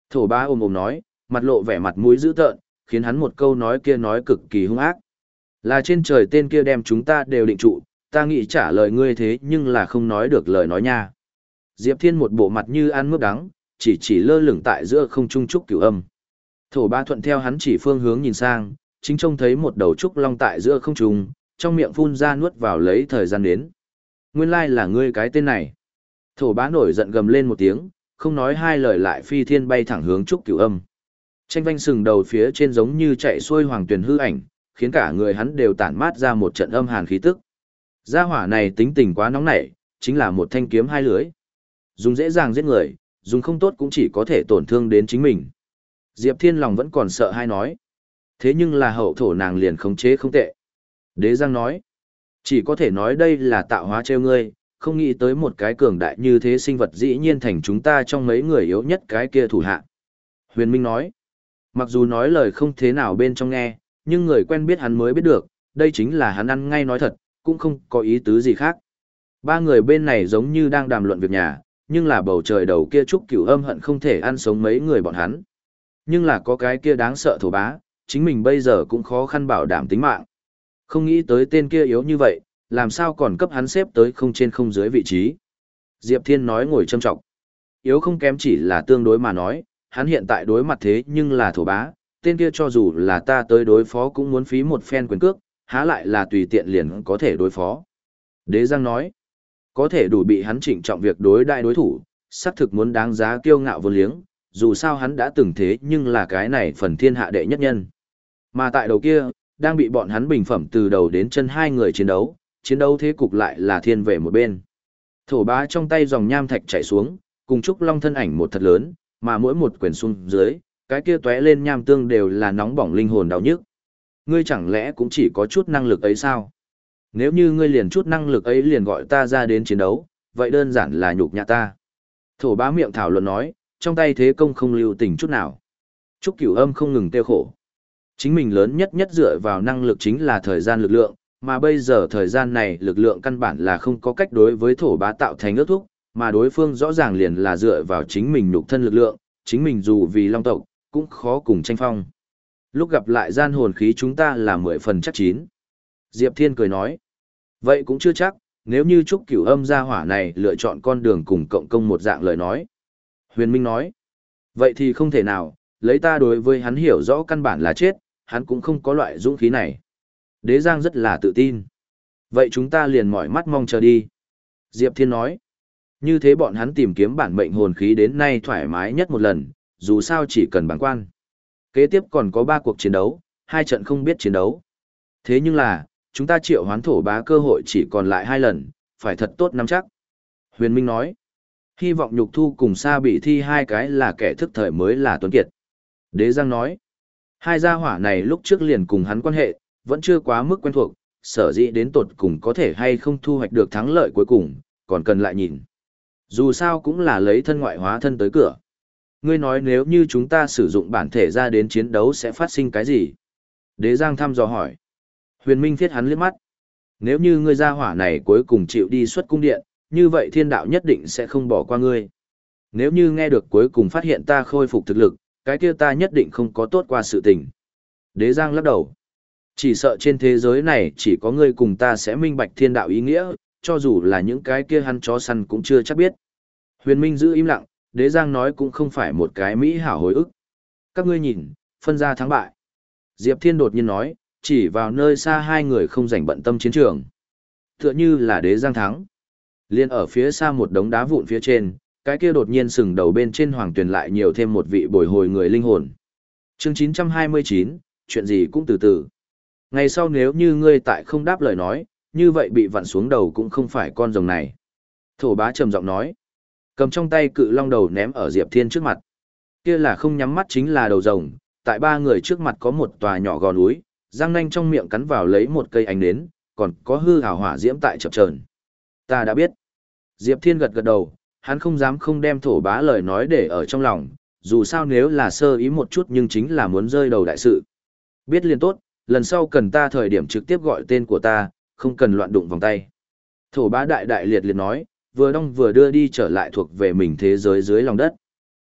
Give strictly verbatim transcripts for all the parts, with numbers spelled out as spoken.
Thổ bá ôm ôm nói, mặt lộ vẻ mặt mũi dữ tợn, khiến hắn một câu nói kia nói cực kỳ hung ác. Là trên trời tên kia đem chúng ta đều định trụ, ta nghĩ trả lời ngươi thế nhưng là không nói được lời nói nha. Diệp Thiên một bộ mặt như ăn mướp đắng, chỉ chỉ lơ lửng tại giữa không trung trúc cửu âm. Thổ bá thuận theo hắn chỉ phương hướng nhìn sang, chính trông thấy một đầu trúc long tại giữa không trung, trong miệng phun ra nuốt vào lấy thời gian đến. Nguyên lai là ngươi cái tên này. Thổ bá nổi giận gầm lên một tiếng, không nói hai lời lại phi thiên bay thẳng hướng trúc cửu âm. Tranh vanh sừng đầu phía trên giống như chạy xuôi hoàng tuyển hư ảnh, khiến cả người hắn đều tản mát ra một trận âm hàn khí tức. Gia hỏa này tính tình quá nóng nảy, chính là một thanh kiếm hai lưới. Dùng dễ dàng giết người, dùng không tốt cũng chỉ có thể tổn thương đến chính mình. Diệp Thiên lòng vẫn còn sợ hay nói. Thế nhưng là hậu thổ nàng liền khống chế không tệ. Đế Giang nói. Chỉ có thể nói đây là tạo hóa trêu ngươi, không nghĩ tới một cái cường đại như thế sinh vật dĩ nhiên thành chúng ta trong mấy người yếu nhất cái kia thủ hạ. Huyền Minh nói. Mặc dù nói lời không thế nào bên trong nghe, nhưng người quen biết hắn mới biết được, đây chính là hắn ăn ngay nói thật, cũng không có ý tứ gì khác. Ba người bên này giống như đang đàm luận việc nhà, nhưng là bầu trời đầu kia trúc cửu âm hận không thể ăn sống mấy người bọn hắn. Nhưng là có cái kia đáng sợ thổ bá, chính mình bây giờ cũng khó khăn bảo đảm tính mạng. Không nghĩ tới tên kia yếu như vậy, làm sao còn cấp hắn xếp tới không trên không dưới vị trí. Diệp Thiên nói ngồi châm trọng. Yếu không kém chỉ là tương đối mà nói, hắn hiện tại đối mặt thế nhưng là thổ bá, tên kia cho dù là ta tới đối phó cũng muốn phí một phen quyền cước, há lại là tùy tiện liền có thể đối phó. Đế Giang nói, có thể đủ bị hắn trịnh trọng việc đối đại đối thủ, xác thực muốn đáng giá kiêu ngạo vô liếng, dù sao hắn đã từng thế nhưng là cái này phần thiên hạ đệ nhất nhân. Mà tại đầu kia, đang bị bọn hắn bình phẩm từ đầu đến chân hai người chiến đấu, chiến đấu thế cục lại là thiên về một bên. Thổ bá trong tay dòng nham thạch chảy xuống, cùng trúc long thân ảnh một thật lớn, mà mỗi một quyền xuống dưới, cái kia tóe lên nham tương đều là nóng bỏng linh hồn đau nhức. Ngươi chẳng lẽ cũng chỉ có chút năng lực ấy sao? Nếu như ngươi liền chút năng lực ấy liền gọi ta ra đến chiến đấu, vậy đơn giản là nhục nhã ta. Thổ bá miệng thảo luận nói, trong tay thế công không lưu tình chút nào. Trúc Cửu Âm không ngừng tiêu khổ. Chính mình lớn nhất nhất dựa vào năng lực chính là thời gian lực lượng, mà bây giờ thời gian này lực lượng căn bản là không có cách đối với thổ bá tạo thành ước thúc, mà đối phương rõ ràng liền là dựa vào chính mình nhục thân lực lượng, chính mình dù vì long tộc, cũng khó cùng tranh phong. Lúc gặp lại gian hồn khí chúng ta là mười phần chắc chín. Diệp Thiên cười nói, vậy cũng chưa chắc, nếu như Trúc Cửu Âm gia hỏa này lựa chọn con đường cùng cộng công một dạng lời nói. Huyền Minh nói, vậy thì không thể nào, lấy ta đối với hắn hiểu rõ căn bản là chết, hắn cũng không có loại dũng khí này. Đế Giang rất là tự tin. Vậy chúng ta liền mỏi mắt mong chờ đi. Diệp Thiên nói, như thế bọn hắn tìm kiếm bản mệnh hồn khí đến nay thoải mái nhất một lần, dù sao chỉ cần bàng quan. Kế tiếp còn có ba cuộc chiến đấu, hai trận không biết chiến đấu. Thế nhưng là, chúng ta triệu hoán thổ bá cơ hội chỉ còn lại hai lần, phải thật tốt nắm chắc. Huyền Minh nói, hy vọng nhục thu cùng Sa bị thi hai cái là kẻ thức thời mới là tuấn kiệt. Đế Giang nói, hai gia hỏa này lúc trước liền cùng hắn quan hệ, vẫn chưa quá mức quen thuộc, sở dĩ đến tột cùng có thể hay không thu hoạch được thắng lợi cuối cùng, còn cần lại nhìn. Dù sao cũng là lấy thân ngoại hóa thân tới cửa. Ngươi nói nếu như chúng ta sử dụng bản thể ra đến chiến đấu sẽ phát sinh cái gì? Đế Giang thăm dò hỏi. Huyền Minh thiết hắn liếc mắt. Nếu như ngươi gia hỏa này cuối cùng chịu đi xuất cung điện, như vậy thiên đạo nhất định sẽ không bỏ qua ngươi. Nếu như nghe được cuối cùng phát hiện ta khôi phục thực lực, cái kia ta nhất định không có tốt qua sự tình. Đế Giang lắc đầu. Chỉ sợ trên thế giới này chỉ có ngươi cùng ta sẽ minh bạch thiên đạo ý nghĩa, cho dù là những cái kia hắn chó săn cũng chưa chắc biết. Huyền Minh giữ im lặng, Đế Giang nói cũng không phải một cái mỹ hảo hồi ức. Các ngươi nhìn, phân ra thắng bại. Diệp Thiên đột nhiên nói, chỉ vào nơi xa hai người không rảnh bận tâm chiến trường. Tựa như là Đế Giang thắng. Liên ở phía xa một đống đá vụn phía trên, cái kia đột nhiên sừng đầu bên trên hoàng tuyền lại nhiều thêm một vị bồi hồi người linh hồn. Chương chín trăm hai mươi chín, chuyện gì cũng từ từ. Ngày sau nếu như ngươi tại không đáp lời nói, như vậy bị vặn xuống đầu cũng không phải con rồng này. Thổ bá trầm giọng nói. Cầm trong tay cự long đầu ném ở Diệp Thiên trước mặt. Kia là không nhắm mắt chính là đầu rồng, tại ba người trước mặt có một tòa nhỏ gò núi, răng nanh trong miệng cắn vào lấy một cây ánh nến, còn có hư hào hỏa diễm tại chập chờn. Ta đã biết. Diệp Thiên gật gật đầu, hắn không dám không đem thổ bá lời nói để ở trong lòng, dù sao nếu là sơ ý một chút nhưng chính là muốn rơi đầu đại sự. Biết liền tốt, lần sau cần ta thời điểm trực tiếp gọi tên của ta, không cần loạn đụng vòng tay. Thổ bá đại đại liệt liệt nói, vừa đong vừa đưa đi trở lại thuộc về mình thế giới dưới lòng đất.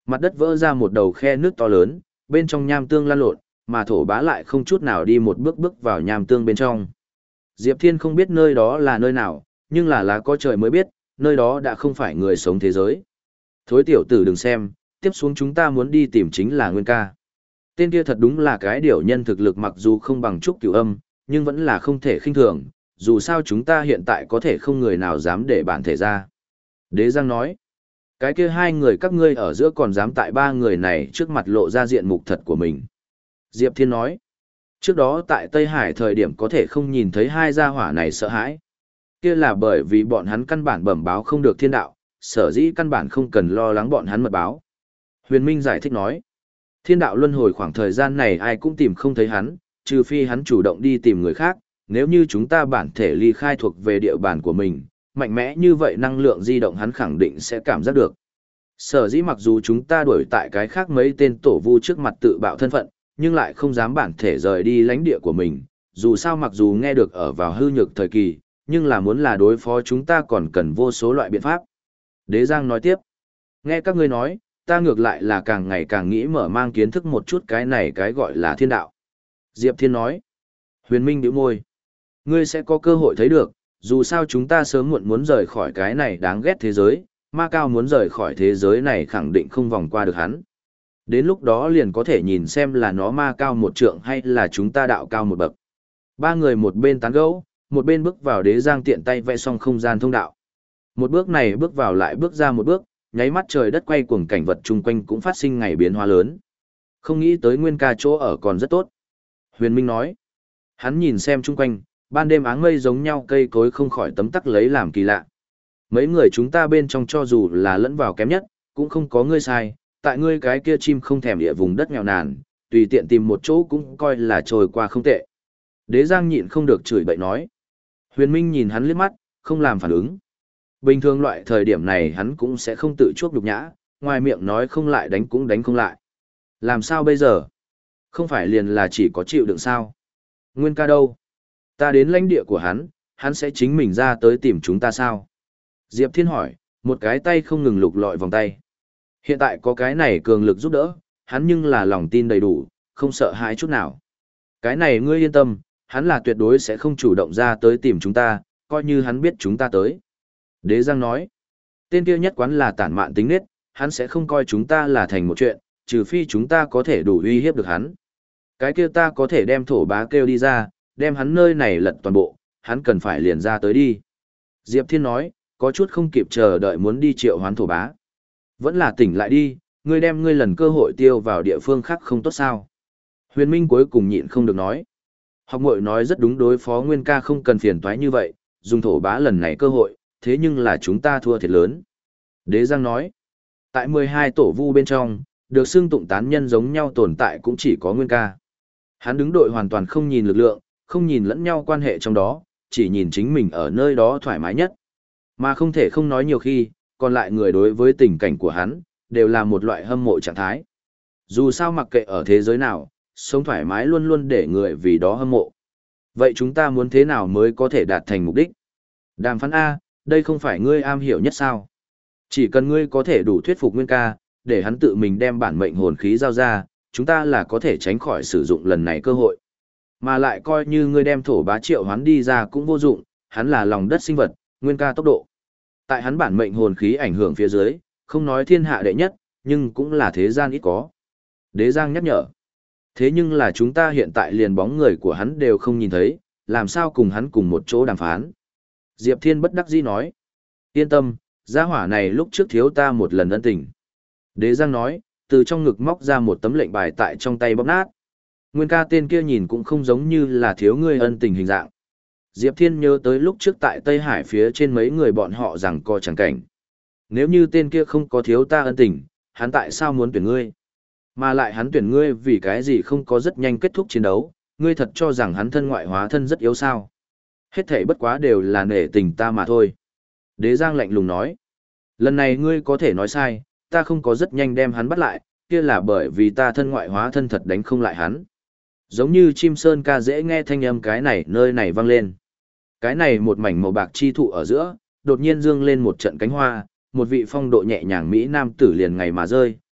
Mặt đất vỡ ra một đầu khe nước to lớn, bên trong nham tương lan lộn, mà thổ bá lại không chút nào đi một bước bước vào nham tương bên trong. Diệp Thiên không biết nơi đó là nơi nào, nhưng là lá có trời mới biết, nơi đó đã không phải người sống thế giới. Thối tiểu tử đừng xem, tiếp xuống chúng ta muốn đi tìm chính là Nguyên ca. Tên kia thật đúng là cái điều nhân thực lực mặc dù không bằng Trúc Cửu Âm, nhưng vẫn là không thể khinh thường, dù sao chúng ta hiện tại có thể không người nào dám để bản thể ra. Đế Giang nói, cái kia hai người các ngươi ở giữa còn dám tại ba người này trước mặt lộ ra diện mục thật của mình. Diệp Thiên nói, trước đó tại Tây Hải thời điểm có thể không nhìn thấy hai gia hỏa này sợ hãi. Kia là bởi vì bọn hắn căn bản bẩm báo không được thiên đạo, sở dĩ căn bản không cần lo lắng bọn hắn mật báo. Huyền Minh giải thích nói, thiên đạo luân hồi khoảng thời gian này ai cũng tìm không thấy hắn, trừ phi hắn chủ động đi tìm người khác, nếu như chúng ta bản thể ly khai thuộc về địa bàn của mình, mạnh mẽ như vậy năng lượng di động hắn khẳng định sẽ cảm giác được. Sở dĩ mặc dù chúng ta đuổi tại cái khác mấy tên tổ vu trước mặt tự bạo thân phận, nhưng lại không dám bản thể rời đi lãnh địa của mình, dù sao mặc dù nghe được ở vào hư nhược thời kỳ, nhưng là muốn là đối phó chúng ta còn cần vô số loại biện pháp. Đế Giang nói tiếp, nghe các ngươi nói, ta ngược lại là càng ngày càng nghĩ mở mang kiến thức một chút cái này cái gọi là thiên đạo. Diệp Thiên nói, Huyền Minh bĩu môi, ngươi sẽ có cơ hội thấy được, dù sao chúng ta sớm muộn muốn rời khỏi cái này đáng ghét thế giới, Ma Cao muốn rời khỏi thế giới này khẳng định không vòng qua được hắn. Đến lúc đó liền có thể nhìn xem là nó Ma Cao một trượng hay là chúng ta đạo cao một bậc. Ba người một bên tán gẫu, một bên bước vào Đế Giang tiện tay vẽ xong không gian thông đạo. Một bước này bước vào lại bước ra một bước, nháy mắt trời đất quay cuồng cảnh vật chung quanh cũng phát sinh ngày biến hóa lớn. Không nghĩ tới Nguyên ca chỗ ở còn rất tốt. Huyền Minh nói, hắn nhìn xem chung quanh, ban đêm áng mây giống nhau cây cối không khỏi tấm tắc lấy làm kỳ lạ. Mấy người chúng ta bên trong cho dù là lẫn vào kém nhất, cũng không có ngươi sai, tại ngươi cái kia chim không thèm địa vùng đất nghèo nàn, tùy tiện tìm một chỗ cũng coi là trôi qua không tệ. Đế Giang nhịn không được chửi bậy nói. Huyền Minh nhìn hắn liếc mắt, không làm phản ứng. Bình thường loại thời điểm này hắn cũng sẽ không tự chuốc nhục nhã, ngoài miệng nói không lại đánh cũng đánh không lại. Làm sao bây giờ? Không phải liền là chỉ có chịu đựng sao? Nguyên ca đâu? Ta đến lãnh địa của hắn, hắn sẽ chính mình ra tới tìm chúng ta sao? Diệp Thiên hỏi, một cái tay không ngừng lục lọi vòng tay. Hiện tại có cái này cường lực giúp đỡ, hắn nhưng là lòng tin đầy đủ, không sợ hãi chút nào. Cái này ngươi yên tâm, hắn là tuyệt đối sẽ không chủ động ra tới tìm chúng ta, coi như hắn biết chúng ta tới. Đế Giang nói, tên kia nhất quán là tản mạn tính nết, hắn sẽ không coi chúng ta là thành một chuyện, trừ phi chúng ta có thể đủ uy hiếp được hắn. Cái kia ta có thể đem thổ bá kêu đi ra, đem hắn nơi này lật toàn bộ, hắn cần phải liền ra tới đi. Diệp Thiên nói, có chút không kịp chờ đợi muốn đi triệu hoán thổ bá. Vẫn là tỉnh lại đi, ngươi đem ngươi lần cơ hội tiêu vào địa phương khác không tốt sao. Huyền Minh cuối cùng nhịn không được nói. Học muội nói rất đúng, đối phó Nguyên ca không cần phiền toái như vậy, dùng thổ bá lần này cơ hội, thế nhưng là chúng ta thua thiệt lớn. Đế Giang nói, tại mười hai tổ vu bên trong, được xưng tụng tán nhân giống nhau tồn tại cũng chỉ có Nguyên ca. Hắn đứng đội hoàn toàn không nhìn lực lượng, không nhìn lẫn nhau quan hệ trong đó, chỉ nhìn chính mình ở nơi đó thoải mái nhất. Mà không thể không nói nhiều khi, còn lại người đối với tình cảnh của hắn, đều là một loại hâm mộ trạng thái. Dù sao mặc kệ ở thế giới nào, sống thoải mái luôn luôn để người vì đó hâm mộ. Vậy chúng ta muốn thế nào mới có thể đạt thành mục đích? Đàm phán A, đây không phải ngươi am hiểu nhất sao? Chỉ cần ngươi có thể đủ thuyết phục Nguyên ca, để hắn tự mình đem bản mệnh hồn khí giao ra, chúng ta là có thể tránh khỏi sử dụng lần này cơ hội. Mà lại coi như ngươi đem thổ bá triệu hoán đi ra cũng vô dụng, hắn là lòng đất sinh vật, Nguyên ca tốc độ. Tại hắn bản mệnh hồn khí ảnh hưởng phía dưới, không nói thiên hạ đệ nhất, nhưng cũng là thế gian ít có. Đế Giang nhắc nhở. Thế nhưng là chúng ta hiện tại liền bóng người của hắn đều không nhìn thấy, làm sao cùng hắn cùng một chỗ đàm phán. Diệp Thiên bất đắc dĩ nói. Yên tâm, gia hỏa này lúc trước thiếu ta một lần ân tình. Đế Giang nói, từ trong ngực móc ra một tấm lệnh bài tại trong tay bóp nát. Nguyên ca tên kia nhìn cũng không giống như là thiếu ngươi ân tình hình dạng. Diệp Thiên nhớ tới lúc trước tại Tây Hải phía trên mấy người bọn họ rằng co chẳng cảnh. Nếu như tên kia không có thiếu ta ân tình, hắn tại sao muốn tuyển ngươi? Mà lại hắn tuyển ngươi vì cái gì không có rất nhanh kết thúc chiến đấu, ngươi thật cho rằng hắn thân ngoại hóa thân rất yếu sao? Hết thảy bất quá đều là nể tình ta mà thôi. Đế Giang lạnh lùng nói. Lần này ngươi có thể nói sai, ta không có rất nhanh đem hắn bắt lại, kia là bởi vì ta thân ngoại hóa thân thật đánh không lại hắn. Giống như chim sơn ca dễ nghe thanh âm cái này nơi này vang lên. Cái này một mảnh màu bạc chi thụ ở giữa, đột nhiên dương lên một trận cánh hoa, một vị phong độ nhẹ nhàng Mỹ nam tử liền ngày mà rơi,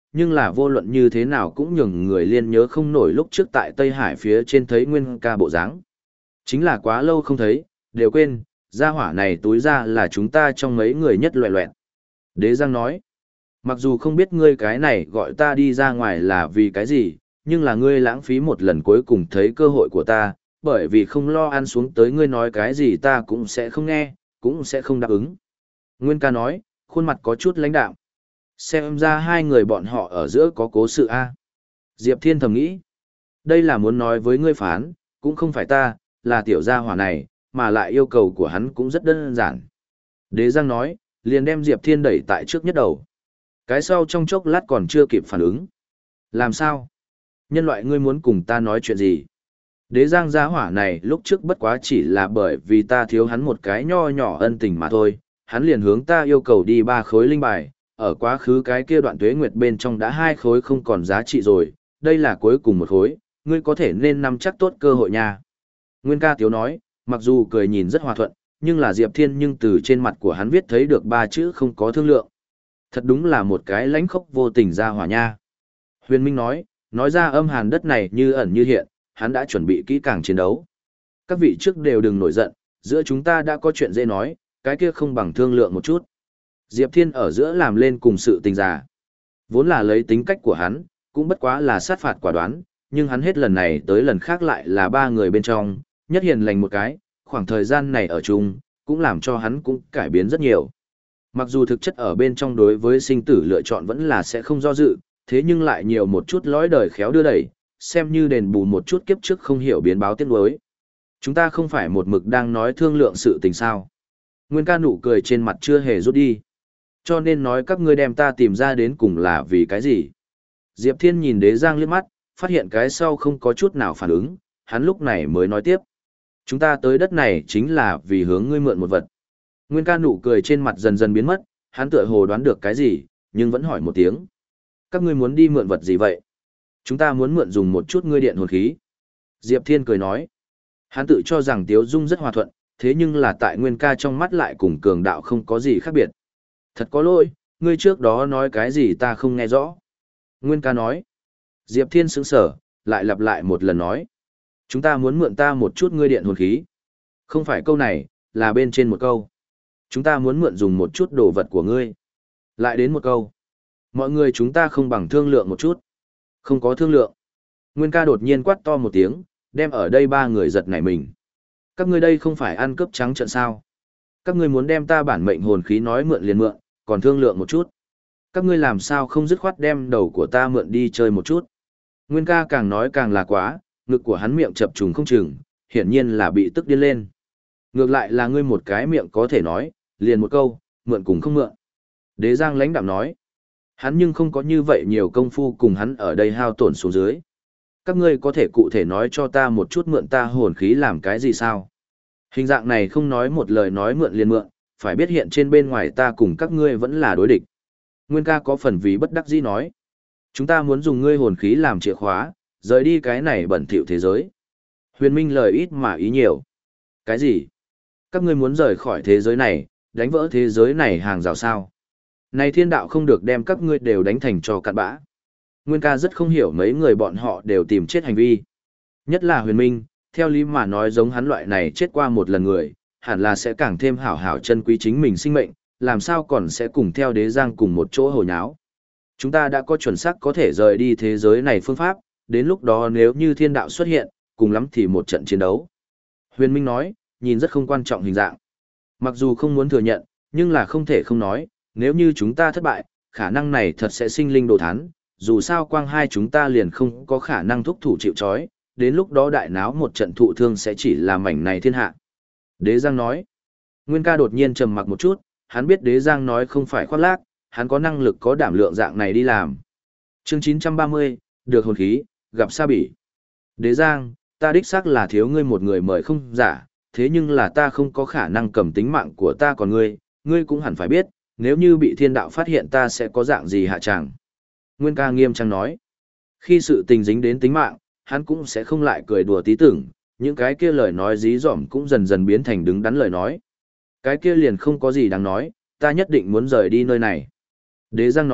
nhưng là vô luận như thế nào cũng nhường người liên nhớ không nổi lúc trước tại Tây Hải phía trên thấy Nguyên ca bộ dáng. Chính là quá lâu không thấy, đều quên, gia hỏa này túi ra là chúng ta trong mấy người nhất loẹ loẹt. Đế Giang nói, mặc dù không biết ngươi cái này gọi ta đi ra ngoài là vì cái gì, nhưng là ngươi lãng phí một lần cuối cùng thấy cơ hội của ta, bởi vì không lo ăn xuống tới ngươi nói cái gì ta cũng sẽ không nghe, cũng sẽ không đáp ứng. Nguyên ca nói, khuôn mặt có chút lãnh đạm. Xem ra hai người bọn họ ở giữa có cố sự a. Diệp Thiên thầm nghĩ, đây là muốn nói với ngươi phán, cũng không phải ta, là tiểu gia hỏa này, mà lại yêu cầu của hắn cũng rất đơn giản. Đế Giang nói, liền đem Diệp Thiên đẩy tại trước nhất đầu. Cái sau trong chốc lát còn chưa kịp phản ứng. Làm sao? Nhân loại ngươi muốn cùng ta nói chuyện gì? Đế Giang gia hỏa này lúc trước bất quá chỉ là bởi vì ta thiếu hắn một cái nho nhỏ ân tình mà thôi, hắn liền hướng ta yêu cầu đi ba khối linh bài, ở quá khứ cái kia đoạn tuế nguyệt bên trong đã hai khối không còn giá trị rồi, đây là cuối cùng một khối, ngươi có thể nên nắm chắc tốt cơ hội nha. Nguyên ca tiếu nói, mặc dù cười nhìn rất hòa thuận, nhưng là Diệp Thiên nhưng từ trên mặt của hắn viết thấy được ba chữ không có thương lượng. Thật đúng là một cái lãnh khốc vô tình ra hỏa nha. Huyền Minh nói, nói ra âm hàn đất này như ẩn như hiện, hắn đã chuẩn bị kỹ càng chiến đấu. Các vị trước đều đừng nổi giận, giữa chúng ta đã có chuyện dễ nói, cái kia không bằng thương lượng một chút. Diệp Thiên ở giữa làm lên cùng sự tình giả. Vốn là lấy tính cách của hắn, cũng bất quá là sát phạt quả đoán, nhưng hắn hết lần này tới lần khác lại là ba người bên trong, nhất hiền lành một cái, khoảng thời gian này ở chung, cũng làm cho hắn cũng cải biến rất nhiều. Mặc dù thực chất ở bên trong đối với sinh tử lựa chọn vẫn là sẽ không do dự, thế nhưng lại nhiều một chút lõi đời khéo đưa đẩy, xem như đền bù một chút kiếp trước không hiểu biến báo tiếc nuối. Chúng ta không phải một mực đang nói thương lượng sự tình sao. Nguyên ca nụ cười trên mặt chưa hề rút đi. Cho nên nói các ngươi đem ta tìm ra đến cùng là vì cái gì. Diệp Thiên nhìn Đế Giang liếc mắt, phát hiện cái sau không có chút nào phản ứng, hắn lúc này mới nói tiếp. Chúng ta tới đất này chính là vì hướng ngươi mượn một vật. Nguyên ca nụ cười trên mặt dần dần biến mất, hắn tựa hồ đoán được cái gì, nhưng vẫn hỏi một tiếng. Các ngươi muốn đi mượn vật gì vậy? Chúng ta muốn mượn dùng một chút ngươi điện hồn khí. Diệp Thiên cười nói. Hắn tự cho rằng Tiếu Dung rất hòa thuận, thế nhưng là tại Nguyên ca trong mắt lại cùng cường đạo không có gì khác biệt. Thật có lỗi, ngươi trước đó nói cái gì ta không nghe rõ. Nguyên ca nói. Diệp Thiên sững sở, lại lặp lại một lần nói. Chúng ta muốn mượn ta một chút ngươi điện hồn khí. Không phải câu này, là bên trên một câu. Chúng ta muốn mượn dùng một chút đồ vật của ngươi. Lại đến một câu. Mọi người chúng ta không bằng thương lượng một chút. Không có thương lượng. Nguyên ca đột nhiên quát to một tiếng, đem ở đây ba người giật nảy mình. Các ngươi đây không phải ăn cướp trắng trợn sao? Các ngươi muốn đem ta bản mệnh hồn khí nói mượn liền mượn, còn thương lượng một chút. Các ngươi làm sao không dứt khoát đem đầu của ta mượn đi chơi một chút. Nguyên ca càng nói càng là quá, ngực của hắn miệng chập trùng không chừng, hiển nhiên là bị tức điên lên. Ngược lại là ngươi một cái miệng có thể nói, liền một câu, mượn cùng không mượn. Đế Giang lãnh đạm nói. Hắn nhưng không có như vậy nhiều công phu cùng hắn ở đây hao tổn xuống dưới. Các ngươi có thể cụ thể nói cho ta một chút mượn ta hồn khí làm cái gì sao? Hình dạng này không nói một lời nói mượn liền mượn, phải biết hiện trên bên ngoài ta cùng các ngươi vẫn là đối địch. Nguyên ca có phần vì bất đắc dĩ nói. Chúng ta muốn dùng ngươi hồn khí làm chìa khóa, rời đi cái này bẩn thỉu thế giới. Huyền Minh lời ít mà ý nhiều. Cái gì? Các ngươi muốn rời khỏi thế giới này, đánh vỡ thế giới này hàng rào sao? Này thiên đạo không được đem các ngươi đều đánh thành cho cặn bã. Nguyên ca rất không hiểu mấy người bọn họ đều tìm chết hành vi. Nhất là Huyền Minh, theo lý mà nói giống hắn loại này chết qua một lần người, hẳn là sẽ càng thêm hảo hảo chân quý chính mình sinh mệnh, làm sao còn sẽ cùng theo Đế Giang cùng một chỗ hồ nháo. Chúng ta đã có chuẩn xác có thể rời đi thế giới này phương pháp, đến lúc đó nếu như thiên đạo xuất hiện, cùng lắm thì một trận chiến đấu. Huyền Minh nói, nhìn rất không quan trọng hình dạng. Mặc dù không muốn thừa nhận, nhưng là không thể không nói, nếu như chúng ta thất bại, khả năng này thật sẽ sinh linh đồ thán, dù sao quang hai chúng ta liền không có khả năng thúc thủ chịu trói, đến lúc đó đại náo một trận thụ thương sẽ chỉ là mảnh này thiên hạ. Đế Giang nói, Nguyên ca đột nhiên trầm mặc một chút, hắn biết Đế Giang nói không phải khoác lác, hắn có năng lực có đảm lượng dạng này đi làm. Chương chín trăm ba mươi, được hồn khí, gặp Sa Bỉ. Đế Giang, ta đích xác là thiếu ngươi một người mời không giả, thế nhưng là ta không có khả năng cầm tính mạng của ta còn ngươi, ngươi cũng hẳn phải biết, nếu như bị thiên đạo phát hiện ta sẽ có dạng gì hạ tràng. Nguyên ca nghiêm trang nói, khi sự tình dính đến tính mạng, hắn cũng sẽ không lại cười đùa tí tưởng, những cái kia lời nói dí dỏm cũng dần dần biến thành đứng đắn lời nói. Cái kia liền không có gì đáng nói, ta nhất định muốn rời đi nơi này. Đế Giang nói,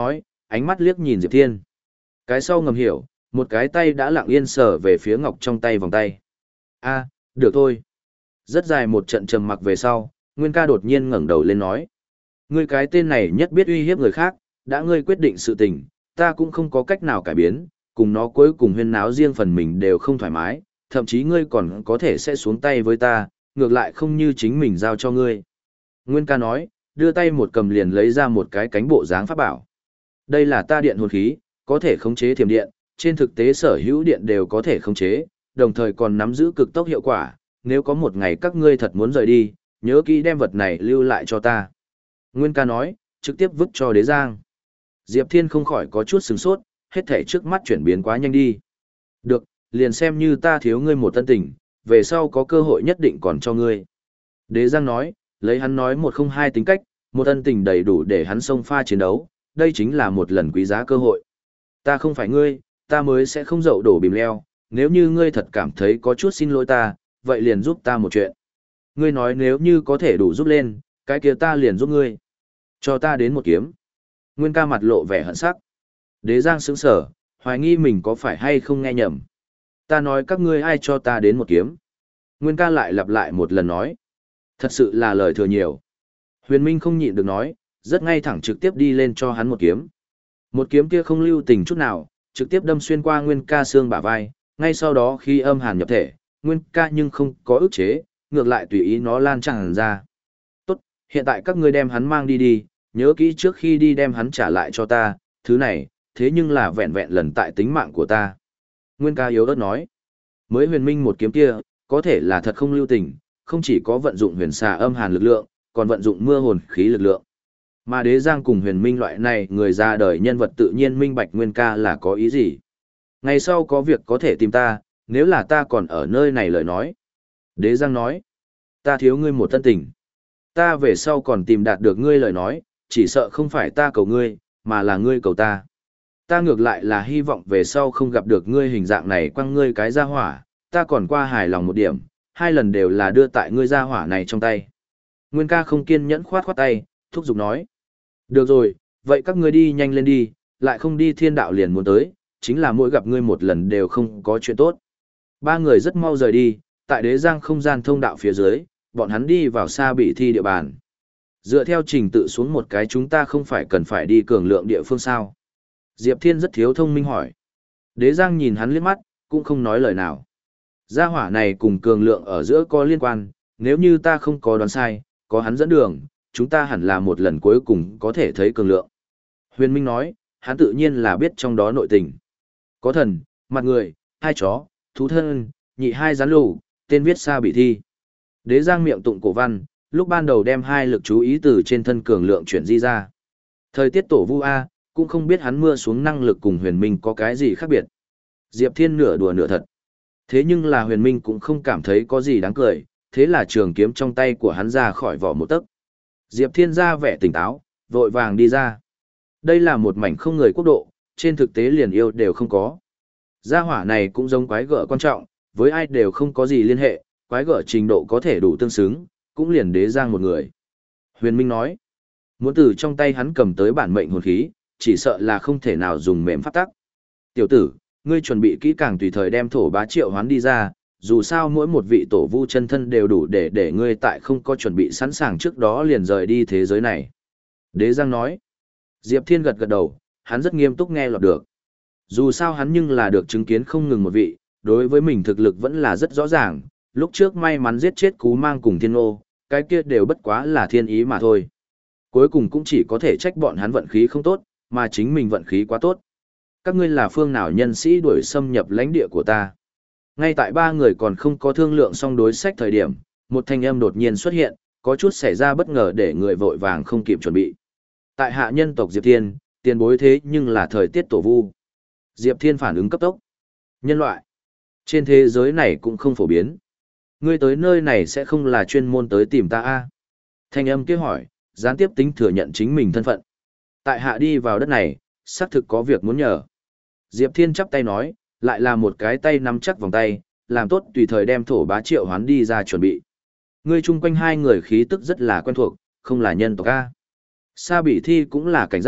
ánh mắt liếc nhìn Diệp Thiên. Cái sau ngầm hiểu, một cái tay đã lặng yên sờ về phía ngọc trong tay vòng tay. A, được thôi. Rất dài một trận trầm mặc về sau, Nguyên ca đột nhiên ngẩng đầu lên nói. Ngươi cái tên này nhất biết uy hiếp người khác, đã ngươi quyết định sự tình, ta cũng không có cách nào cải biến, cùng nó cuối cùng huyên náo riêng phần mình đều không thoải mái, thậm chí ngươi còn có thể sẽ xuống tay với ta, ngược lại không như chính mình giao cho ngươi. Nguyên ca nói, đưa tay một cầm liền lấy ra một cái cánh bộ dáng pháp bảo. Đây là ta điện hồn khí, có thể khống chế thiểm điện, trên thực tế sở hữu điện đều có thể khống chế, đồng thời còn nắm giữ cực tốc hiệu quả, nếu có một ngày các ngươi thật muốn rời đi, nhớ kỹ đem vật này lưu lại cho ta. Nguyên ca nói, trực tiếp vứt cho Đế Giang. Diệp Thiên không khỏi có chút sửng sốt, hết thảy trước mắt chuyển biến quá nhanh đi. Được, liền xem như ta thiếu ngươi một tân tình, về sau có cơ hội nhất định còn cho ngươi. Đế Giang nói, lấy hắn nói một không hai tính cách, một tân tình đầy đủ để hắn xông pha chiến đấu, đây chính là một lần quý giá cơ hội. Ta không phải ngươi, ta mới sẽ không dậu đổ bìm leo, nếu như ngươi thật cảm thấy có chút xin lỗi ta, vậy liền giúp ta một chuyện. Ngươi nói nếu như có thể đủ giúp lên, cái kia ta liền giúp ngươi. Cho ta đến một kiếm. Nguyên ca mặt lộ vẻ hận sắc. Đế Giang sững sở, hoài nghi mình có phải hay không nghe nhầm. Ta nói các ngươi ai cho ta đến một kiếm. Nguyên ca lại lặp lại một lần nói. Thật sự là lời thừa nhiều. Huyền Minh không nhịn được nói, rất ngay thẳng trực tiếp đi lên cho hắn một kiếm. Một kiếm kia không lưu tình chút nào, trực tiếp đâm xuyên qua Nguyên ca xương bả vai, ngay sau đó khi âm hàn nhập thể, Nguyên ca nhưng không có ức chế, ngược lại tùy ý nó lan tràn ra. Tốt, hiện tại các ngươi đem hắn mang đi đi, nhớ kỹ trước khi đi đem hắn trả lại cho ta, thứ này, thế nhưng là vẹn vẹn lần tại tính mạng của ta. Nguyên ca yếu ớt nói, mới huyền minh một kiếm kia, có thể là thật không lưu tình, không chỉ có vận dụng huyền xà âm hàn lực lượng, còn vận dụng mưa hồn khí lực lượng. Mà Đế Giang cùng huyền minh loại này người ra đời nhân vật tự nhiên minh bạch Nguyên ca là có ý gì. Ngày sau có việc có thể tìm ta, nếu là ta còn ở nơi này lời nói. Đế Giang nói, ta thiếu ngươi một tân tình. Ta về sau còn tìm đạt được ngươi lời nói, chỉ sợ không phải ta cầu ngươi, mà là ngươi cầu ta. Ta ngược lại là hy vọng về sau không gặp được ngươi hình dạng này quăng ngươi cái ra hỏa, ta còn qua hài lòng một điểm, hai lần đều là đưa tại ngươi ra hỏa này trong tay. Nguyên ca không kiên nhẫn khoát khoát tay, thúc giục nói. Được rồi, vậy các ngươi đi nhanh lên đi, lại không đi thiên đạo liền muốn tới, chính là mỗi gặp ngươi một lần đều không có chuyện tốt. Ba người rất mau rời đi, tại Đế Giang không gian thông đạo phía dưới, bọn hắn đi vào Sa Bị Thi địa bàn. Dựa theo trình tự xuống một cái chúng ta không phải cần phải đi cường lượng địa phương sao. Diệp Thiên rất thiếu thông minh hỏi. Đế Giang nhìn hắn liếc mắt, cũng không nói lời nào. Gia hỏa này cùng cường lượng ở giữa có liên quan, nếu như ta không có đoán sai, có hắn dẫn đường, chúng ta hẳn là một lần cuối cùng có thể thấy cường lượng. Huyền Minh nói, hắn tự nhiên là biết trong đó nội tình. Có thần, mặt người, hai chó, thú thân, nhị hai rắn lù, tên viết Sa Bị Thi. Đế Giang miệng tụng cổ văn, lúc ban đầu đem hai lực chú ý từ trên thân cường lượng chuyển di ra. Thời tiết tổ vu A, cũng không biết hắn mưa xuống năng lực cùng huyền minh có cái gì khác biệt. Diệp Thiên nửa đùa nửa thật. Thế nhưng là huyền minh cũng không cảm thấy có gì đáng cười, thế là trường kiếm trong tay của hắn ra khỏi vỏ một tấc. Diệp Thiên ra vẻ tỉnh táo, vội vàng đi ra. Đây là một mảnh không người quốc độ, trên thực tế liền yêu đều không có. Gia hỏa này cũng giống quái gở quan trọng, với ai đều không có gì liên hệ, quái gở trình độ có thể đủ tương xứng, cũng liền Đế Giang một người. Huyền Minh nói, muốn từ trong tay hắn cầm tới bản mệnh hồn khí, chỉ sợ là không thể nào dùng mềm pháp tắc. Tiểu tử, ngươi chuẩn bị kỹ càng tùy thời đem thổ bá triệu hoán đi ra, dù sao mỗi một vị tổ vu chân thân đều đủ để để ngươi tại không có chuẩn bị sẵn sàng trước đó liền rời đi thế giới này. Đế Giang nói, Diệp Thiên gật gật đầu, hắn rất nghiêm túc nghe lọt được. Dù sao hắn nhưng là được chứng kiến không ngừng một vị, đối với mình thực lực vẫn là rất rõ ràng, lúc trước may mắn giết chết Cú Mang cùng Thiên Ô, cái kia đều bất quá là thiên ý mà thôi. Cuối cùng cũng chỉ có thể trách bọn hắn vận khí không tốt, mà chính mình vận khí quá tốt. Các ngươi là phương nào nhân sĩ đuổi xâm nhập lãnh địa của ta? Ngay tại ba người còn không có thương lượng xong đối sách thời điểm, một thanh âm đột nhiên xuất hiện, có chút xảy ra bất ngờ để người vội vàng không kịp chuẩn bị. Tại hạ nhân tộc Diệp Thiên, tiền bối thế nhưng là thời tiết tổ vu. Diệp Thiên phản ứng cấp tốc. Nhân loại. Trên thế giới này cũng không phổ biến. Ngươi tới nơi này sẽ không là chuyên môn tới tìm ta a? Thanh âm kia hỏi, gián tiếp tính thừa nhận chính mình thân phận. Tại hạ đi vào đất này, xác thực có việc muốn nhờ. Diệp Thiên chắp tay nói, lại là một cái tay nắm chắc vòng tay, làm tốt tùy thời đem thổ bá triệu hoán đi ra chuẩn bị. Ngươi chung quanh hai người khí tức rất là quen thuộc, không là nhân tộc a. Sa Bị Thi cũng là cảnh giác,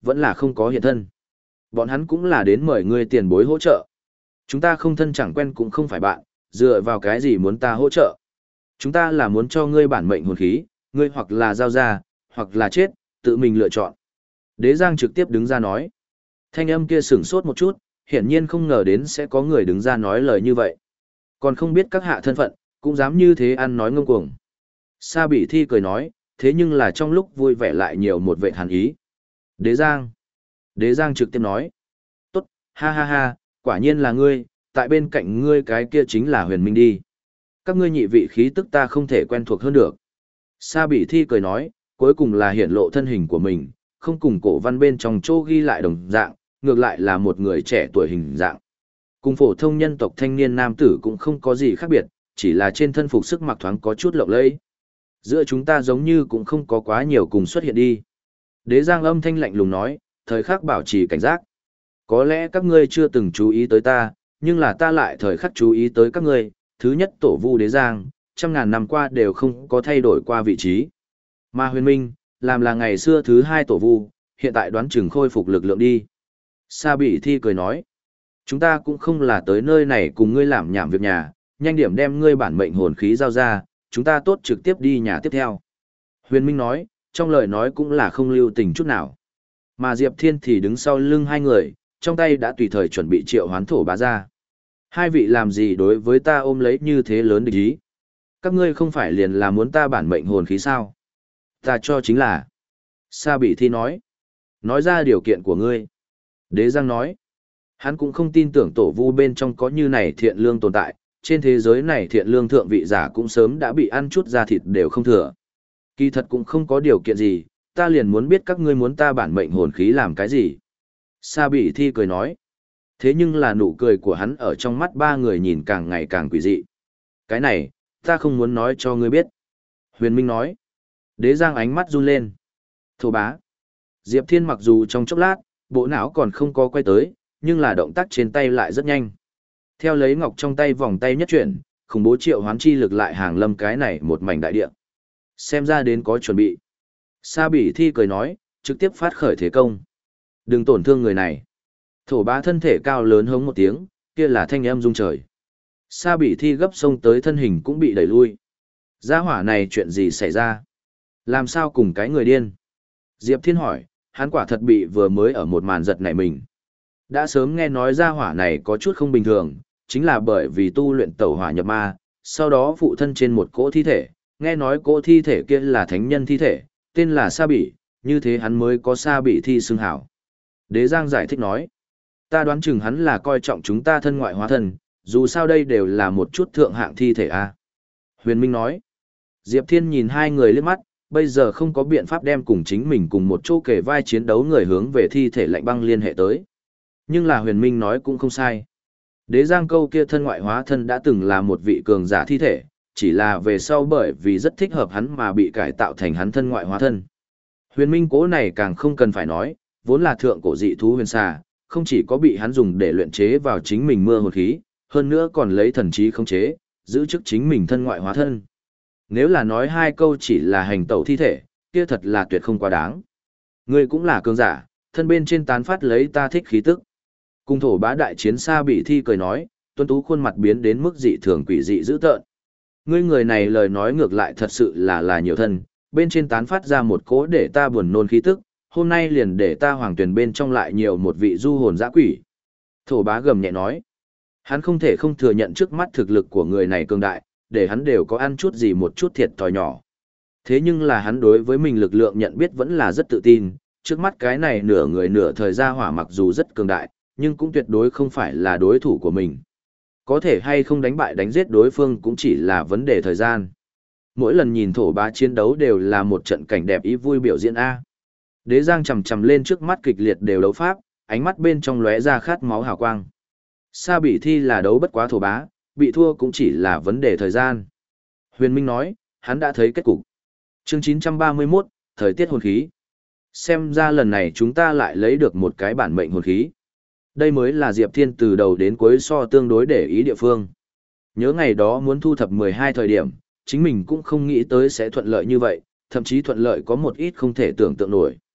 vẫn là không có hiện thân. Bọn hắn cũng là đến mời ngươi tiền bối hỗ trợ. Chúng ta không thân chẳng quen cũng không phải bạn, dựa vào cái gì muốn ta hỗ trợ. Chúng ta là muốn cho ngươi bản mệnh hồn khí, ngươi hoặc là giao ra, hoặc là chết, tự mình lựa chọn. Đế Giang trực tiếp đứng ra nói. Thanh âm kia sửng sốt một chút, hiển nhiên không ngờ đến sẽ có người đứng ra nói lời như vậy. Còn không biết các hạ thân phận, cũng dám như thế ăn nói ngông cuồng. Sa Bỉ Thi cười nói, thế nhưng là trong lúc vui vẻ lại nhiều một vệ hàn ý. Đế Giang. Đế Giang trực tiếp nói. Tốt, ha ha ha, quả nhiên là ngươi, tại bên cạnh ngươi cái kia chính là Huyền Minh đi. Các ngươi nhị vị khí tức ta không thể quen thuộc hơn được. Sa Bỉ Thi cười nói, cuối cùng là hiển lộ thân hình của mình, không cùng cổ văn bên trong chỗ ghi lại đồng dạng, ngược lại là một người trẻ tuổi hình dạng. Cùng phổ thông nhân tộc thanh niên nam tử cũng không có gì khác biệt, chỉ là trên thân phục sức mặc thoáng có chút lộng lẫy. Giữa chúng ta giống như cũng không có quá nhiều cùng xuất hiện đi. Đế Giang âm thanh lạnh lùng nói, thời khắc bảo trì cảnh giác. Có lẽ các ngươi chưa từng chú ý tới ta, nhưng là ta lại thời khắc chú ý tới các ngươi. Thứ nhất tổ vu Đế Giang, trăm ngàn năm qua đều không có thay đổi qua vị trí. Mà Huyền Minh, làm là ngày xưa thứ hai tổ vu, hiện tại đoán chừng khôi phục lực lượng đi. Sa Bỉ Thi cười nói, chúng ta cũng không là tới nơi này cùng ngươi làm nhảm việc nhà, nhanh điểm đem ngươi bản mệnh hồn khí giao ra, chúng ta tốt trực tiếp đi nhà tiếp theo. Huyền Minh nói, trong lời nói cũng là không lưu tình chút nào. Mà Diệp Thiên thì đứng sau lưng hai người, trong tay đã tùy thời chuẩn bị triệu hoán thổ bá ra. Hai vị làm gì đối với ta ôm lấy như thế lớn địch ý? Các ngươi không phải liền là muốn ta bản mệnh hồn khí sao? Ta cho chính là. Sa Bỉ Thi nói. Nói ra điều kiện của ngươi. Đế Giang nói. Hắn cũng không tin tưởng tổ vu bên trong có như này thiện lương tồn tại, trên thế giới này thiện lương thượng vị giả cũng sớm đã bị ăn chút da thịt đều không thừa. Kỳ thật cũng không có điều kiện gì, ta liền muốn biết các ngươi muốn ta bản mệnh hồn khí làm cái gì. Sa Bỉ Thi cười nói. Thế nhưng là nụ cười của hắn ở trong mắt ba người nhìn càng ngày càng quỷ dị. Cái này, ta không muốn nói cho ngươi biết. Huyền Minh nói. Đế Giang ánh mắt run lên. Thổ bá. Diệp Thiên mặc dù trong chốc lát, bộ não còn không có quay tới, nhưng là động tác trên tay lại rất nhanh. Theo lấy ngọc trong tay vòng tay nhất chuyển, khủng bố triệu hoán chi lực lại hàng lâm cái này một mảnh đại địa. Xem ra đến có chuẩn bị. Sa Bỉ Thi cười nói, trực tiếp phát khởi thế công. Đừng tổn thương người này. Thổ bá thân thể cao lớn hống một tiếng, kia là thanh âm rung trời. Sa Bỉ Thi gấp xông tới thân hình cũng bị đẩy lui. Gia hỏa này chuyện gì xảy ra? Làm sao cùng cái người điên? Diệp Thiên hỏi, hắn quả thật bị vừa mới ở một màn giật nảy mình. Đã sớm nghe nói gia hỏa này có chút không bình thường, chính là bởi vì tu luyện tẩu hỏa nhập ma, sau đó phụ thân trên một cỗ thi thể, nghe nói cỗ thi thể kia là thánh nhân thi thể, tên là Sa Bỉ, như thế hắn mới có Sa Bỉ Thi xưng hảo. Đế Giang giải thích nói, ta đoán chừng hắn là coi trọng chúng ta thân ngoại hóa thân, dù sao đây đều là một chút thượng hạng thi thể a. Huyền Minh nói, Diệp Thiên nhìn hai người liếc mắt, bây giờ không có biện pháp đem cùng chính mình cùng một chỗ kể vai chiến đấu người hướng về thi thể lạnh băng liên hệ tới. Nhưng là Huyền Minh nói cũng không sai. Đế Giang câu kia thân ngoại hóa thân đã từng là một vị cường giả thi thể, chỉ là về sau bởi vì rất thích hợp hắn mà bị cải tạo thành hắn thân ngoại hóa thân. Huyền Minh cố này càng không cần phải nói, vốn là thượng cổ dị thú huyền xà, không chỉ có bị hắn dùng để luyện chế vào chính mình mưa hồn khí, hơn nữa còn lấy thần trí khống chế, giữ chức chính mình thân ngoại hóa thân. Nếu là nói hai câu chỉ là hành tẩu thi thể, kia thật là tuyệt không quá đáng. Ngươi cũng là cường giả, thân bên trên tán phát lấy ta thích khí tức. Cung thổ bá đại chiến Sa Bỉ Thi cười nói, tuấn tú khuôn mặt biến đến mức dị thường quỷ dị dữ tợn. Ngươi người này lời nói ngược lại thật sự là là nhiều thân, bên trên tán phát ra một cỗ để ta buồn nôn khí tức, hôm nay liền để ta hoàng tuyển bên trong lại nhiều một vị du hồn dã quỷ. Thổ bá gầm nhẹ nói, hắn không thể không thừa nhận trước mắt thực lực của người này cường đại, để hắn đều có ăn chút gì một chút thiệt thòi nhỏ. Thế nhưng là hắn đối với mình lực lượng nhận biết vẫn là rất tự tin, trước mắt cái này nửa người nửa thời gia hỏa mặc dù rất cường đại, nhưng cũng tuyệt đối không phải là đối thủ của mình. Có thể hay không đánh bại đánh giết đối phương cũng chỉ là vấn đề thời gian. Mỗi lần nhìn thổ bá chiến đấu đều là một trận cảnh đẹp ý vui biểu diễn A. Đế Giang chầm chầm lên trước mắt kịch liệt đều đấu pháp, ánh mắt bên trong lóe ra khát máu hào quang. Sa Bỉ Thi là đấu bất quá thổ bá, bị thua cũng chỉ là vấn đề thời gian. Huyền Minh nói, hắn đã thấy kết cục. Chương chín trăm ba mươi mốt, thời tiết hồn khí. Xem ra lần này chúng ta lại lấy được một cái bản mệnh hồn khí. Đây mới là Diệp Thiên từ đầu đến cuối so tương đối để ý địa phương. Nhớ ngày đó muốn thu thập mười hai thời điểm, chính mình cũng không nghĩ tới sẽ thuận lợi như vậy, thậm chí thuận lợi có một ít không thể tưởng tượng nổi.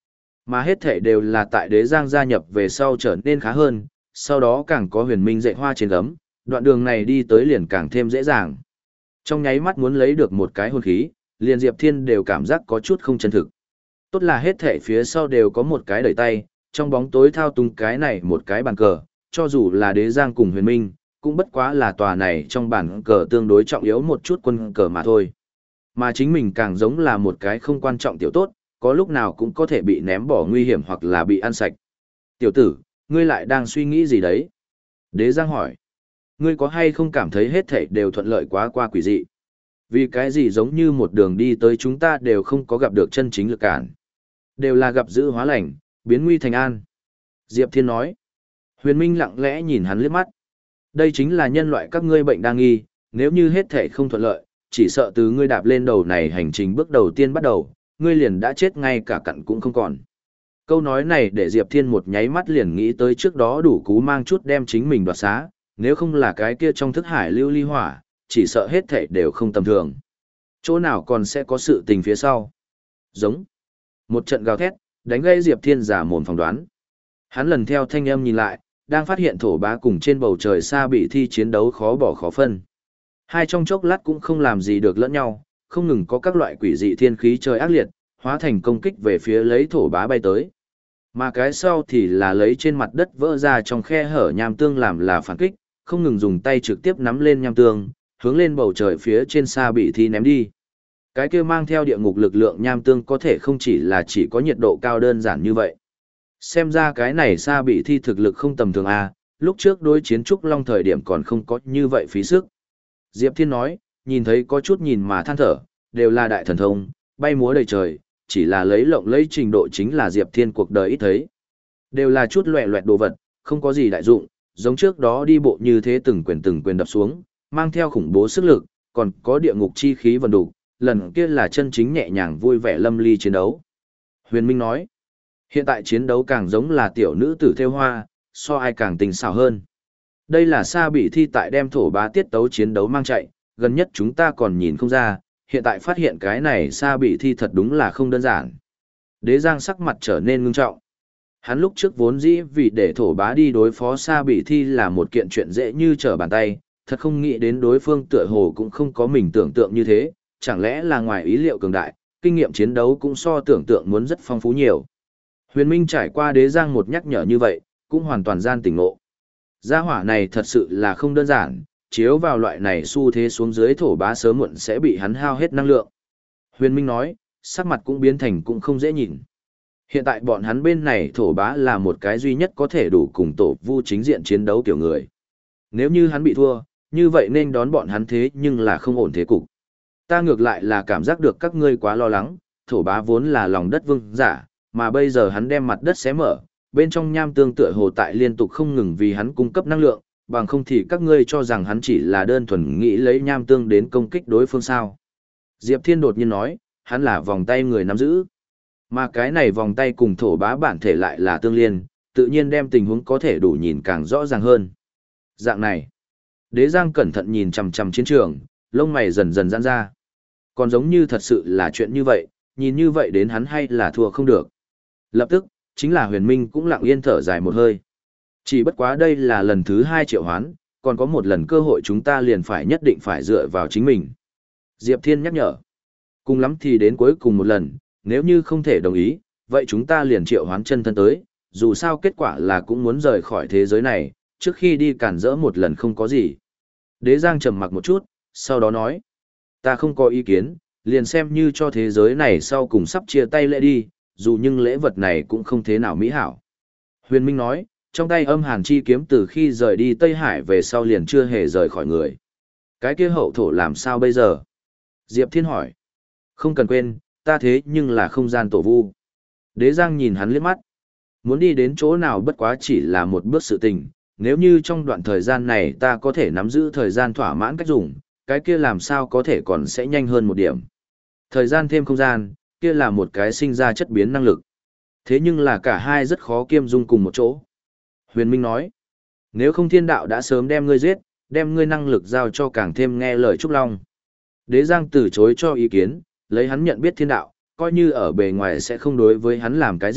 Mà hết thể đều là tại Đế Giang gia nhập về sau trở nên khá hơn, sau đó càng có huyền minh dạy hoa trên gấm, đoạn đường này đi tới liền càng thêm dễ dàng. Trong nháy mắt muốn lấy được một cái hồn khí, liền Diệp Thiên đều cảm giác có chút không chân thực. Tốt là hết thể phía sau đều có một cái đẩy tay, trong bóng tối thao túng cái này một cái bàn cờ, cho dù là Đế Giang cùng huyền minh, cũng bất quá là tòa này trong bàn cờ tương đối trọng yếu một chút quân cờ mà thôi. Mà chính mình càng giống là một cái không quan trọng tiểu tốt, có lúc nào cũng có thể bị ném bỏ nguy hiểm hoặc là bị ăn sạch. Tiểu tử, ngươi lại đang suy nghĩ gì đấy? Đế Giang hỏi. Ngươi có hay không cảm thấy hết thảy đều thuận lợi quá qua quỷ dị? Vì cái gì giống như một đường đi tới chúng ta đều không có gặp được chân chính lực cản. Đều là gặp dữ hóa lành, biến nguy thành an. Diệp Thiên nói. Huyền Minh lặng lẽ nhìn hắn liếc mắt. Đây chính là nhân loại các ngươi bệnh đang nghi, nếu như hết thảy không thuận lợi, chỉ sợ từ ngươi đạp lên đầu này hành trình bước đầu tiên bắt đầu, ngươi liền đã chết ngay cả cặn cũng không còn. Câu nói này để Diệp Thiên một nháy mắt liền nghĩ tới trước đó đủ cú mang chút đem chính mình đoạt xá, nếu không là cái kia trong thức hải lưu ly hỏa, chỉ sợ hết thảy đều không tầm thường. Chỗ nào còn sẽ có sự tình phía sau. Giống. Một trận gào thét, đánh gây Diệp Thiên giả mồm phỏng đoán. Hắn lần theo thanh âm nhìn lại, đang phát hiện thổ bá cùng trên bầu trời xa bị thi chiến đấu khó bỏ khó phân. Hai trong chốc lát cũng không làm gì được lẫn nhau, không ngừng có các loại quỷ dị thiên khí trời ác liệt, hóa thành công kích về phía lấy thổ bá bay tới. Mà cái sau thì là lấy trên mặt đất vỡ ra trong khe hở nham tương làm là phản kích, không ngừng dùng tay trực tiếp nắm lên nham tương, hướng lên bầu trời phía trên xa bị thi ném đi. Cái kia mang theo địa ngục lực lượng nham tương có thể không chỉ là chỉ có nhiệt độ cao đơn giản như vậy. Xem ra cái này xa bị thi thực lực không tầm thường à, lúc trước đối chiến Trúc Long thời điểm còn không có như vậy phí sức. Diệp Thiên nói, nhìn thấy có chút nhìn mà than thở, đều là đại thần thông, bay múa đầy trời, chỉ là lấy lộng lấy trình độ chính là Diệp Thiên cuộc đời ít thấy. Đều là chút loẹ loẹt đồ vật, không có gì đại dụng, giống trước đó đi bộ như thế từng quyền từng quyền đập xuống, mang theo khủng bố sức lực, còn có địa ngục chi khí vần đủ, lần kia là chân chính nhẹ nhàng vui vẻ lâm ly chiến đấu. Huyền Minh nói, hiện tại chiến đấu càng giống là tiểu nữ tử theo hoa, so ai càng tình xảo hơn. Đây là Sa Bị Thi tại đem thổ bá tiết tấu chiến đấu mang chạy, gần nhất chúng ta còn nhìn không ra, hiện tại phát hiện cái này Sa Bị Thi thật đúng là không đơn giản. Đế Giang sắc mặt trở nên ngưng trọng. Hắn lúc trước vốn dĩ vì để thổ bá đi đối phó Sa Bị Thi là một kiện chuyện dễ như trở bàn tay, thật không nghĩ đến đối phương tựa hồ cũng không có mình tưởng tượng như thế, chẳng lẽ là ngoài ý liệu cường đại, kinh nghiệm chiến đấu cũng so tưởng tượng muốn rất phong phú nhiều. Huyền Minh trải qua Đế Giang một nhắc nhở như vậy, cũng hoàn toàn gian tỉnh ngộ. Gia hỏa này thật sự là không đơn giản, chiếu vào loại này xu thế xuống dưới thổ bá sớm muộn sẽ bị hắn hao hết năng lượng. Huyền Minh nói, sắc mặt cũng biến thành cũng không dễ nhìn. Hiện tại bọn hắn bên này thổ bá là một cái duy nhất có thể đủ cùng tổ vu chính diện chiến đấu kiểu người. Nếu như hắn bị thua, như vậy nên đón bọn hắn thế nhưng là không ổn thế cục. Ta ngược lại là cảm giác được các ngươi quá lo lắng, thổ bá vốn là lòng đất vương giả, mà bây giờ hắn đem mặt đất xé mở, bên trong nham tương tựa hồ tại liên tục không ngừng vì hắn cung cấp năng lượng, bằng không thì các ngươi cho rằng hắn chỉ là đơn thuần nghĩ lấy nham tương đến công kích đối phương sao. Diệp Thiên đột nhiên nói, hắn là vòng tay người nắm giữ. Mà cái này vòng tay cùng thổ bá bản thể lại là tương liên, tự nhiên đem tình huống có thể đủ nhìn càng rõ ràng hơn. Dạng này, Đế Giang cẩn thận nhìn chằm chằm chiến trường, lông mày dần dần giãn ra. Còn giống như thật sự là chuyện như vậy, nhìn như vậy đến hắn hay là thua không được. Lập tức, chính là Huyền Minh cũng lặng yên thở dài một hơi. Chỉ bất quá đây là lần thứ hai triệu hoán, còn có một lần cơ hội chúng ta liền phải nhất định phải dựa vào chính mình. Diệp Thiên nhắc nhở. Cùng lắm thì đến cuối cùng một lần, nếu như không thể đồng ý, vậy chúng ta liền triệu hoán chân thân tới, dù sao kết quả là cũng muốn rời khỏi thế giới này, trước khi đi cản rỡ một lần không có gì. Đế Giang trầm mặc một chút, sau đó nói. Ta không có ý kiến, liền xem như cho thế giới này sau cùng sắp chia tay lễ đi, dù nhưng lễ vật này cũng không thế nào mỹ hảo. Huyền Minh nói, trong tay âm hàn chi kiếm từ khi rời đi Tây Hải về sau liền chưa hề rời khỏi người. Cái kia hậu thổ làm sao bây giờ? Diệp Thiên hỏi. Không cần quên, ta thế nhưng là không gian tổ vu. Đế Giang nhìn hắn liếc mắt. Muốn đi đến chỗ nào bất quá chỉ là một bước sự tình, nếu như trong đoạn thời gian này ta có thể nắm giữ thời gian thỏa mãn cách dùng, cái kia làm sao có thể còn sẽ nhanh hơn một điểm. Thời gian thêm không gian, kia là một cái sinh ra chất biến năng lực. Thế nhưng là cả hai rất khó kiêm dung cùng một chỗ. Huyền Minh nói, nếu không thiên đạo đã sớm đem ngươi giết, đem ngươi năng lực giao cho càng thêm nghe lời Trúc Long. Đế Giang từ chối cho ý kiến, lấy hắn nhận biết thiên đạo, coi như ở bề ngoài sẽ không đối với hắn làm cái gì,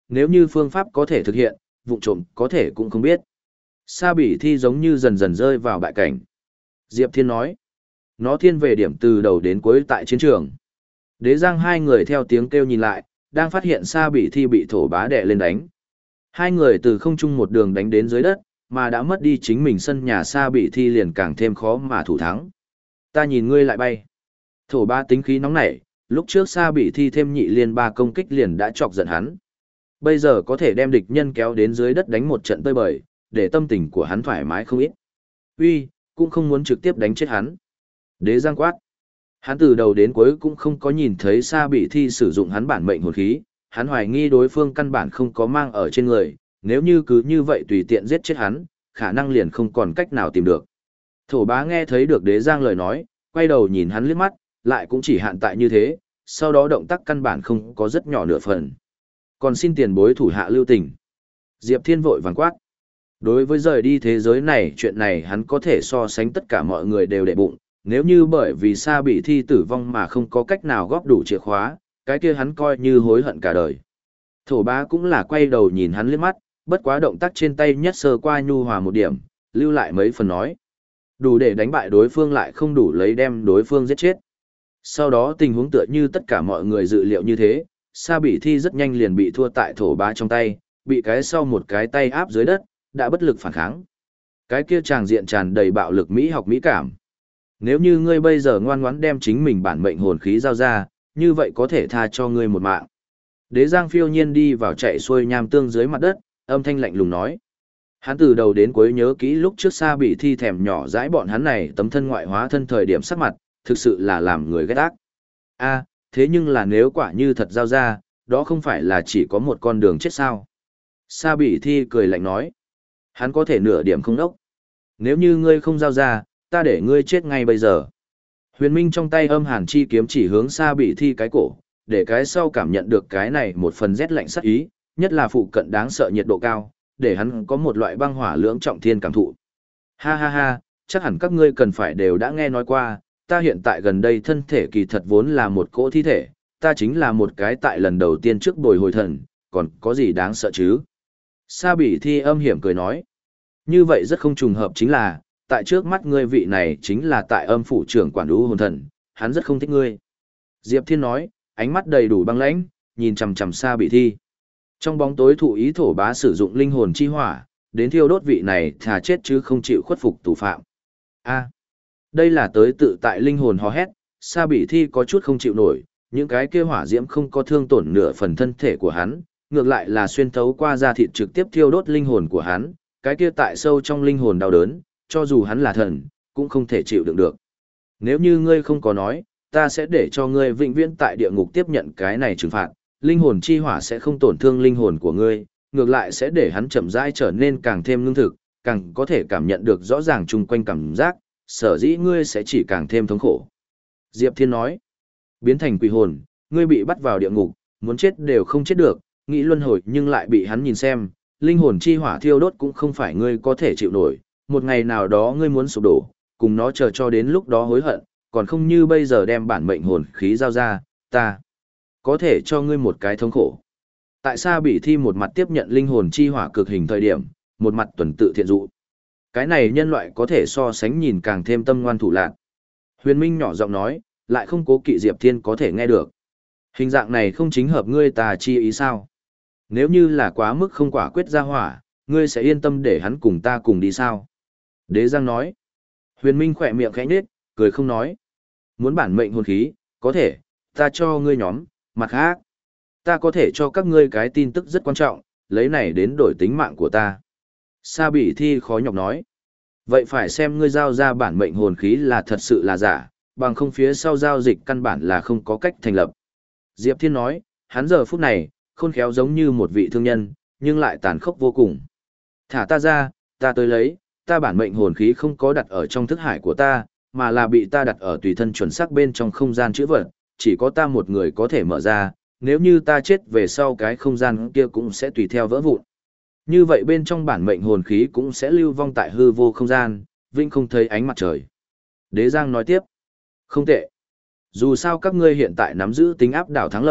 nếu như phương pháp có thể thực hiện, vụ trộm có thể cũng không biết. Sa Bỉ Thi giống như dần dần rơi vào bại cảnh. Diệp Thiên nói, nó thiên về điểm từ đầu đến cuối tại chiến trường. Đế Giang hai người theo tiếng kêu nhìn lại, đang phát hiện Sa Bỉ Thi bị thổ bá đè lên đánh. Hai người từ không trung một đường đánh đến dưới đất, mà đã mất đi chính mình sân nhà Sa Bỉ Thi liền càng thêm khó mà thủ thắng. Ta nhìn ngươi lại bay. Thổ bá tính khí nóng nảy, lúc trước Sa Bỉ Thi thêm nhị liên ba công kích liền đã chọc giận hắn. Bây giờ có thể đem địch nhân kéo đến dưới đất đánh một trận tơi bời, để tâm tình của hắn thoải mái không ít. Uy, cũng không muốn trực tiếp đánh chết hắn. Đế Giang quát. Hắn từ đầu đến cuối cũng không có nhìn thấy Sa Bỉ Thi sử dụng hắn bản mệnh hồn khí, hắn hoài nghi đối phương căn bản không có mang ở trên người, nếu như cứ như vậy tùy tiện giết chết hắn, khả năng liền không còn cách nào tìm được. Thổ bá nghe thấy được Đế Giang lời nói, quay đầu nhìn hắn liếc mắt, lại cũng chỉ hạn tại như thế, sau đó động tác căn bản không có rất nhỏ nửa phần. Còn xin tiền bối thủ hạ lưu tình. Diệp Thiên vội vàng quát. Đối với rời đi thế giới này, chuyện này hắn có thể so sánh tất cả mọi người đều để bụng, nếu như bởi vì Sa Bỉ Thi tử vong mà không có cách nào góp đủ chìa khóa, cái kia hắn coi như hối hận cả đời. Thổ bá cũng là quay đầu nhìn hắn liếc mắt, bất quá động tác trên tay nhất sơ qua nhu hòa một điểm, lưu lại mấy phần nói. Đủ để đánh bại đối phương lại không đủ lấy đem đối phương giết chết. Sau đó tình huống tựa như tất cả mọi người dự liệu như thế, Sa Bỉ Thi rất nhanh liền bị thua tại thổ bá trong tay, bị cái sau một cái tay áp dưới đất, đã bất lực phản kháng. Cái kia tràng diện tràn đầy bạo lực mỹ học mỹ cảm. Nếu như ngươi bây giờ ngoan ngoãn đem chính mình bản mệnh hồn khí giao ra, như vậy có thể tha cho ngươi một mạng. Đế Giang phiêu nhiên đi vào chạy xuôi nham tương dưới mặt đất, âm thanh lạnh lùng nói. Hắn từ đầu đến cuối nhớ kỹ lúc trước Sa Bỉ Thi thèm nhỏ dãi bọn hắn này tấm thân ngoại hóa thân thời điểm sắc mặt, thực sự là làm người ghét ác. A, thế nhưng là nếu quả như thật giao ra, đó không phải là chỉ có một con đường chết sao. Sa Bỉ Thi cười lạnh nói. Hắn có thể nửa điểm không đốc. Nếu như ngươi không giao ra, ta để ngươi chết ngay bây giờ. Huyền Minh trong tay âm hàn chi kiếm chỉ hướng Sa Bỉ Thi cái cổ, để cái sau cảm nhận được cái này một phần rét lạnh sắc ý, nhất là phụ cận đáng sợ nhiệt độ cao, để hắn có một loại băng hỏa lưỡng trọng thiên cảm thụ. Ha ha ha, chắc hẳn các ngươi cần phải đều đã nghe nói qua, ta hiện tại gần đây thân thể kỳ thật vốn là một cỗ thi thể, ta chính là một cái tại lần đầu tiên trước bồi hồi thần, còn có gì đáng sợ chứ? Sa Bỉ Thi âm hiểm cười nói. Như vậy rất không trùng hợp chính là, tại trước mắt ngươi vị này chính là tại âm phủ trưởng quản lũ hồn thần, hắn rất không thích ngươi. Diệp Thiên nói, ánh mắt đầy đủ băng lãnh, nhìn chằm chằm Sa Bỉ Thi. Trong bóng tối thụ ý thổ bá sử dụng linh hồn chi hỏa, đến thiêu đốt vị này thà chết chứ không chịu khuất phục tù phạm. A, đây là tới tự tại linh hồn hò hét, Sa Bỉ Thi có chút không chịu nổi, những cái kia hỏa diễm không có thương tổn nửa phần thân thể của hắn, ngược lại là xuyên thấu qua da thịt trực tiếp thiêu đốt linh hồn của hắn, cái kia tại sâu trong linh hồn đau đớn, cho dù hắn là thần, cũng không thể chịu đựng được. Nếu như ngươi không có nói, ta sẽ để cho ngươi vĩnh viễn tại địa ngục tiếp nhận cái này trừng phạt, linh hồn chi hỏa sẽ không tổn thương linh hồn của ngươi, ngược lại sẽ để hắn chậm rãi trở nên càng thêm ngưng thực, càng có thể cảm nhận được rõ ràng chung quanh cảm giác, sở dĩ ngươi sẽ chỉ càng thêm thống khổ. Diệp Thiên nói, biến thành quỷ hồn, ngươi bị bắt vào địa ngục, muốn chết đều không chết được, nghĩ luân hồi nhưng lại bị hắn nhìn xem, linh hồn chi hỏa thiêu đốt cũng không phải ngươi có thể chịu nổi, một ngày nào đó ngươi muốn sụp đổ, cùng nó chờ cho đến lúc đó hối hận, còn không như bây giờ đem bản mệnh hồn khí giao ra, ta có thể cho ngươi một cái thống khổ. Tại Sa Bỉ Thi một mặt tiếp nhận linh hồn chi hỏa cực hình thời điểm, một mặt tuần tự thiện dụ. Cái này nhân loại có thể so sánh nhìn càng thêm tâm ngoan thủ lạn. Huyền Minh nhỏ giọng nói, lại không cố kỵ Diệp Thiên có thể nghe được. Hình dạng này không chính hợp ngươi ta chi ý sao? Nếu như là quá mức không quả quyết ra hỏa, ngươi sẽ yên tâm để hắn cùng ta cùng đi sao? Đế Giang nói. Huyền Minh khỏe miệng khẽ nhếch, cười không nói. Muốn bản mệnh hồn khí, có thể, ta cho ngươi nhóm, mặt khác. Ta có thể cho các ngươi cái tin tức rất quan trọng, lấy này đến đổi tính mạng của ta. Sa Bỉ Thi khó nhọc nói. Vậy phải xem ngươi giao ra bản mệnh hồn khí là thật sự là giả, bằng không phía sau giao dịch căn bản là không có cách thành lập. Diệp Thiên nói, hắn giờ phút này, khôn khéo giống như một vị thương nhân, nhưng lại tàn khốc vô cùng. Thả ta ra, ta tới lấy, ta bản mệnh hồn khí không có đặt ở trong thức hải của ta, mà là bị ta đặt ở tùy thân chuẩn xác bên trong không gian chữ vật, chỉ có ta một người có thể mở ra, nếu như ta chết về sau cái không gian kia cũng sẽ tùy theo vỡ vụn. Như vậy bên trong bản mệnh hồn khí cũng sẽ lưu vong tại hư vô không gian, vĩnh không thấy ánh mặt trời. Đế Giang nói tiếp, không tệ. Dù sao các ngươi hiện tại nắm giữ tính áp đảo thắng lợi,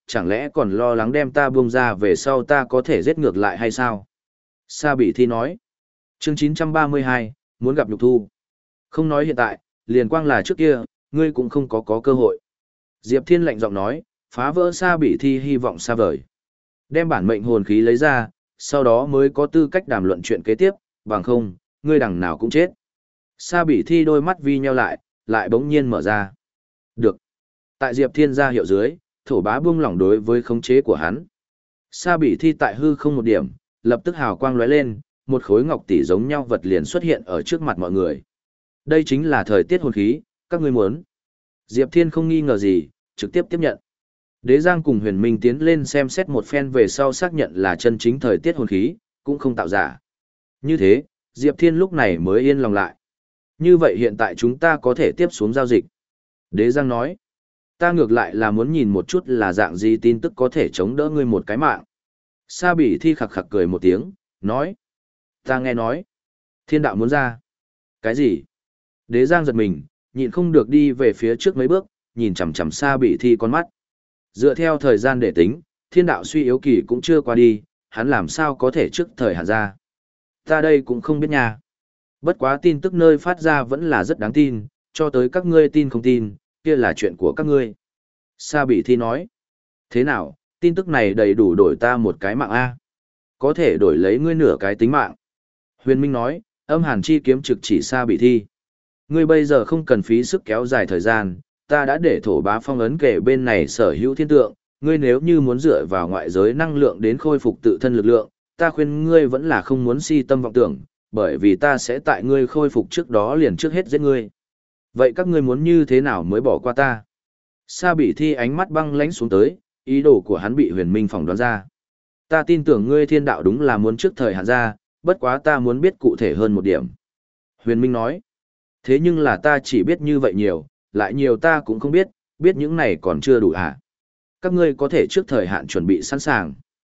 chẳng lẽ còn lo lắng đem ta buông ra về sau ta có thể giết ngược lại hay sao? Sa Bỉ Thi nói. Chương chín trăm ba mươi hai, muốn gặp nhục thu. Không nói hiện tại, liền quang là trước kia, ngươi cũng không có có cơ hội. Diệp Thiên lạnh giọng nói, phá vỡ Sa Bỉ Thi hy vọng xa vời. Đem bản mệnh hồn khí lấy ra, sau đó mới có tư cách đàm luận chuyện kế tiếp, bằng không, ngươi đằng nào cũng chết. Sa Bỉ Thi đôi mắt vi nheo lại, lại bỗng nhiên mở ra. Được. Tại Diệp Thiên ra hiệu dưới, thổ bá buông lỏng đối với khống chế của hắn. Sa Bỉ Thi tại hư không một điểm, lập tức hào quang lóe lên, một khối ngọc tỷ giống nhau vật liền xuất hiện ở trước mặt mọi người. Đây chính là thời tiết hồn khí, các ngươi muốn. Diệp Thiên không nghi ngờ gì, trực tiếp tiếp nhận. Đế Giang cùng Huyền Minh tiến lên xem xét một phen về sau xác nhận là chân chính thời tiết hồn khí, cũng không tạo giả. Như thế, Diệp Thiên lúc này mới yên lòng lại. Như vậy hiện tại chúng ta có thể tiếp xuống giao dịch. Đế Giang nói, ta ngược lại là muốn nhìn một chút là dạng gì tin tức có thể chống đỡ ngươi một cái mạng. Sa Bỉ Thi khặc khặc cười một tiếng, nói, ta nghe nói, thiên đạo muốn ra. Cái gì? Đế Giang giật mình, nhịn không được đi về phía trước mấy bước, nhìn chằm chằm Sa Bỉ Thi con mắt. Dựa theo thời gian để tính, thiên đạo suy yếu kỳ cũng chưa qua đi, hắn làm sao có thể trước thời hạn ra. Ta đây cũng không biết nha. Bất quá tin tức nơi phát ra vẫn là rất đáng tin, cho tới các ngươi tin không tin, kia là chuyện của các ngươi. Sa Bỉ Thi nói, thế nào, tin tức này đầy đủ đổi ta một cái mạng A. Có thể đổi lấy ngươi nửa cái tính mạng. Huyền Minh nói, âm hàn chi kiếm trực chỉ Sa Bỉ Thi. Ngươi bây giờ không cần phí sức kéo dài thời gian, ta đã để thổ bá phong ấn kể bên này sở hữu thiên tượng, ngươi nếu như muốn dựa vào ngoại giới năng lượng đến khôi phục tự thân lực lượng, ta khuyên ngươi vẫn là không muốn si tâm vọng tưởng, bởi vì ta sẽ tại ngươi khôi phục trước đó liền trước hết giết ngươi. Vậy các ngươi muốn như thế nào mới bỏ qua ta? Sa Bỉ Thi ánh mắt băng lãnh xuống tới, ý đồ của hắn bị Huyền Minh phỏng đoán ra. Ta tin tưởng ngươi thiên đạo đúng là muốn trước thời hạn ra, bất quá ta muốn biết cụ thể hơn một điểm. Huyền Minh nói, thế nhưng là ta chỉ biết như vậy nhiều, lại nhiều ta cũng không biết, biết những này còn chưa đủ à. Các ngươi có thể trước thời hạn chuẩn bị sẵn sàng.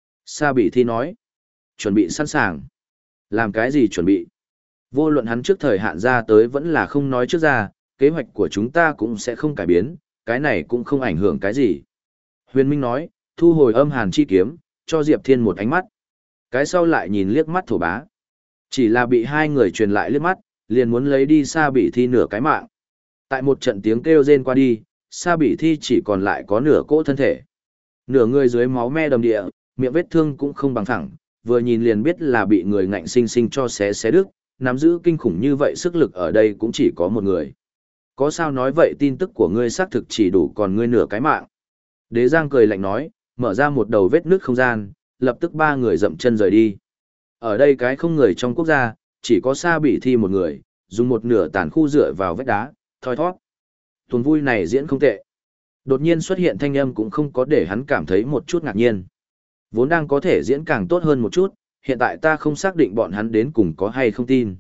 Sa Bỉ Thi nói, chuẩn bị sẵn sàng. Làm cái gì chuẩn bị? Vô luận hắn trước thời hạn ra tới vẫn là không nói trước ra, kế hoạch của chúng ta cũng sẽ không cải biến, cái này cũng không ảnh hưởng cái gì. Huyền Minh nói, thu hồi âm hàn chi kiếm, cho Diệp Thiên một ánh mắt. Cái sau lại nhìn liếc mắt thổ bá. Chỉ là bị hai người truyền lại liếc mắt, liền muốn lấy đi Sa Bỉ Thi nửa cái mạng. Tại một trận tiếng kêu rên qua đi, Sa Bỉ Thi chỉ còn lại có nửa cỗ thân thể. Nửa người dưới máu me đầm địa, miệng vết thương cũng không bằng thẳng, vừa nhìn liền biết là bị người ngạnh sinh sinh cho xé xé đứt, nắm giữ kinh khủng như vậy sức lực ở đây cũng chỉ có một người. Có sao nói vậy tin tức của ngươi xác thực chỉ đủ còn ngươi nửa cái mạng. Đế Giang cười lạnh nói, mở ra một đầu vết nước không gian, lập tức ba người dậm chân rời đi. Ở đây cái không người trong quốc gia, chỉ có Sa Bỉ Thi một người, dùng một nửa tàn khu dựa vào vách đá, thoi thoát. Tuần vui này diễn không tệ. Đột nhiên xuất hiện thanh âm cũng không có để hắn cảm thấy một chút ngạc nhiên. Vốn đang có thể diễn càng tốt hơn một chút, hiện tại ta không xác định bọn hắn đến cùng có hay không tin.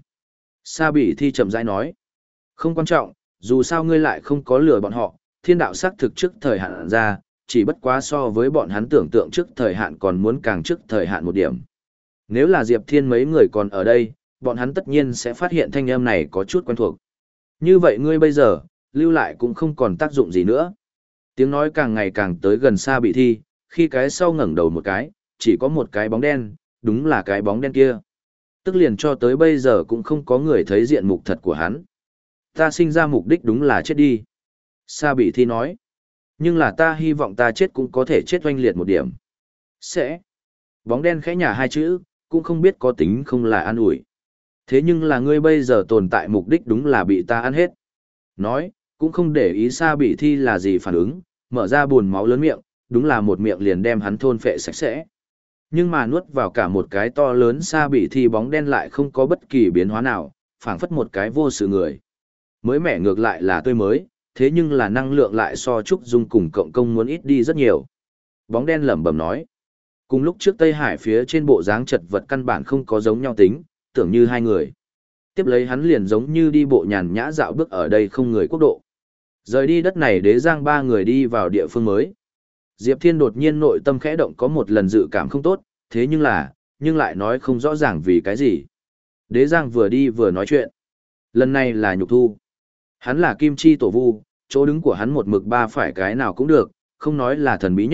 Sa Bỉ Thi chậm rãi nói. Không quan trọng, dù sao ngươi lại không có lừa bọn họ, thiên đạo xác thực trước thời hạn ra, chỉ bất quá so với bọn hắn tưởng tượng trước thời hạn còn muốn càng trước thời hạn một điểm. Nếu là Diệp Thiên mấy người còn ở đây, bọn hắn tất nhiên sẽ phát hiện thanh âm này có chút quen thuộc. Như vậy ngươi bây giờ, lưu lại cũng không còn tác dụng gì nữa. Tiếng nói càng ngày càng tới gần Sa Bỉ Thi, khi cái sau ngẩng đầu một cái, chỉ có một cái bóng đen, đúng là cái bóng đen kia. Tức liền cho tới bây giờ cũng không có người thấy diện mục thật của hắn. Ta sinh ra mục đích đúng là chết đi. Sa Bỉ Thi nói. Nhưng là ta hy vọng ta chết cũng có thể chết oanh liệt một điểm. Sẽ. Bóng đen khẽ nhả hai chữ, cũng không biết có tính không là an ủi. Thế nhưng là ngươi bây giờ tồn tại mục đích đúng là bị ta ăn hết. Nói, cũng không để ý Sa Bỉ Thi là gì phản ứng, mở ra buồn máu lớn miệng, đúng là một miệng liền đem hắn thôn phệ sạch sẽ. Nhưng mà nuốt vào cả một cái to lớn Sa Bỉ Thi bóng đen lại không có bất kỳ biến hóa nào, phảng phất một cái vô sự người. Mới mẻ ngược lại là tươi mới, thế nhưng là năng lượng lại so Trúc Dung cùng cộng công muốn ít đi rất nhiều. Bóng đen lẩm bẩm nói. Cùng lúc trước Tây Hải phía trên bộ dáng chật vật căn bản không có giống nhau tính, tưởng như hai người. Tiếp lấy hắn liền giống như đi bộ nhàn nhã dạo bước ở đây không người quốc độ. Rời đi đất này Đế Giang ba người đi vào địa phương mới. Diệp Thiên đột nhiên nội tâm khẽ động có một lần dự cảm không tốt, thế nhưng là, nhưng lại nói không rõ ràng vì cái gì. Đế Giang vừa đi vừa nói chuyện. Lần này là nhục thu. Hắn là Kim Chi Tổ Vu, chỗ đứng của hắn một mực ba phải cái nào cũng được, không nói là thần bí nhất,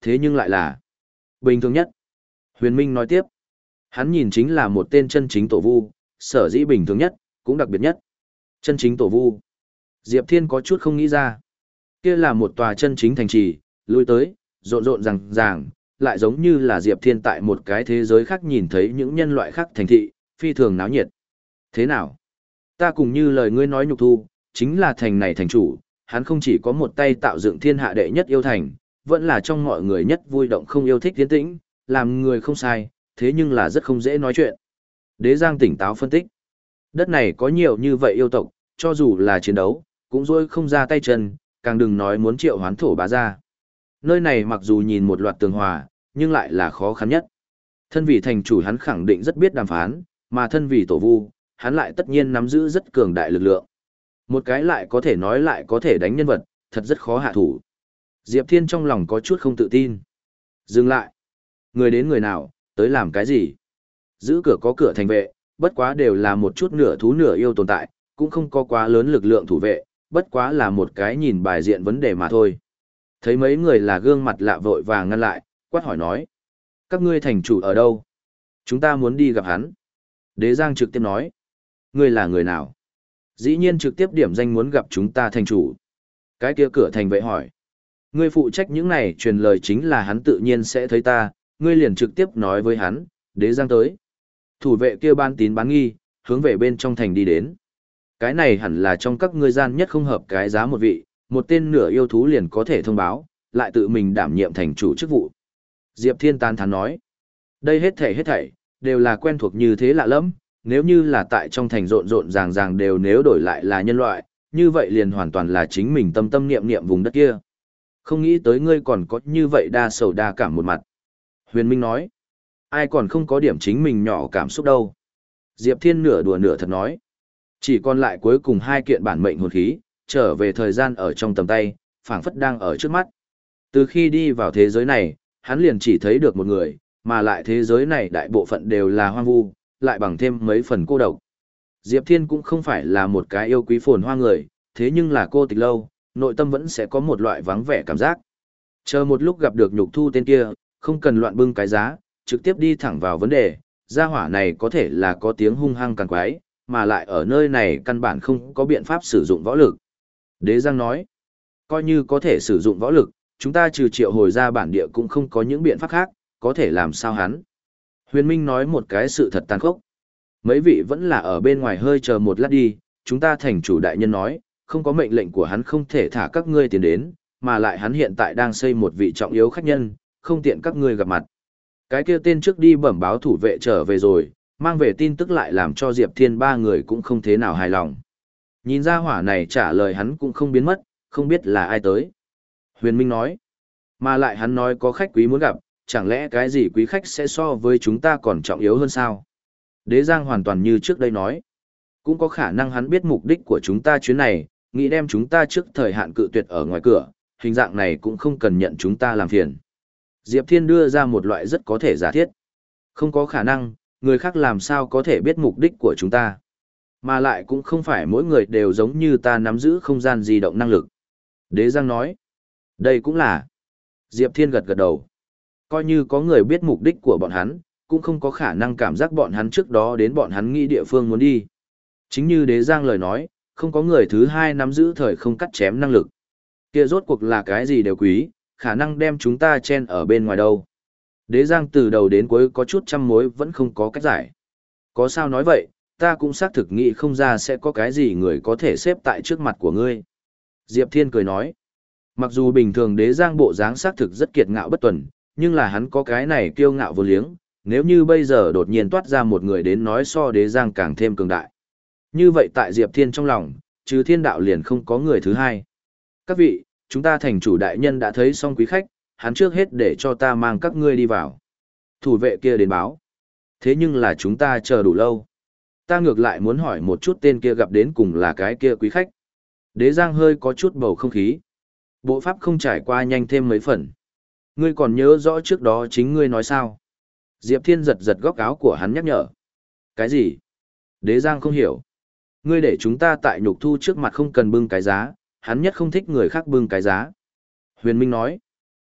Thế nhưng lại là bình thường nhất. Huyền Minh nói tiếp. Hắn nhìn chính là một tên chân chính tổ vu, sở dĩ bình thường nhất, cũng đặc biệt nhất. Chân chính tổ vu. Diệp Thiên có chút không nghĩ ra. Kia là một tòa chân chính thành trì, lui tới, rộn rộn ràng ràng, lại giống như là Diệp Thiên tại một cái thế giới khác nhìn thấy những nhân loại khác thành thị, phi thường náo nhiệt. Thế nào? Ta cùng như lời ngươi nói nhục thu, chính là thành này thành chủ, hắn không chỉ có một tay tạo dựng thiên hạ đệ nhất yêu thành, vẫn là trong mọi người nhất vui động không yêu thích tiến tĩnh, làm người không sai, thế nhưng là rất không dễ nói chuyện. Đế Giang tỉnh táo phân tích. Đất này có nhiều như vậy yêu tộc, cho dù là chiến đấu, cũng dối không ra tay chân, càng đừng nói muốn triệu hoán thổ bá ra. Nơi này mặc dù nhìn một loạt tường hòa, nhưng lại là khó khăn nhất. Thân vị thành chủ hắn khẳng định rất biết đàm phán, mà thân vị tổ vu, hắn lại tất nhiên nắm giữ rất cường đại lực lượng. Một cái lại có thể nói lại có thể đánh nhân vật, thật rất khó hạ thủ. Diệp Thiên trong lòng có chút không tự tin. Dừng lại. Người đến người nào, tới làm cái gì? Giữ cửa có cửa thành vệ, bất quá đều là một chút nửa thú nửa yêu tồn tại, cũng không có quá lớn lực lượng thủ vệ, bất quá là một cái nhìn bài diện vấn đề mà thôi. Thấy mấy người là gương mặt lạ vội vàng ngăn lại, quát hỏi nói. Các ngươi thành chủ ở đâu? Chúng ta muốn đi gặp hắn. Đế Giang trực tiếp nói. Ngươi là người nào? Dĩ nhiên trực tiếp điểm danh muốn gặp chúng ta thành chủ. Cái kia cửa thành vệ hỏi. Ngươi phụ trách những này truyền lời chính là hắn tự nhiên sẽ thấy ta, ngươi liền trực tiếp nói với hắn, Đế Giang tới. Thủ vệ kia ban tín bán nghi, hướng về bên trong thành đi đến. Cái này hẳn là trong các ngươi gian nhất không hợp cái giá một vị, một tên nửa yêu thú liền có thể thông báo, lại tự mình đảm nhiệm thành chủ chức vụ. Diệp Thiên tán thán nói, đây hết thảy hết thảy, đều là quen thuộc như thế lạ lắm, nếu như là tại trong thành rộn rộn ràng ràng đều nếu đổi lại là nhân loại, như vậy liền hoàn toàn là chính mình tâm tâm niệm niệm vùng đất kia. Không nghĩ tới ngươi còn có như vậy đa sầu đa cảm một mặt. Huyền Minh nói, ai còn không có điểm chính mình nhỏ cảm xúc đâu. Diệp Thiên nửa đùa nửa thật nói, chỉ còn lại cuối cùng hai kiện bản mệnh hồn khí, trở về thời gian ở trong tầm tay, phảng phất đang ở trước mắt. Từ khi đi vào thế giới này, hắn liền chỉ thấy được một người, mà lại thế giới này đại bộ phận đều là hoang vu, lại bằng thêm mấy phần cô độc. Diệp Thiên cũng không phải là một cái yêu quý phồn hoa người, thế nhưng là cô tịch lâu, nội tâm vẫn sẽ có một loại vắng vẻ cảm giác. Chờ một lúc gặp được nhục thu tên kia, không cần loạn bưng cái giá, trực tiếp đi thẳng vào vấn đề, gia hỏa này có thể là có tiếng hung hăng càng quái, mà lại ở nơi này căn bản không có biện pháp sử dụng võ lực. Đế Giang nói, coi như có thể sử dụng võ lực, chúng ta trừ triệu hồi ra bản địa cũng không có những biện pháp khác, có thể làm sao hắn. Huyền Minh nói một cái sự thật tàn khốc. Mấy vị vẫn là ở bên ngoài hơi chờ một lát đi, chúng ta thành chủ đại nhân nói, không có mệnh lệnh của hắn không thể thả các ngươi tiến đến, mà lại hắn hiện tại đang xây một vị trọng yếu khách nhân, không tiện các ngươi gặp mặt. Cái kia tên trước đi bẩm báo thủ vệ trở về rồi, mang về tin tức lại làm cho Diệp Thiên ba người cũng không thế nào hài lòng. Nhìn ra hỏa này trả lời hắn cũng không biến mất, không biết là ai tới. Huyền Minh nói, mà lại hắn nói có khách quý muốn gặp, chẳng lẽ cái gì quý khách sẽ so với chúng ta còn trọng yếu hơn sao? Đế Giang hoàn toàn như trước đây nói, cũng có khả năng hắn biết mục đích của chúng ta chuyến này, nghĩ đem chúng ta trước thời hạn cự tuyệt ở ngoài cửa, hình dạng này cũng không cần nhận chúng ta làm phiền. Diệp Thiên đưa ra một loại rất có thể giả thiết. Không có khả năng, người khác làm sao có thể biết mục đích của chúng ta. Mà lại cũng không phải mỗi người đều giống như ta nắm giữ không gian di động năng lực. Đế Giang nói, đây cũng là. Diệp Thiên gật gật đầu. Coi như có người biết mục đích của bọn hắn, cũng không có khả năng cảm giác bọn hắn trước đó đến bọn hắn nghĩ địa phương muốn đi. Chính như Đế Giang lời nói, không có người thứ hai nắm giữ thời không cắt chém năng lực. Kia rốt cuộc là cái gì đều quý, khả năng đem chúng ta chen ở bên ngoài đâu. Đế Giang từ đầu đến cuối có chút trăm mối vẫn không có cách giải. Có sao nói vậy, ta cũng xác thực nghĩ không ra sẽ có cái gì người có thể xếp tại trước mặt của ngươi. Diệp Thiên cười nói, mặc dù bình thường Đế Giang bộ dáng xác thực rất kiệt ngạo bất tuần, nhưng là hắn có cái này kiêu ngạo vô liếng, nếu như bây giờ đột nhiên toát ra một người đến nói so Đế Giang càng thêm cường đại. Như vậy tại Diệp Thiên trong lòng, trừ thiên đạo liền không có người thứ hai. Các vị, chúng ta thành chủ đại nhân đã thấy xong quý khách, hắn trước hết để cho ta mang các ngươi đi vào. Thủ vệ kia đến báo. Thế nhưng là chúng ta chờ đủ lâu. Ta ngược lại muốn hỏi một chút tên kia gặp đến cùng là cái kia quý khách. Đế Giang hơi có chút bầu không khí. Bộ pháp không trải qua nhanh thêm mấy phần. Ngươi còn nhớ rõ trước đó chính ngươi nói sao? Diệp Thiên giật giật góc áo của hắn nhắc nhở. Cái gì? Đế Giang không hiểu. Ngươi để chúng ta tại nhục thu trước mặt không cần bưng cái giá, hắn nhất không thích người khác bưng cái giá. Huyền Minh nói.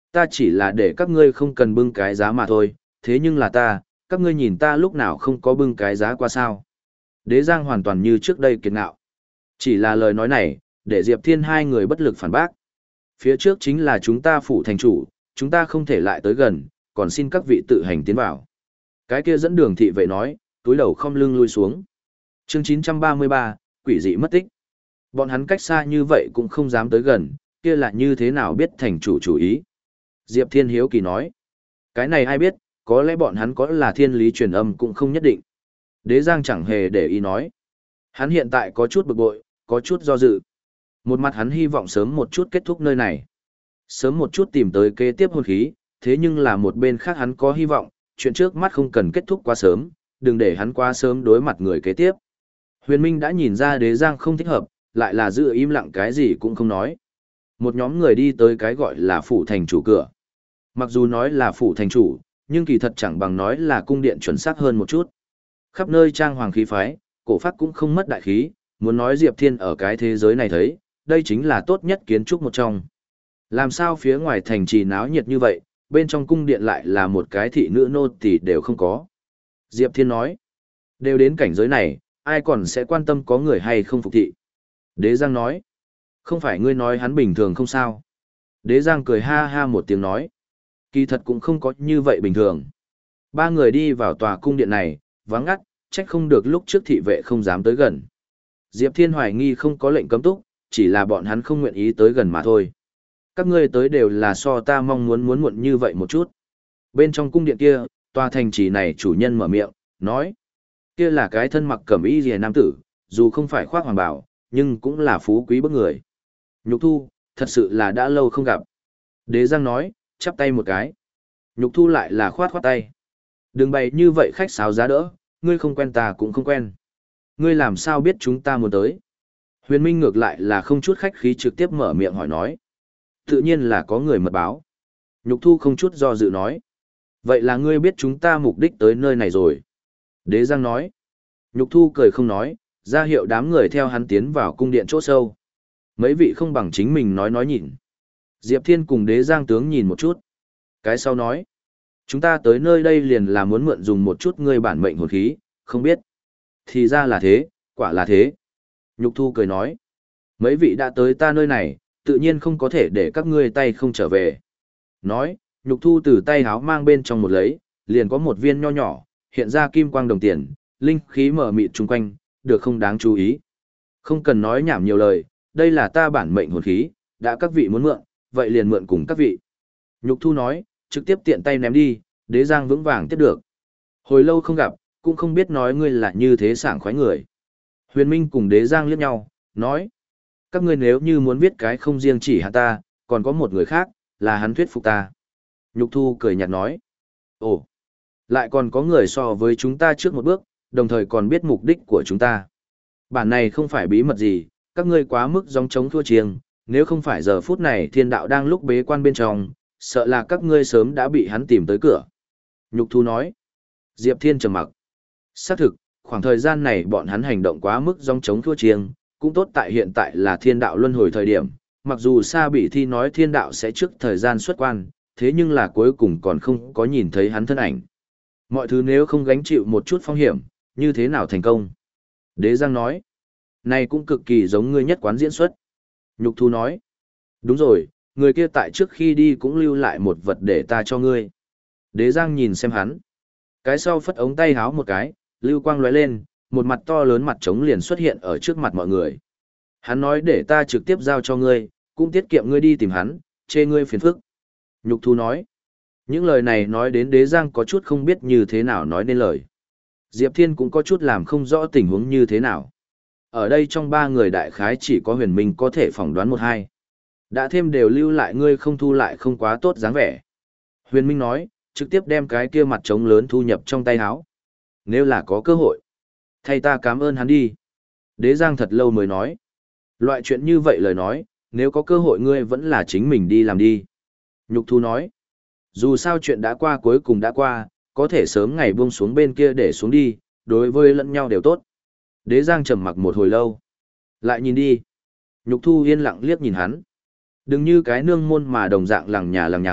Ta chỉ là để các ngươi không cần bưng cái giá mà thôi, thế nhưng là ta, các ngươi nhìn ta lúc nào không có bưng cái giá qua sao. Đế Giang hoàn toàn như trước đây kiệt ngạo. Chỉ là lời nói này, để Diệp Thiên hai người bất lực phản bác. Phía trước chính là chúng ta phủ thành chủ, chúng ta không thể lại tới gần, còn xin các vị tự hành tiến vào. Cái kia dẫn đường thị vệ nói, túi đầu không lưng lui xuống. Chương chín trăm ba mươi ba, quỷ dị mất tích. Bọn hắn cách xa như vậy cũng không dám tới gần, kia là như thế nào biết thành chủ chủ ý. Diệp Thiên hiếu kỳ nói, cái này ai biết, có lẽ bọn hắn có là thiên lý truyền âm cũng không nhất định. Đế Giang chẳng hề để ý nói. Hắn hiện tại có chút bực bội, có chút do dự. Một mặt hắn hy vọng sớm một chút kết thúc nơi này. Sớm một chút tìm tới kế tiếp hồn khí, thế nhưng là một bên khác hắn có hy vọng, chuyện trước mắt không cần kết thúc quá sớm, đừng để hắn quá sớm đối mặt người kế tiếp. Huyền Minh đã nhìn ra Đế Giang không thích hợp, lại là giữ im lặng cái gì cũng không nói. Một nhóm người đi tới cái gọi là phủ thành chủ cửa. Mặc dù nói là phủ thành chủ, nhưng kỳ thật chẳng bằng nói là cung điện chuẩn xác hơn một chút. Khắp nơi trang hoàng khí phái, cổ phác cũng không mất đại khí, muốn nói Diệp Thiên ở cái thế giới này thấy, đây chính là tốt nhất kiến trúc một trong. Làm sao phía ngoài thành trì náo nhiệt như vậy, bên trong cung điện lại là một cái thị nữ nô tỳ đều không có. Diệp Thiên nói, đều đến cảnh giới này, ai còn sẽ quan tâm có người hay không phục thị. Đế Giang nói, không phải ngươi nói hắn bình thường không sao. Đế Giang cười ha ha một tiếng nói, kỳ thật cũng không có như vậy bình thường. Ba người đi vào tòa cung điện này, vắng ngắt, trách không được lúc trước thị vệ không dám tới gần. Diệp Thiên hoài nghi không có lệnh cấm túc, chỉ là bọn hắn không nguyện ý tới gần mà thôi. Các ngươi tới đều là so ta mong muốn muốn muộn như vậy một chút. Bên trong cung điện kia, tòa thành trì này chủ nhân mở miệng, nói. Kia là cái thân mặc cẩm y rìa nam tử, dù không phải khoác hoàng bào, nhưng cũng là phú quý bức người. Nhục Thu, thật sự là đã lâu không gặp. Đế Giang nói, chắp tay một cái. Nhục Thu lại là khoát khoát tay. Đừng bày như vậy khách sáo giá đỡ, ngươi không quen ta cũng không quen. Ngươi làm sao biết chúng ta muốn tới? Huyền Minh ngược lại là không chút khách khí trực tiếp mở miệng hỏi nói. Tự nhiên là có người mật báo. Nhục Thu không chút do dự nói. Vậy là ngươi biết chúng ta mục đích tới nơi này rồi. Đế Giang nói. Nhục Thu cười không nói, ra hiệu đám người theo hắn tiến vào cung điện chỗ sâu. Mấy vị không bằng chính mình nói nói nhìn. Diệp Thiên cùng Đế Giang tướng nhìn một chút. Cái sau nói. Chúng ta tới nơi đây liền là muốn mượn dùng một chút ngươi bản mệnh hồn khí, không biết. Thì ra là thế, quả là thế. Nhục Thu cười nói. Mấy vị đã tới ta nơi này, tự nhiên không có thể để các ngươi tay không trở về. Nói, Nhục Thu từ tay háo mang bên trong một lấy, liền có một viên nho nhỏ, hiện ra kim quang đồng tiền, linh khí mở mịt chung quanh, được không đáng chú ý. Không cần nói nhảm nhiều lời, đây là ta bản mệnh hồn khí, đã các vị muốn mượn, vậy liền mượn cùng các vị. Nhục Thu nói, trực tiếp tiện tay ném đi, Đế Giang vững vàng tiếp được. Hồi lâu không gặp, cũng không biết nói ngươi là như thế sảng khoái người. Huyền Minh cùng Đế Giang liếc nhau, nói. Các ngươi nếu như muốn viết cái không riêng chỉ hạ ta, còn có một người khác, là hắn thuyết phục ta. Nhục Thu cười nhạt nói. Ồ, lại còn có người so với chúng ta trước một bước, đồng thời còn biết mục đích của chúng ta. Bản này không phải bí mật gì, các ngươi quá mức gióng trống thua chiêng, nếu không phải giờ phút này thiên đạo đang lúc bế quan bên trong, sợ là các ngươi sớm đã bị hắn tìm tới cửa. Nhục Thu nói. Diệp Thiên trầm mặc. Xác thực, khoảng thời gian này bọn hắn hành động quá mức gióng trống thua chiêng, cũng tốt tại hiện tại là thiên đạo luân hồi thời điểm, mặc dù Sa Bị Thi nói thiên đạo sẽ trước thời gian xuất quan, thế nhưng là cuối cùng còn không có nhìn thấy hắn thân ảnh. Mọi thứ nếu không gánh chịu một chút phong hiểm, như thế nào thành công? Đế Giang nói, này cũng cực kỳ giống ngươi nhất quán diễn xuất. Nhục Thu nói, đúng rồi, người kia tại trước khi đi cũng lưu lại một vật để ta cho ngươi. Đế Giang nhìn xem hắn. Cái sau phất ống tay háo một cái, lưu quang lóe lên, một mặt to lớn mặt trống liền xuất hiện ở trước mặt mọi người. Hắn nói để ta trực tiếp giao cho ngươi, cũng tiết kiệm ngươi đi tìm hắn, chê ngươi phiền phức. Nhục Thu nói. Những lời này nói đến Đế Giang có chút không biết như thế nào nói nên lời. Diệp Thiên cũng có chút làm không rõ tình huống như thế nào. Ở đây trong ba người đại khái chỉ có Huyền Minh có thể phỏng đoán một hai. Đã thêm đều lưu lại ngươi không thu lại không quá tốt dáng vẻ. Huyền Minh nói, trực tiếp đem cái kia mặt trống lớn thu nhập trong tay áo. Nếu là có cơ hội, thay ta cảm ơn hắn đi. Đế Giang thật lâu mới nói. Loại chuyện như vậy lời nói, nếu có cơ hội ngươi vẫn là chính mình đi làm đi. Nhục Thu nói. Dù sao chuyện đã qua cuối cùng đã qua, có thể sớm ngày buông xuống bên kia để xuống đi, đối với lẫn nhau đều tốt. Đế Giang trầm mặc một hồi lâu. Lại nhìn đi. Nhục Thu yên lặng liếc nhìn hắn. Đừng như cái nương môn mà đồng dạng lằng nhà lằng nhằng,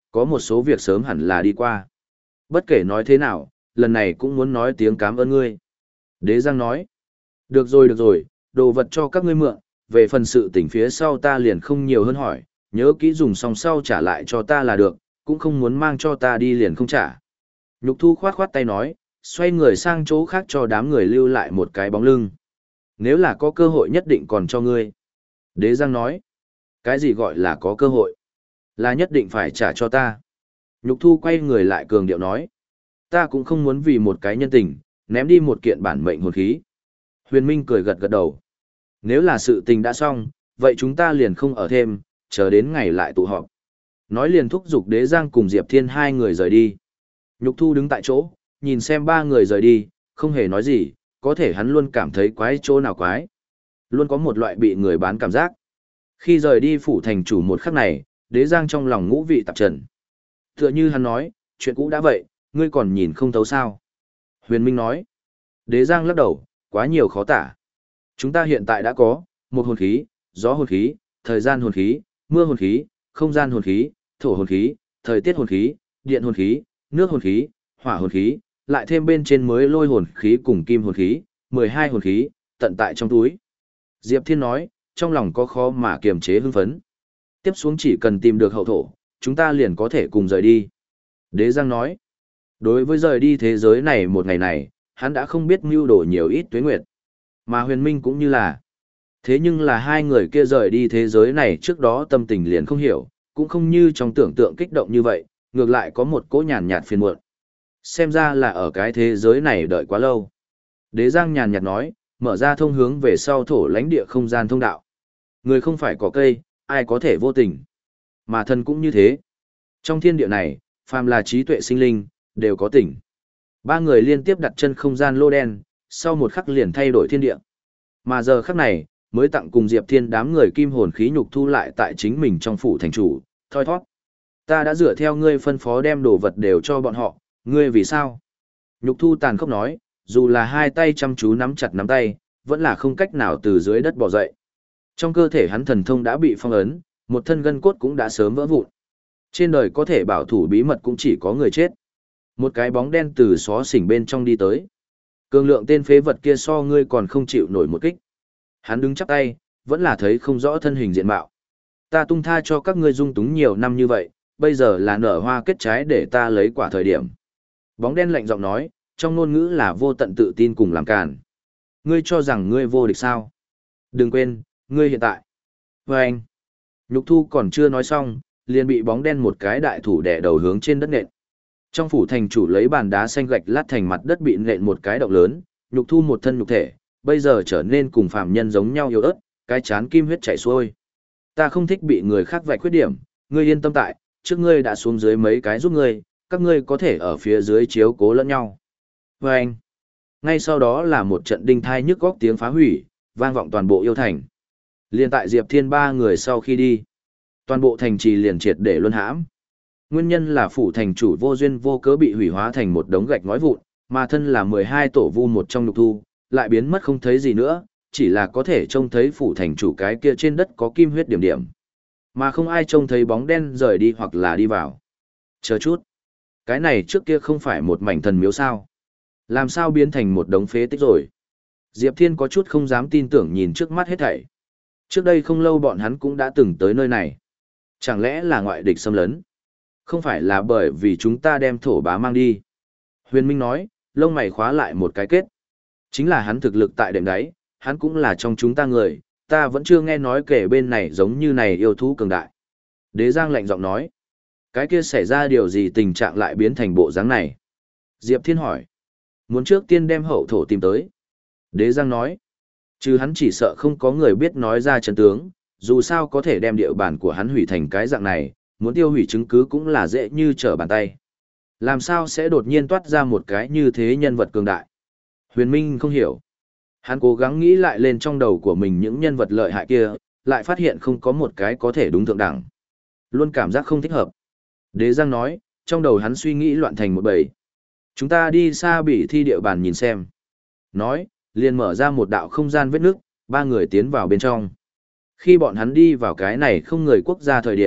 có một số việc sớm hẳn là đi qua. Bất kể nói thế nào, lần này cũng muốn nói tiếng cảm ơn ngươi. Đế Giang nói, được rồi được rồi, đồ vật cho các ngươi mượn, về phần sự tình phía sau ta liền không nhiều hơn hỏi, nhớ kỹ dùng xong sau trả lại cho ta là được, cũng không muốn mang cho ta đi liền không trả. Nhục Thu khoát khoát tay nói, xoay người sang chỗ khác cho đám người lưu lại một cái bóng lưng. Nếu là có cơ hội nhất định còn cho ngươi. Đế Giang nói, cái gì gọi là có cơ hội? Là nhất định phải trả cho ta. Nhục Thu quay người lại cường điệu nói, ta cũng không muốn vì một cái nhân tình, ném đi một kiện bản mệnh hồn khí. Huyền Minh cười gật gật đầu. Nếu là sự tình đã xong, vậy chúng ta liền không ở thêm, chờ đến ngày lại tụ họp. Nói liền thúc giục Đế Giang cùng Diệp Thiên hai người rời đi. Nhục Thu đứng tại chỗ, nhìn xem ba người rời đi, không hề nói gì, có thể hắn luôn cảm thấy quái chỗ nào quái. Luôn có một loại bị người bán cảm giác. Khi rời đi phủ thành chủ một khắc này, Đế Giang trong lòng ngũ vị tạp trần. Tựa như hắn nói, chuyện cũ đã vậy, ngươi còn nhìn không thấu sao. Huyền Minh nói, Đế Giang lắc đầu, quá nhiều khó tả. Chúng ta hiện tại đã có, một hồn khí, gió hồn khí, thời gian hồn khí, mưa hồn khí, không gian hồn khí, thổ hồn khí, thời tiết hồn khí, điện hồn khí, nước hồn khí, hỏa hồn khí, lại thêm bên trên mới lôi hồn khí cùng kim hồn khí, mười hai hồn khí, tận tại trong túi. Diệp Thiên nói, trong lòng có khó mà kiềm chế hưng phấn. Tiếp xuống chỉ cần tìm được hậu thổ, chúng ta liền có thể cùng rời đi. Đế Giang nói, đối với rời đi thế giới này một ngày này, hắn đã không biết mưu đồ nhiều ít tuế nguyệt. Mà Huyền Minh cũng như là. Thế nhưng là hai người kia rời đi thế giới này trước đó tâm tình liền không hiểu, cũng không như trong tưởng tượng kích động như vậy, ngược lại có một cỗ nhàn nhạt phiền muộn. Xem ra là ở cái thế giới này đợi quá lâu. Đế Giang nhàn nhạt nói, mở ra thông hướng về sau thổ lãnh địa không gian thông đạo. Người không phải có cây, ai có thể vô tình. Mà thân cũng như thế. Trong thiên địa này, phàm là trí tuệ sinh linh, đều có tình. Ba người liên tiếp đặt chân không gian lô đen, sau một khắc liền thay đổi thiên địa. Mà giờ khắc này, mới tặng cùng Diệp Thiên đám người kim hồn khí nhục thu lại tại chính mình trong phủ thành chủ, thoi thoát. Ta đã dựa theo ngươi phân phó đem đồ vật đều cho bọn họ, ngươi vì sao? Nhục thu tàn khốc nói, dù là hai tay chăm chú nắm chặt nắm tay, vẫn là không cách nào từ dưới đất bò dậy. Trong cơ thể hắn thần thông đã bị phong ấn, một thân gân cốt cũng đã sớm vỡ vụn. Trên đời có thể bảo thủ bí mật cũng chỉ có người chết. Một cái bóng đen từ xó xỉnh bên trong đi tới. Cường lượng tên phế vật kia so ngươi còn không chịu nổi một kích. Hắn đứng chắp tay, vẫn là thấy không rõ thân hình diện mạo. Ta tung tha cho các ngươi dung túng nhiều năm như vậy, bây giờ là nở hoa kết trái để ta lấy quả thời điểm. Bóng đen lạnh giọng nói, trong ngôn ngữ là vô tận tự tin cùng làm càn. Ngươi cho rằng ngươi vô địch sao? Đừng quên, ngươi hiện tại. Và anh, Nhục Thu còn chưa nói xong, liền bị bóng đen một cái đại thủ đè đầu hướng trên đất nện. Trong phủ thành chủ lấy bàn đá xanh gạch lát thành mặt đất bị nện một cái động lớn, Nhục Thu một thân nhục thể, bây giờ trở nên cùng phàm nhân giống nhau yếu ớt, cái chán kim huyết chảy xuôi. Ta không thích bị người khác vạch khuyết điểm, ngươi yên tâm tại, trước ngươi đã xuống dưới mấy cái giúp ngươi, các ngươi có thể ở phía dưới chiếu cố lẫn nhau. Và anh, ngay sau đó là một trận đinh thai nhức góc tiếng phá hủy, vang vọng toàn bộ yêu thành. Liên tại Diệp Thiên ba người sau khi đi, toàn bộ thành trì liền triệt để luân hãm. Nguyên nhân là phủ thành chủ vô duyên vô cớ bị hủy hóa thành một đống gạch ngói vụn, mà thân là mười hai tổ vu một trong Nhục Thu, lại biến mất không thấy gì nữa, chỉ là có thể trông thấy phủ thành chủ cái kia trên đất có kim huyết điểm điểm. Mà không ai trông thấy bóng đen rời đi hoặc là đi vào. Chờ chút. Cái này trước kia không phải một mảnh thần miếu sao? Làm sao biến thành một đống phế tích rồi? Diệp Thiên có chút không dám tin tưởng nhìn trước mắt hết thảy. Trước đây không lâu bọn hắn cũng đã từng tới nơi này. Chẳng lẽ là ngoại địch xâm lấn? Không phải là bởi vì chúng ta đem thổ bá mang đi. Huyền Minh nói, lông mày khóa lại một cái kết. Chính là hắn thực lực tại đệm đáy, hắn cũng là trong chúng ta người, ta vẫn chưa nghe nói kể bên này giống như này yêu thú cường đại. Đế Giang lạnh giọng nói, cái kia xảy ra điều gì tình trạng lại biến thành bộ dáng này? Diệp Thiên hỏi, muốn trước tiên đem hậu thổ tìm tới. Đế Giang nói, chứ hắn chỉ sợ không có người biết nói ra chân tướng, dù sao có thể đem địa bàn của hắn hủy thành cái dạng này, muốn tiêu hủy chứng cứ cũng là dễ như trở bàn tay. Làm sao sẽ đột nhiên toát ra một cái như thế nhân vật cường đại? Huyền Minh không hiểu. Hắn cố gắng nghĩ lại lên trong đầu của mình những nhân vật lợi hại kia, lại phát hiện không có một cái có thể đúng thượng đẳng. Luôn cảm giác không thích hợp. Đế Giang nói, trong đầu hắn suy nghĩ loạn thành một bầy. Chúng ta đi xa bỉ thi địa bàn nhìn xem. Nói, liền mở ra một đạo không gian vết nước, ba người tiến vào bên trong. Khi bọn hắn đi vào cái này không người quốc gia thời điểm,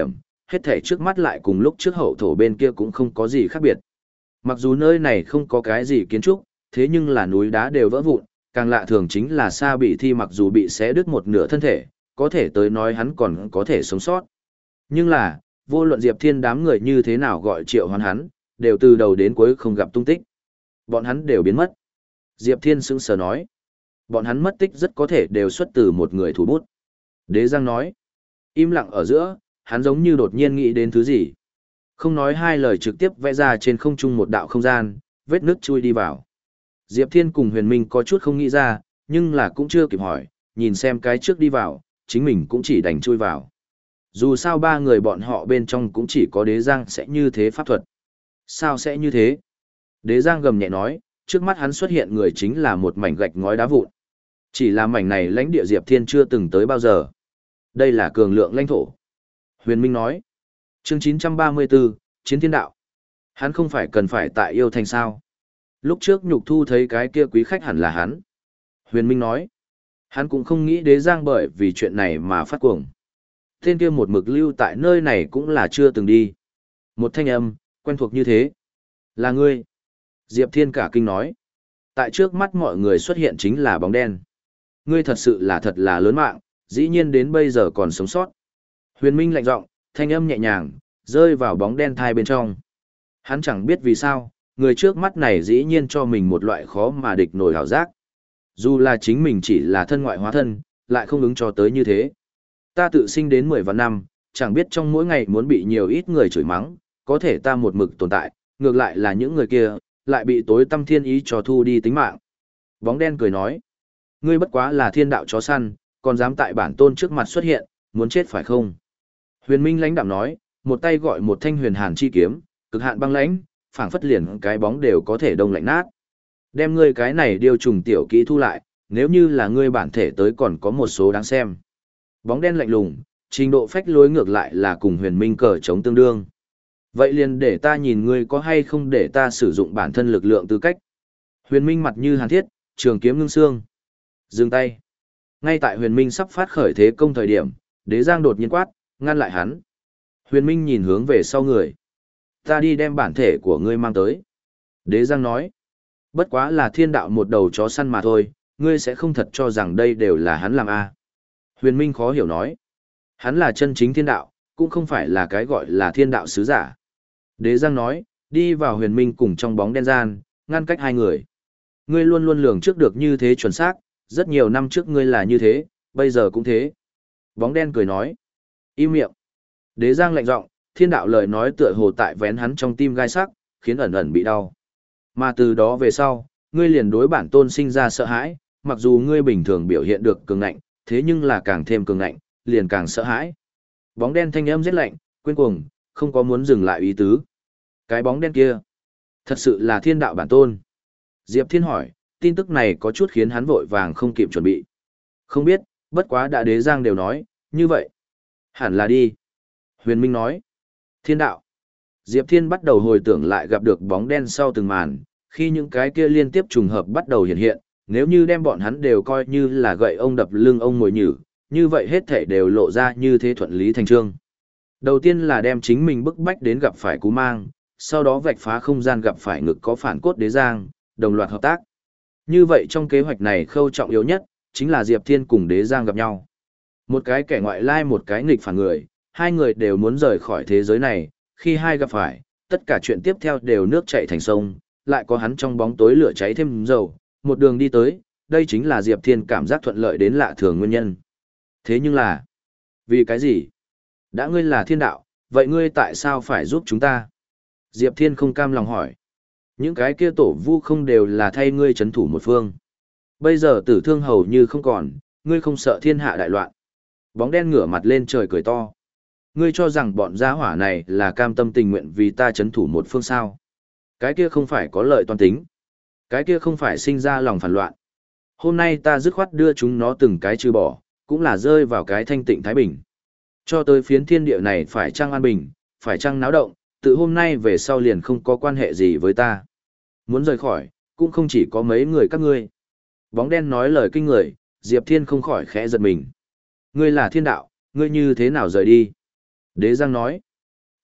hết thể trước mắt lại cùng lúc trước hậu thổ bên kia cũng không có gì khác biệt. Mặc dù nơi này không có cái gì kiến trúc, thế nhưng là núi đá đều vỡ vụn, càng lạ thường chính là Sa Bị Thi mặc dù bị xé đứt một nửa thân thể, có thể tới nói hắn còn có thể sống sót. Nhưng là, vô luận Diệp Thiên đám người như thế nào gọi triệu hoán hắn, đều từ đầu đến cuối không gặp tung tích. Bọn hắn đều biến mất. Diệp Thiên sững sờ nói. Bọn hắn mất tích rất có thể đều xuất từ một người thủ bút. Đế Giang nói. Im lặng ở giữa, hắn giống như đột nhiên nghĩ đến thứ gì. Không nói hai lời trực tiếp vẽ ra trên không trung một đạo không gian, vết nước chui đi vào. Diệp Thiên cùng Huyền Minh có chút không nghĩ ra, nhưng là cũng chưa kịp hỏi, nhìn xem cái trước đi vào, chính mình cũng chỉ đành chui vào. Dù sao ba người bọn họ bên trong cũng chỉ có Đế Giang sẽ như thế pháp thuật. Sao sẽ như thế? Đế Giang gầm nhẹ nói, trước mắt hắn xuất hiện người chính là một mảnh gạch ngói đá vụn. Chỉ là mảnh này lãnh địa Diệp Thiên chưa từng tới bao giờ. Đây là cường lượng lãnh thổ. Huyền Minh nói. Chương chín trăm ba mươi tư, Chiến Thiên Đạo. Hắn không phải cần phải tại yêu thành sao? Lúc trước Nhục Thu thấy cái kia quý khách hẳn là hắn. Huyền Minh nói. Hắn cũng không nghĩ Đế Giang bởi vì chuyện này mà phát cuồng. Tên kia một mực lưu tại nơi này cũng là chưa từng đi. Một thanh âm, quen thuộc như thế. Là ngươi. Diệp Thiên cả kinh nói. Tại trước mắt mọi người xuất hiện chính là bóng đen. Ngươi thật sự là thật là lớn mạng, dĩ nhiên đến bây giờ còn sống sót. Huyền Minh lạnh giọng, thanh âm nhẹ nhàng, rơi vào bóng đen thai bên trong. Hắn chẳng biết vì sao, người trước mắt này dĩ nhiên cho mình một loại khó mà địch nổi hảo giác. Dù là chính mình chỉ là thân ngoại hóa thân, lại không ứng cho tới như thế. Ta tự sinh đến mười vạn năm, chẳng biết trong mỗi ngày muốn bị nhiều ít người chửi mắng, có thể ta một mực tồn tại, ngược lại là những người kia, lại bị tối tâm thiên ý cho thu đi tính mạng. Bóng đen cười nói, ngươi bất quá là thiên đạo chó săn, còn dám tại bản tôn trước mặt xuất hiện, muốn chết phải không? Huyền Minh lãnh đạm nói, một tay gọi một thanh huyền hàn chi kiếm, cực hạn băng lãnh, phảng phất liền cái bóng đều có thể đông lạnh nát. Đem ngươi cái này điều trùng tiểu kỹ thu lại, nếu như là ngươi bản thể tới còn có một số đáng xem. Bóng đen lạnh lùng, trình độ phách lối ngược lại là cùng Huyền Minh cờ chống tương đương. Vậy liền để ta nhìn ngươi có hay không để ta sử dụng bản thân lực lượng tư cách. Huyền Minh mặt như hàn thiết, trường kiếm ngưng xương. Dừng tay. Ngay tại Huyền Minh sắp phát khởi thế công thời điểm, Đế Giang đột nhiên quát, ngăn lại hắn. Huyền Minh nhìn hướng về sau người. Ta đi đem bản thể của ngươi mang tới. Đế Giang nói. Bất quá là thiên đạo một đầu chó săn mà thôi, ngươi sẽ không thật cho rằng đây đều là hắn làm a à. Huyền Minh khó hiểu nói. Hắn là chân chính thiên đạo, cũng không phải là cái gọi là thiên đạo sứ giả. Đế Giang nói, đi vào Huyền Minh cùng trong bóng đen gian, ngăn cách hai người. Ngươi luôn luôn lường trước được như thế chuẩn xác, rất nhiều năm trước ngươi là như thế, bây giờ cũng thế. Bóng đen cười nói, im miệng. Đế Giang lạnh giọng, thiên đạo lời nói tựa hồ tại vén hắn trong tim gai sắc, khiến ẩn ẩn bị đau. Mà từ đó về sau, ngươi liền đối bản tôn sinh ra sợ hãi, mặc dù ngươi bình thường biểu hiện được cường ngạnh, thế nhưng là càng thêm cường ngạnh, liền càng sợ hãi. Bóng đen thanh âm rất lạnh, quên cuồng, không có muốn dừng lại ý tứ. Cái bóng đen kia, thật sự là thiên đạo bản tôn. Diệp Thiên hỏi, tin tức này có chút khiến hắn vội vàng không kịp chuẩn bị. Không biết, bất quá đã Đế Giang đều nói, như vậy. Hẳn là đi. Huyền Minh nói, thiên đạo. Diệp Thiên bắt đầu hồi tưởng lại gặp được bóng đen sau từng màn, khi những cái kia liên tiếp trùng hợp bắt đầu hiện hiện, nếu như đem bọn hắn đều coi như là gậy ông đập lưng ông mồi nhử, như vậy hết thể đều lộ ra như thế thuận lý thành trương. Đầu tiên là đem chính mình bức bách đến gặp phải Cú Mang, sau đó vạch phá không gian gặp phải ngực có phản cốt Đế Giang, đồng loạt hợp tác. Như vậy trong kế hoạch này khâu trọng yếu nhất, chính là Diệp Thiên cùng Đế Giang gặp nhau. Một cái kẻ ngoại lai một cái nghịch phản người, hai người đều muốn rời khỏi thế giới này, khi hai gặp phải, tất cả chuyện tiếp theo đều nước chảy thành sông, lại có hắn trong bóng tối lửa cháy thêm dầu, một đường đi tới, đây chính là Diệp Thiên cảm giác thuận lợi đến lạ thường nguyên nhân. Thế nhưng là, vì cái gì? Đã ngươi là thiên đạo, vậy ngươi tại sao phải giúp chúng ta? Diệp Thiên không cam lòng hỏi. Những cái kia tổ vu không đều là thay ngươi chấn thủ một phương. Bây giờ tử thương hầu như không còn, ngươi không sợ thiên hạ đại loạn. Bóng đen ngửa mặt lên trời cười to. Ngươi cho rằng bọn gia hỏa này là cam tâm tình nguyện vì ta chấn thủ một phương sao. Cái kia không phải có lợi toan tính. Cái kia không phải sinh ra lòng phản loạn. Hôm nay ta dứt khoát đưa chúng nó từng cái trừ bỏ, cũng là rơi vào cái thanh tịnh thái bình. Cho tới phiến thiên địa này phải chăng an bình, phải chăng náo động, từ hôm nay về sau liền không có quan hệ gì với ta. Muốn rời khỏi, cũng không chỉ có mấy người các ngươi. Bóng đen nói lời kinh người, Diệp Thiên không khỏi khẽ giật mình. Ngươi là thiên đạo, ngươi như thế nào rời đi? Đế Giang nói,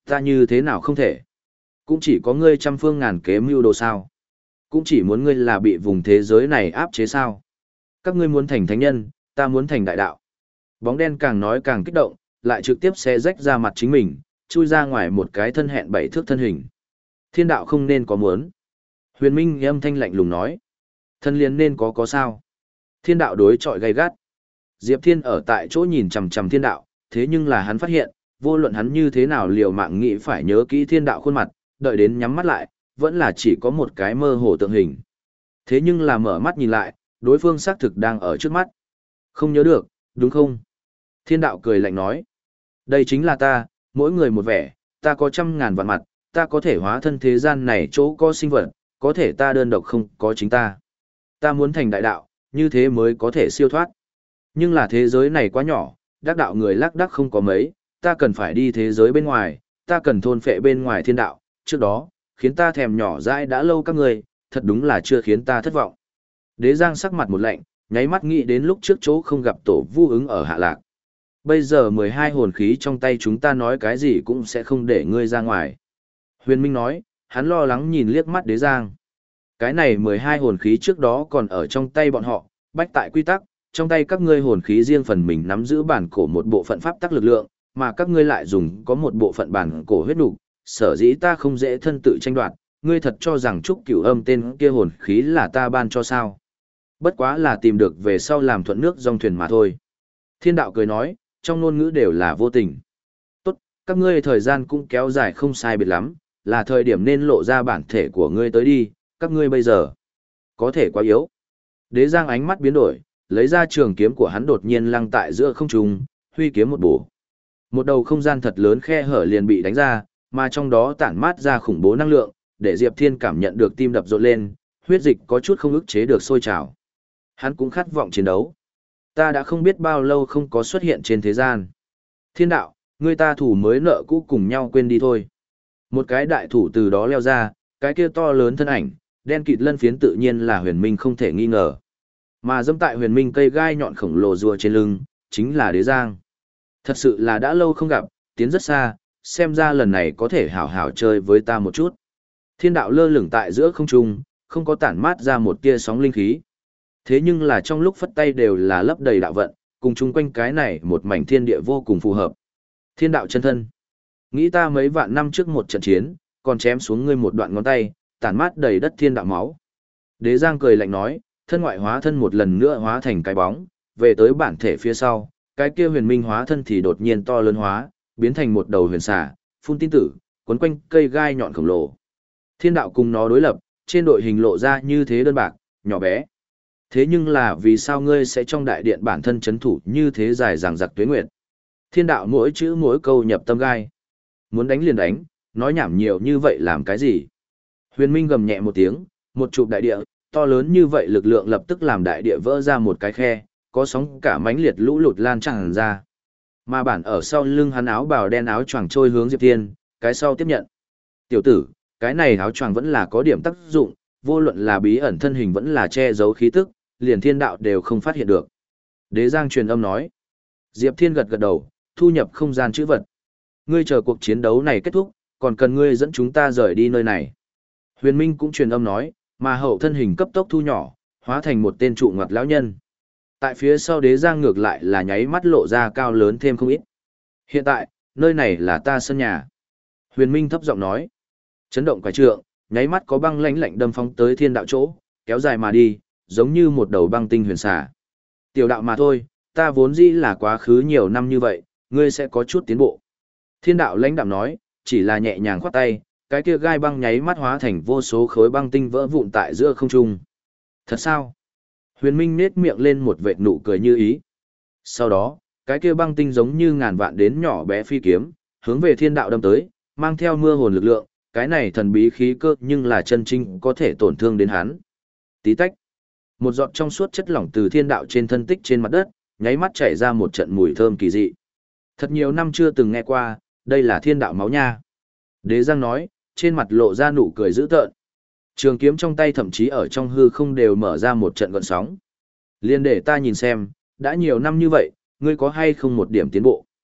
Ta như thế nào không thể? Cũng chỉ có ngươi trăm phương ngàn kế mưu đồ sao? Cũng chỉ muốn ngươi là bị vùng thế giới này áp chế sao? Các ngươi muốn thành thánh nhân, ta muốn thành đại đạo. Bóng đen càng nói càng kích động, lại trực tiếp xé rách ra mặt chính mình, chui ra ngoài một cái thân hẹn bảy thước thân hình. Thiên đạo không nên có muốn. Huyền Minh âm thanh lạnh lùng nói. Thân liền nên có có sao. Thiên đạo đối chọi gay gắt. Diệp Thiên ở tại chỗ nhìn chằm chằm thiên đạo, thế nhưng là hắn phát hiện, vô luận hắn như thế nào liều mạng nghĩ phải nhớ kỹ thiên đạo khuôn mặt, đợi đến nhắm mắt lại, vẫn là chỉ có một cái mơ hồ tượng hình. Thế nhưng là mở mắt nhìn lại, đối phương xác thực đang ở trước mắt. Không nhớ được, đúng không? Thiên đạo cười lạnh nói. Đây chính là ta, mỗi người một vẻ, ta có trăm ngàn vạn mặt, ta có thể hóa thân thế gian này chỗ có sinh vật, có thể ta đơn độc không có chính ta. Ta muốn thành đại đạo, như thế mới có thể siêu thoát. Nhưng là thế giới này quá nhỏ, đắc đạo người lác đắc không có mấy, ta cần phải đi thế giới bên ngoài, ta cần thôn phệ bên ngoài thiên đạo, trước đó, khiến ta thèm nhỏ dãi đã lâu các người, thật đúng là chưa khiến ta thất vọng. Đế Giang sắc mặt một lạnh, nháy mắt nghĩ đến lúc trước chỗ không gặp tổ vu ứng ở hạ lạc. Bây giờ mười hai hồn khí trong tay chúng ta nói cái gì cũng sẽ không để ngươi ra ngoài. Huyền Minh nói, hắn lo lắng nhìn liếc mắt Đế Giang. Cái này mười hai hồn khí trước đó còn ở trong tay bọn họ, bách tại quy tắc, trong tay các ngươi hồn khí riêng phần mình nắm giữ bản cổ một bộ phận pháp tắc lực lượng, mà các ngươi lại dùng có một bộ phận bản cổ huyết nục, sở dĩ ta không dễ thân tự tranh đoạt, ngươi thật cho rằng trúc cửu âm tên kia hồn khí là ta ban cho sao? Bất quá là tìm được về sau làm thuận nước dòng thuyền mà thôi. Thiên đạo cười nói, trong ngôn ngữ đều là vô tình. Tốt, các ngươi thời gian cũng kéo dài không sai biệt lắm, là thời điểm nên lộ ra bản thể của ngươi tới đi, các ngươi bây giờ có thể quá yếu. Đế Giang ánh mắt biến đổi, lấy ra trường kiếm của hắn đột nhiên lăng tại giữa không trung, huy kiếm một bổ. Một đầu không gian thật lớn khe hở liền bị đánh ra, mà trong đó tản mát ra khủng bố năng lượng, để Diệp Thiên cảm nhận được tim đập rộn lên, huyết dịch có chút không ức chế được sôi trào. Hắn cũng khát vọng chiến đấu. Ta đã không biết bao lâu không có xuất hiện trên thế gian. Thiên đạo, người ta thủ mới nợ cũ cùng nhau quên đi thôi. Một cái đại thủ từ đó leo ra, cái kia to lớn thân ảnh, đen kịt lân phiến tự nhiên là Huyền Minh không thể nghi ngờ. Mà dẫm tại Huyền Minh cây gai nhọn khổng lồ rùa trên lưng, chính là Đế Giang. Thật sự là đã lâu không gặp, tiến rất xa, xem ra lần này có thể hảo hảo chơi với ta một chút. Thiên đạo lơ lửng tại giữa không trung, không có tản mát ra một tia sóng linh khí. Thế nhưng là trong lúc phất tay đều là lấp đầy đạo vận, cùng chung quanh cái này một mảnh thiên địa vô cùng phù hợp. Thiên đạo chân thân. Nghĩ ta mấy vạn năm trước một trận chiến, còn chém xuống ngươi một đoạn ngón tay, tản mát đầy đất thiên đạo máu. Đế Giang cười lạnh nói, thân ngoại hóa thân một lần nữa hóa thành cái bóng, về tới bản thể phía sau, cái kia huyền minh hóa thân thì đột nhiên to lớn hóa, biến thành một đầu huyền xà, phun tin tử, quấn quanh cây gai nhọn khổng lồ. Thiên đạo cùng nó đối lập, trên đội hình lộ ra như thế đơn bạc, nhỏ bé. Thế nhưng là vì sao ngươi sẽ trong đại điện bản thân chấn thủ như thế dài dằng dặc tuế nguyệt? Thiên đạo mỗi chữ mỗi câu nhập tâm gai. Muốn đánh liền đánh, nói nhảm nhiều như vậy làm cái gì? Huyền Minh gầm nhẹ một tiếng, một chụp đại địa, to lớn như vậy lực lượng lập tức làm đại địa vỡ ra một cái khe, có sóng cả mãnh liệt lũ lụt lan tràn ra. Mà bản ở sau lưng hắn áo bào đen áo choàng trôi hướng Diệp Thiên, cái sau tiếp nhận. Tiểu tử, cái này áo choàng vẫn là có điểm tác dụng, vô luận là bí ẩn thân hình vẫn là che giấu khí tức, liền thiên đạo đều không phát hiện được. Đế Giang truyền âm nói. Diệp Thiên gật gật đầu, thu nhập không gian chữ vật. Ngươi chờ cuộc chiến đấu này kết thúc, còn cần ngươi dẫn chúng ta rời đi nơi này. Huyền Minh cũng truyền âm nói, mà hậu thân hình cấp tốc thu nhỏ, hóa thành một tên trụ ngoặt lão nhân. Tại phía sau Đế Giang ngược lại là nháy mắt lộ ra cao lớn thêm không ít. Hiện tại, nơi này là ta sân nhà. Huyền Minh thấp giọng nói. Chấn động quái trượng, nháy mắt có băng lãnh lạnh đâm phóng tới thiên đạo chỗ, kéo dài mà đi, giống như một đầu băng tinh huyền xà. Tiểu đạo mà thôi, ta vốn dĩ là quá khứ nhiều năm như vậy, ngươi sẽ có chút tiến bộ. Thiên đạo lãnh đạm nói, chỉ là nhẹ nhàng khoát tay, cái kia gai băng nháy mắt hóa thành vô số khối băng tinh vỡ vụn tại giữa không trung. Thật sao? Huyền Minh nết miệng lên một vệt nụ cười như ý. Sau đó, cái kia băng tinh giống như ngàn vạn đến nhỏ bé phi kiếm, hướng về thiên đạo đâm tới, mang theo mưa hồn lực lượng, cái này thần bí khí cơ nhưng là chân chính có thể tổn thương đến hắn. Tí tách. Một giọt trong suốt chất lỏng từ thiên đạo trên thân tích trên mặt đất, nháy mắt chảy ra một trận mùi thơm kỳ dị. Thật nhiều năm chưa từng nghe qua, đây là thiên đạo máu nha. Đế Giang nói, trên mặt lộ ra nụ cười dữ tợn. Trường kiếm trong tay thậm chí ở trong hư không đều mở ra một trận gợn sóng. Liên để ta nhìn xem, đã nhiều năm như vậy, ngươi có hay không một điểm tiến bộ.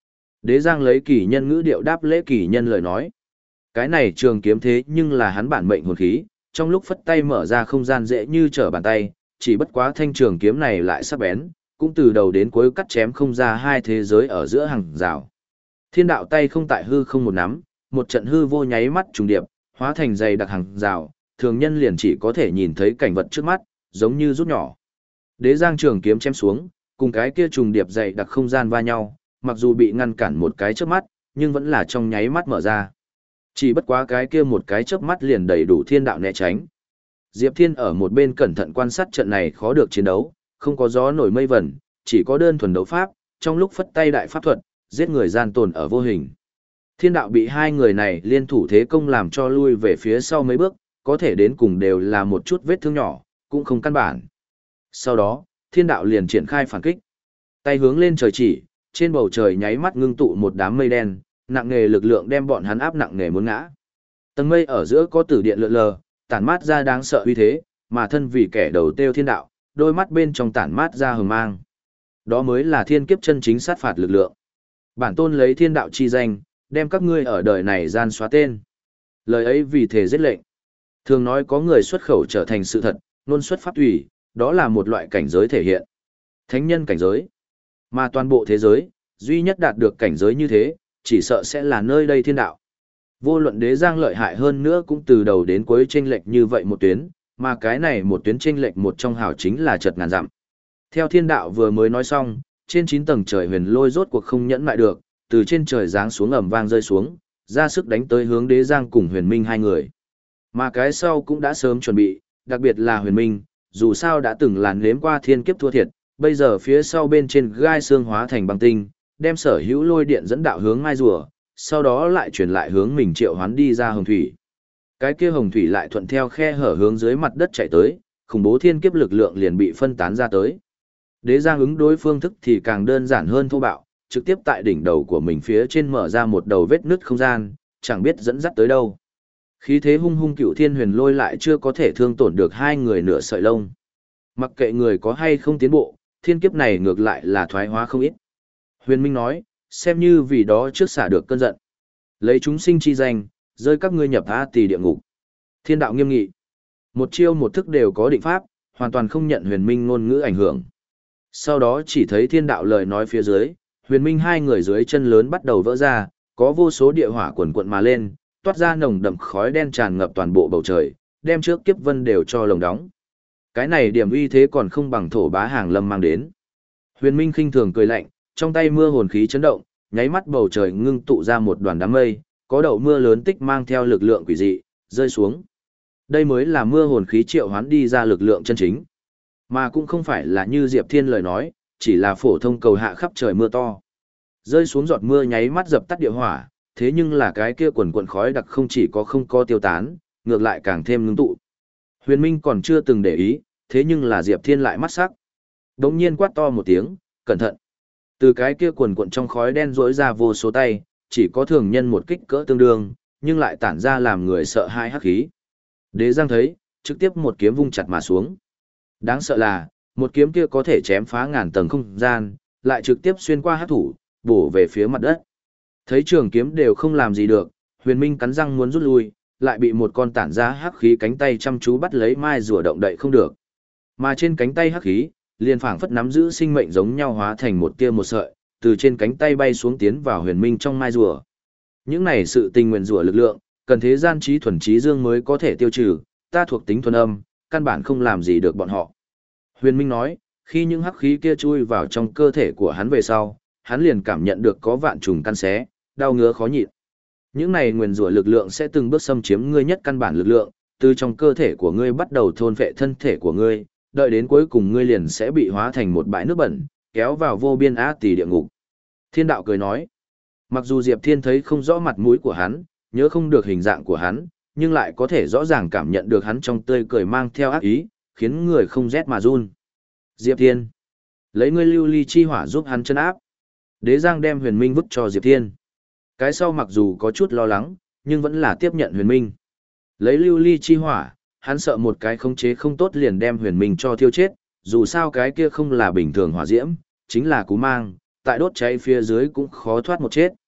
Đế Giang lấy kỳ nhân ngữ điệu đáp lễ kỳ nhân lời nói. Cái này trường kiếm thế nhưng là hắn bản mệnh hồn khí, trong lúc phất tay mở ra không gian dễ như trở bàn tay, chỉ bất quá thanh trường kiếm này lại sắc bén, cũng từ đầu đến cuối cắt chém không ra hai thế giới ở giữa hàng rào. Thiên đạo tay không tại hư không một nắm, một trận hư vô nháy mắt trùng điệp, hóa thành dày đặc hàng rào, thường nhân liền chỉ có thể nhìn thấy cảnh vật trước mắt, giống như rút nhỏ. Đế Giang trường kiếm chém xuống, cùng cái kia trùng điệp dày đặc không gian va nhau, mặc dù bị ngăn cản một cái chớp mắt, nhưng vẫn là trong nháy mắt mở ra. Chỉ bất quá cái kia một cái chớp mắt liền đầy đủ thiên đạo né tránh. Diệp Thiên ở một bên cẩn thận quan sát trận này khó được chiến đấu, không có gió nổi mây vẩn, chỉ có đơn thuần đấu pháp, trong lúc phất tay đại pháp thuật, giết người gian tồn ở vô hình. Thiên đạo bị hai người này liên thủ thế công làm cho lui về phía sau mấy bước, có thể đến cùng đều là một chút vết thương nhỏ, cũng không căn bản. Sau đó, thiên đạo liền triển khai phản kích. Tay hướng lên trời chỉ, trên bầu trời nháy mắt ngưng tụ một đám mây đen, nặng nề lực lượng đem bọn hắn áp nặng nề muốn ngã. Tầng mây ở giữa có tử điện lượn lờ, tản mát ra đáng sợ uy thế, mà thân vì kẻ đầu tiêu thiên đạo, đôi mắt bên trong tản mát ra hừng mang. Đó mới là thiên kiếp chân chính sát phạt lực lượng. Bản tôn lấy thiên đạo chi danh, đem các ngươi ở đời này gian xóa tên. Lời ấy vì thể giết lệnh. Thường nói có người xuất khẩu trở thành sự thật, luôn xuất pháp tùy, đó là một loại cảnh giới thể hiện. Thánh nhân cảnh giới. Mà toàn bộ thế giới, duy nhất đạt được cảnh giới như thế, chỉ sợ sẽ là nơi đây thiên đạo. Vô luận Đế Giang lợi hại hơn nữa cũng từ đầu đến cuối chênh lệch như vậy một tuyến, mà cái này một tuyến chênh lệch một trong hào chính là chật ngàn dặm. Theo thiên đạo vừa mới nói xong, trên chín tầng trời huyền lôi rốt cuộc không nhẫn lại được, từ trên trời giáng xuống ầm vang rơi xuống, ra sức đánh tới hướng Đế Giang cùng Huyền Minh hai người. Mà cái sau cũng đã sớm chuẩn bị, đặc biệt là Huyền Minh, dù sao đã từng làn nếm qua thiên kiếp thua thiệt, bây giờ phía sau bên trên gai xương hóa thành băng tinh, đem sở hữu lôi điện dẫn đạo hướng mai rùa, sau đó lại chuyển lại hướng mình triệu hoán đi ra hồng thủy. Cái kia hồng thủy lại thuận theo khe hở hướng dưới mặt đất chạy tới, khủng bố thiên kiếp lực lượng liền bị phân tán ra tới. Đế Giang ứng đối phương thức thì càng đơn giản hơn thô bạo, trực tiếp tại đỉnh đầu của mình phía trên mở ra một đầu vết nứt không gian, chẳng biết dẫn dắt tới đâu. Khí thế hung hung cựu thiên huyền lôi lại chưa có thể thương tổn được hai người nửa sợi lông. Mặc kệ người có hay không tiến bộ, thiên kiếp này ngược lại là thoái hóa không ít. Huyền Minh nói, xem như vì đó trước xả được cơn giận. Lấy chúng sinh chi danh, rơi các ngươi nhập A Tỳ địa ngục. Thiên đạo nghiêm nghị. Một chiêu một thức đều có định pháp, hoàn toàn không nhận Huyền Minh ngôn ngữ ảnh hưởng. Sau đó chỉ thấy thiên đạo lời nói phía dưới, Huyền Minh hai người dưới chân lớn bắt đầu vỡ ra, có vô số địa hỏa quần quận mà lên, toát ra nồng đậm khói đen tràn ngập toàn bộ bầu trời, đem trước kiếp vân đều cho lồng đóng. Cái này điểm uy thế còn không bằng thổ bá hàng lâm mang đến. Huyền Minh khinh thường cười lạnh, trong tay mưa hồn khí chấn động, nháy mắt bầu trời ngưng tụ ra một đoàn đám mây, có đậu mưa lớn tích mang theo lực lượng quỷ dị, rơi xuống. Đây mới là mưa hồn khí triệu hoán đi ra lực lượng chân chính. Mà cũng không phải là như Diệp Thiên lời nói, chỉ là phổ thông cầu hạ khắp trời mưa to. Rơi xuống giọt mưa nháy mắt dập tắt địa hỏa, thế nhưng là cái kia quần quần khói đặc không chỉ có không có tiêu tán, ngược lại càng thêm ngưng tụ. Huyền Minh còn chưa từng để ý, thế nhưng là Diệp Thiên lại mắt sắc. Đống nhiên quát to một tiếng, cẩn thận. Từ cái kia quần quần trong khói đen rỗi ra vô số tay, chỉ có thường nhân một kích cỡ tương đương, nhưng lại tản ra làm người sợ hãi hắc khí. Đế Giang thấy, trực tiếp một kiếm vung chặt mà xuống. Đáng sợ là, một kiếm kia có thể chém phá ngàn tầng không gian, lại trực tiếp xuyên qua hắc thủ, bổ về phía mặt đất. Thấy trường kiếm đều không làm gì được, Huyền Minh cắn răng muốn rút lui, lại bị một con tản ra hắc khí cánh tay chăm chú bắt lấy mai rùa động đậy không được. Mà trên cánh tay hắc khí, liền phảng phất nắm giữ sinh mệnh giống nhau hóa thành một tia một sợi, từ trên cánh tay bay xuống tiến vào Huyền Minh trong mai rùa. Những này sự tình nguyện rùa lực lượng, cần thế gian trí thuần trí dương mới có thể tiêu trừ, ta thuộc tính thuần âm, căn bản không làm gì được bọn họ. Huyền Minh nói, khi những hắc khí kia chui vào trong cơ thể của hắn về sau, hắn liền cảm nhận được có vạn trùng căn xé, đau ngứa khó nhịn. Những này nguyền rủa lực lượng sẽ từng bước xâm chiếm ngươi nhất căn bản lực lượng, từ trong cơ thể của ngươi bắt đầu thôn phệ thân thể của ngươi, đợi đến cuối cùng ngươi liền sẽ bị hóa thành một bãi nước bẩn, kéo vào vô biên á tỳ địa ngục. Thiên đạo cười nói, mặc dù Diệp Thiên thấy không rõ mặt mũi của hắn, nhớ không được hình dạng của hắn, nhưng lại có thể rõ ràng cảm nhận được hắn trong tươi cười mang theo ác ý, khiến người không rét mà run. Diệp Thiên, lấy ngươi lưu ly chi hỏa giúp hắn chân áp. Đế Giang đem Huyền Minh vứt cho Diệp Thiên. Cái sau mặc dù có chút lo lắng, nhưng vẫn là tiếp nhận Huyền Minh. Lấy lưu ly chi hỏa, hắn sợ một cái khống chế không tốt liền đem Huyền Minh cho thiêu chết, dù sao cái kia không là bình thường hỏa diễm, chính là cú mang, tại đốt cháy phía dưới cũng khó thoát một chết.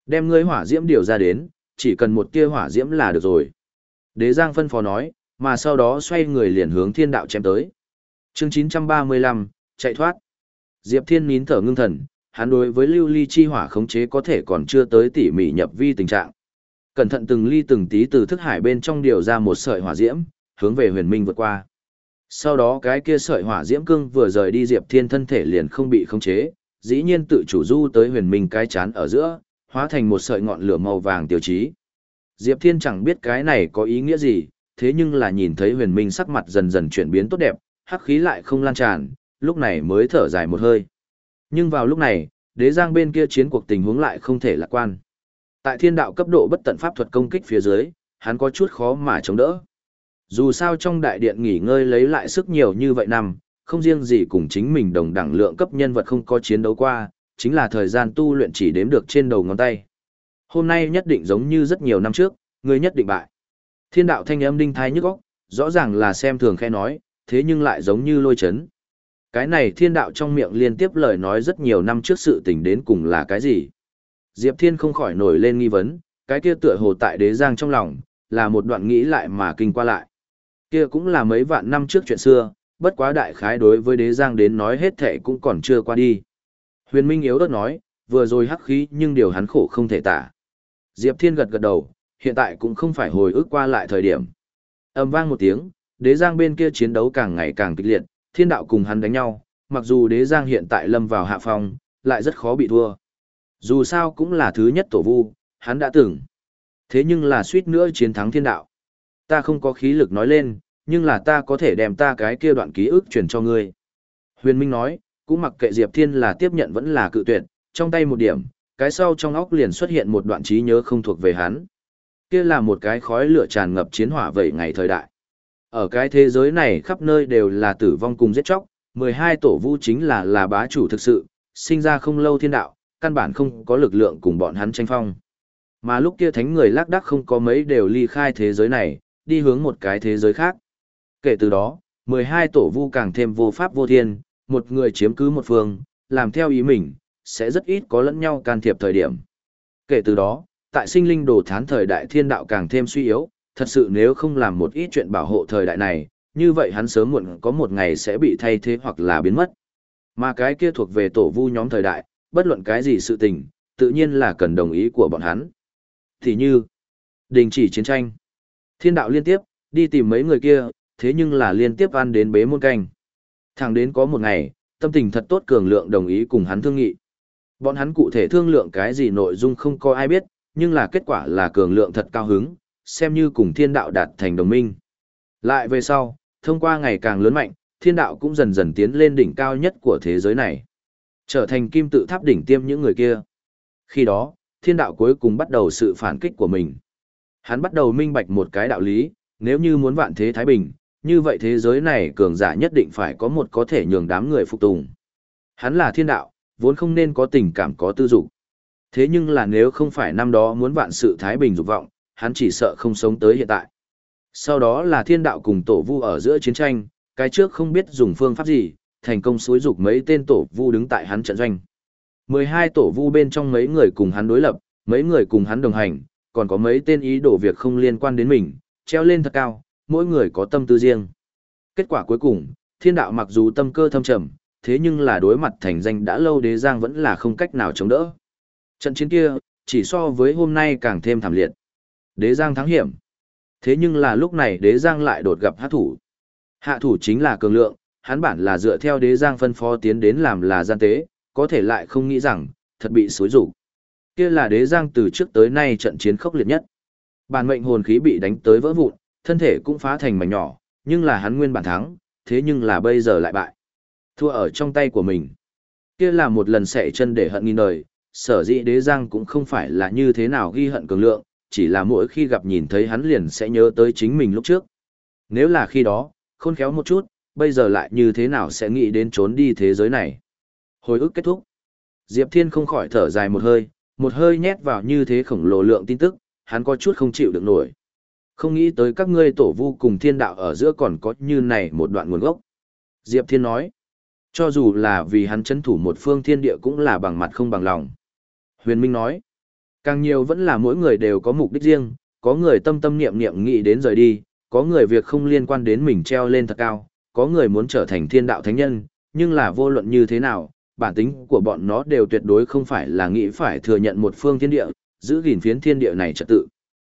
Đem ngươi hỏa diễm điều ra đến, chỉ cần một tia hỏa diễm là được rồi. Đế Giang phân phó nói, mà sau đó xoay người liền hướng thiên đạo chém tới. Chương chín trăm ba mươi lăm, chạy thoát. Diệp Thiên nín thở ngưng thần, hắn đối với lưu ly chi hỏa khống chế có thể còn chưa tới tỉ mỉ nhập vi tình trạng. Cẩn thận từng ly từng tí từ thức hải bên trong điều ra một sợi hỏa diễm, hướng về huyền minh vượt qua. Sau đó cái kia sợi hỏa diễm cương vừa rời đi Diệp Thiên thân thể liền không bị khống chế, dĩ nhiên tự chủ du tới huyền minh cái chán ở giữa, hóa thành một sợi ngọn lửa màu vàng tiêu chí. Diệp Thiên chẳng biết cái này có ý nghĩa gì, thế nhưng là nhìn thấy huyền minh sắc mặt dần dần chuyển biến tốt đẹp, hắc khí lại không lan tràn, lúc này mới thở dài một hơi. Nhưng vào lúc này, đế giang bên kia chiến cuộc tình huống lại không thể lạc quan. Tại thiên đạo cấp độ bất tận pháp thuật công kích phía dưới, hắn có chút khó mà chống đỡ. Dù sao trong đại điện nghỉ ngơi lấy lại sức nhiều như vậy năm, không riêng gì cùng chính mình đồng đẳng lượng cấp nhân vật không có chiến đấu qua, chính là thời gian tu luyện chỉ đếm được trên đầu ngón tay. Hôm nay nhất định giống như rất nhiều năm trước, người nhất định bại. Thiên đạo thanh âm đinh thai nhức óc, rõ ràng là xem thường khẽ nói, thế nhưng lại giống như lôi chấn. Cái này thiên đạo trong miệng liên tiếp lời nói rất nhiều năm trước sự tình đến cùng là cái gì? Diệp Thiên không khỏi nổi lên nghi vấn, cái kia tựa hồ tại đế giang trong lòng, là một đoạn nghĩ lại mà kinh qua lại. Kia cũng là mấy vạn năm trước chuyện xưa, bất quá đại khái đối với đế giang đến nói hết thệ cũng còn chưa qua đi. Huyền Minh yếu ớt nói, vừa rồi hắc khí nhưng điều hắn khổ không thể tả. Diệp Thiên gật gật đầu, hiện tại cũng không phải hồi ức qua lại thời điểm. Ầm vang một tiếng, đế giang bên kia chiến đấu càng ngày càng kịch liệt, thiên đạo cùng hắn đánh nhau, mặc dù đế giang hiện tại lâm vào hạ phong, lại rất khó bị thua. Dù sao cũng là thứ nhất tổ vu, hắn đã từng. Thế nhưng là suýt nữa chiến thắng thiên đạo. Ta không có khí lực nói lên, nhưng là ta có thể đem ta cái kia đoạn ký ức truyền cho ngươi. Huyền Minh nói, cũng mặc kệ Diệp Thiên là tiếp nhận vẫn là cự tuyệt, trong tay một điểm, cái sau trong óc liền xuất hiện một đoạn trí nhớ không thuộc về hắn. Kia là một cái khói lửa tràn ngập chiến hỏa vậy ngày thời đại. Ở cái thế giới này khắp nơi đều là tử vong cùng giết chóc, mười hai tổ vu chính là là bá chủ thực sự, sinh ra không lâu thiên đạo, căn bản không có lực lượng cùng bọn hắn tranh phong. Mà lúc kia thánh người lác đác không có mấy đều ly khai thế giới này, đi hướng một cái thế giới khác. Kể từ đó, mười hai tổ vu càng thêm vô pháp vô thiên, một người chiếm cứ một phương, làm theo ý mình, sẽ rất ít có lẫn nhau can thiệp thời điểm. Kể từ đó, tại sinh linh đồ thán thời đại thiên đạo càng thêm suy yếu, thật sự nếu không làm một ít chuyện bảo hộ thời đại này, như vậy hắn sớm muộn có một ngày sẽ bị thay thế hoặc là biến mất. Mà cái kia thuộc về tổ vu nhóm thời đại, bất luận cái gì sự tình, tự nhiên là cần đồng ý của bọn hắn. Thì như, đình chỉ chiến tranh. Thiên đạo liên tiếp, đi tìm mấy người kia, thế nhưng là liên tiếp ăn đến bế môn canh. Thẳng đến có một ngày, tâm tình thật tốt cường lượng đồng ý cùng hắn thương nghị. Bọn hắn cụ thể thương lượng cái gì nội dung không có ai biết, nhưng là kết quả là cường lượng thật cao hứng, xem như cùng thiên đạo đạt thành đồng minh. Lại về sau, thông qua ngày càng lớn mạnh, thiên đạo cũng dần dần tiến lên đỉnh cao nhất của thế giới này. Trở thành kim tự tháp đỉnh tiêm những người kia. Khi đó, thiên đạo cuối cùng bắt đầu sự phản kích của mình. Hắn bắt đầu minh bạch một cái đạo lý, nếu như muốn vạn thế thái bình, như vậy thế giới này cường giả nhất định phải có một có thể nhường đám người phục tùng. Hắn là thiên đạo, vốn không nên có tình cảm có tư dục. Thế nhưng là nếu không phải năm đó muốn vạn sự thái bình dục vọng, hắn chỉ sợ không sống tới hiện tại. Sau đó là thiên đạo cùng tổ vu ở giữa chiến tranh, cái trước không biết dùng phương pháp gì, thành công xúi dục mấy tên tổ vu đứng tại hắn trận doanh. mười hai tổ vu bên trong mấy người cùng hắn đối lập, mấy người cùng hắn đồng hành, còn có mấy tên ý đồ việc không liên quan đến mình, treo lên thật cao, mỗi người có tâm tư riêng. Kết quả cuối cùng, thiên đạo mặc dù tâm cơ thâm trầm, thế nhưng là đối mặt thành danh đã lâu đế giang vẫn là không cách nào chống đỡ. Trận chiến kia, chỉ so với hôm nay càng thêm thảm liệt. Đế giang thắng hiểm. Thế nhưng là lúc này đế giang lại đột gặp hạ thủ. Hạ thủ chính là cường lượng, hắn bản là dựa theo đế giang phân phó tiến đến làm là gian tế, có thể lại không nghĩ rằng, thật bị xối rủ. Kia là đế giang từ trước tới nay trận chiến khốc liệt nhất. Bản mệnh hồn khí bị đánh tới vỡ vụn, thân thể cũng phá thành mảnh nhỏ, nhưng là hắn nguyên bản thắng, thế nhưng là bây giờ lại bại. Thua ở trong tay của mình. Kia là một lần xẻ chân để hận nghìn đời, sở dĩ đế giang cũng không phải là như thế nào ghi hận cường lượng, chỉ là mỗi khi gặp nhìn thấy hắn liền sẽ nhớ tới chính mình lúc trước. Nếu là khi đó, khôn khéo một chút, bây giờ lại như thế nào sẽ nghĩ đến trốn đi thế giới này. Hồi ức kết thúc. Diệp Thiên không khỏi thở dài một hơi, một hơi nhét vào như thế khổng lồ lượng tin tức, hắn có chút không chịu được nổi. Không nghĩ tới các ngươi tổ vu cùng thiên đạo ở giữa còn có như này một đoạn nguồn gốc. Diệp Thiên nói, cho dù là vì hắn chấn thủ một phương thiên địa cũng là bằng mặt không bằng lòng. Huyền Minh nói, Càng nhiều vẫn là mỗi người đều có mục đích riêng, có người tâm tâm niệm niệm nghĩ đến rời đi, có người việc không liên quan đến mình treo lên thật cao, có người muốn trở thành thiên đạo thánh nhân, nhưng là vô luận như thế nào, bản tính của bọn nó đều tuyệt đối không phải là nghĩ phải thừa nhận một phương thiên địa, giữ gìn phiến thiên địa này trật tự.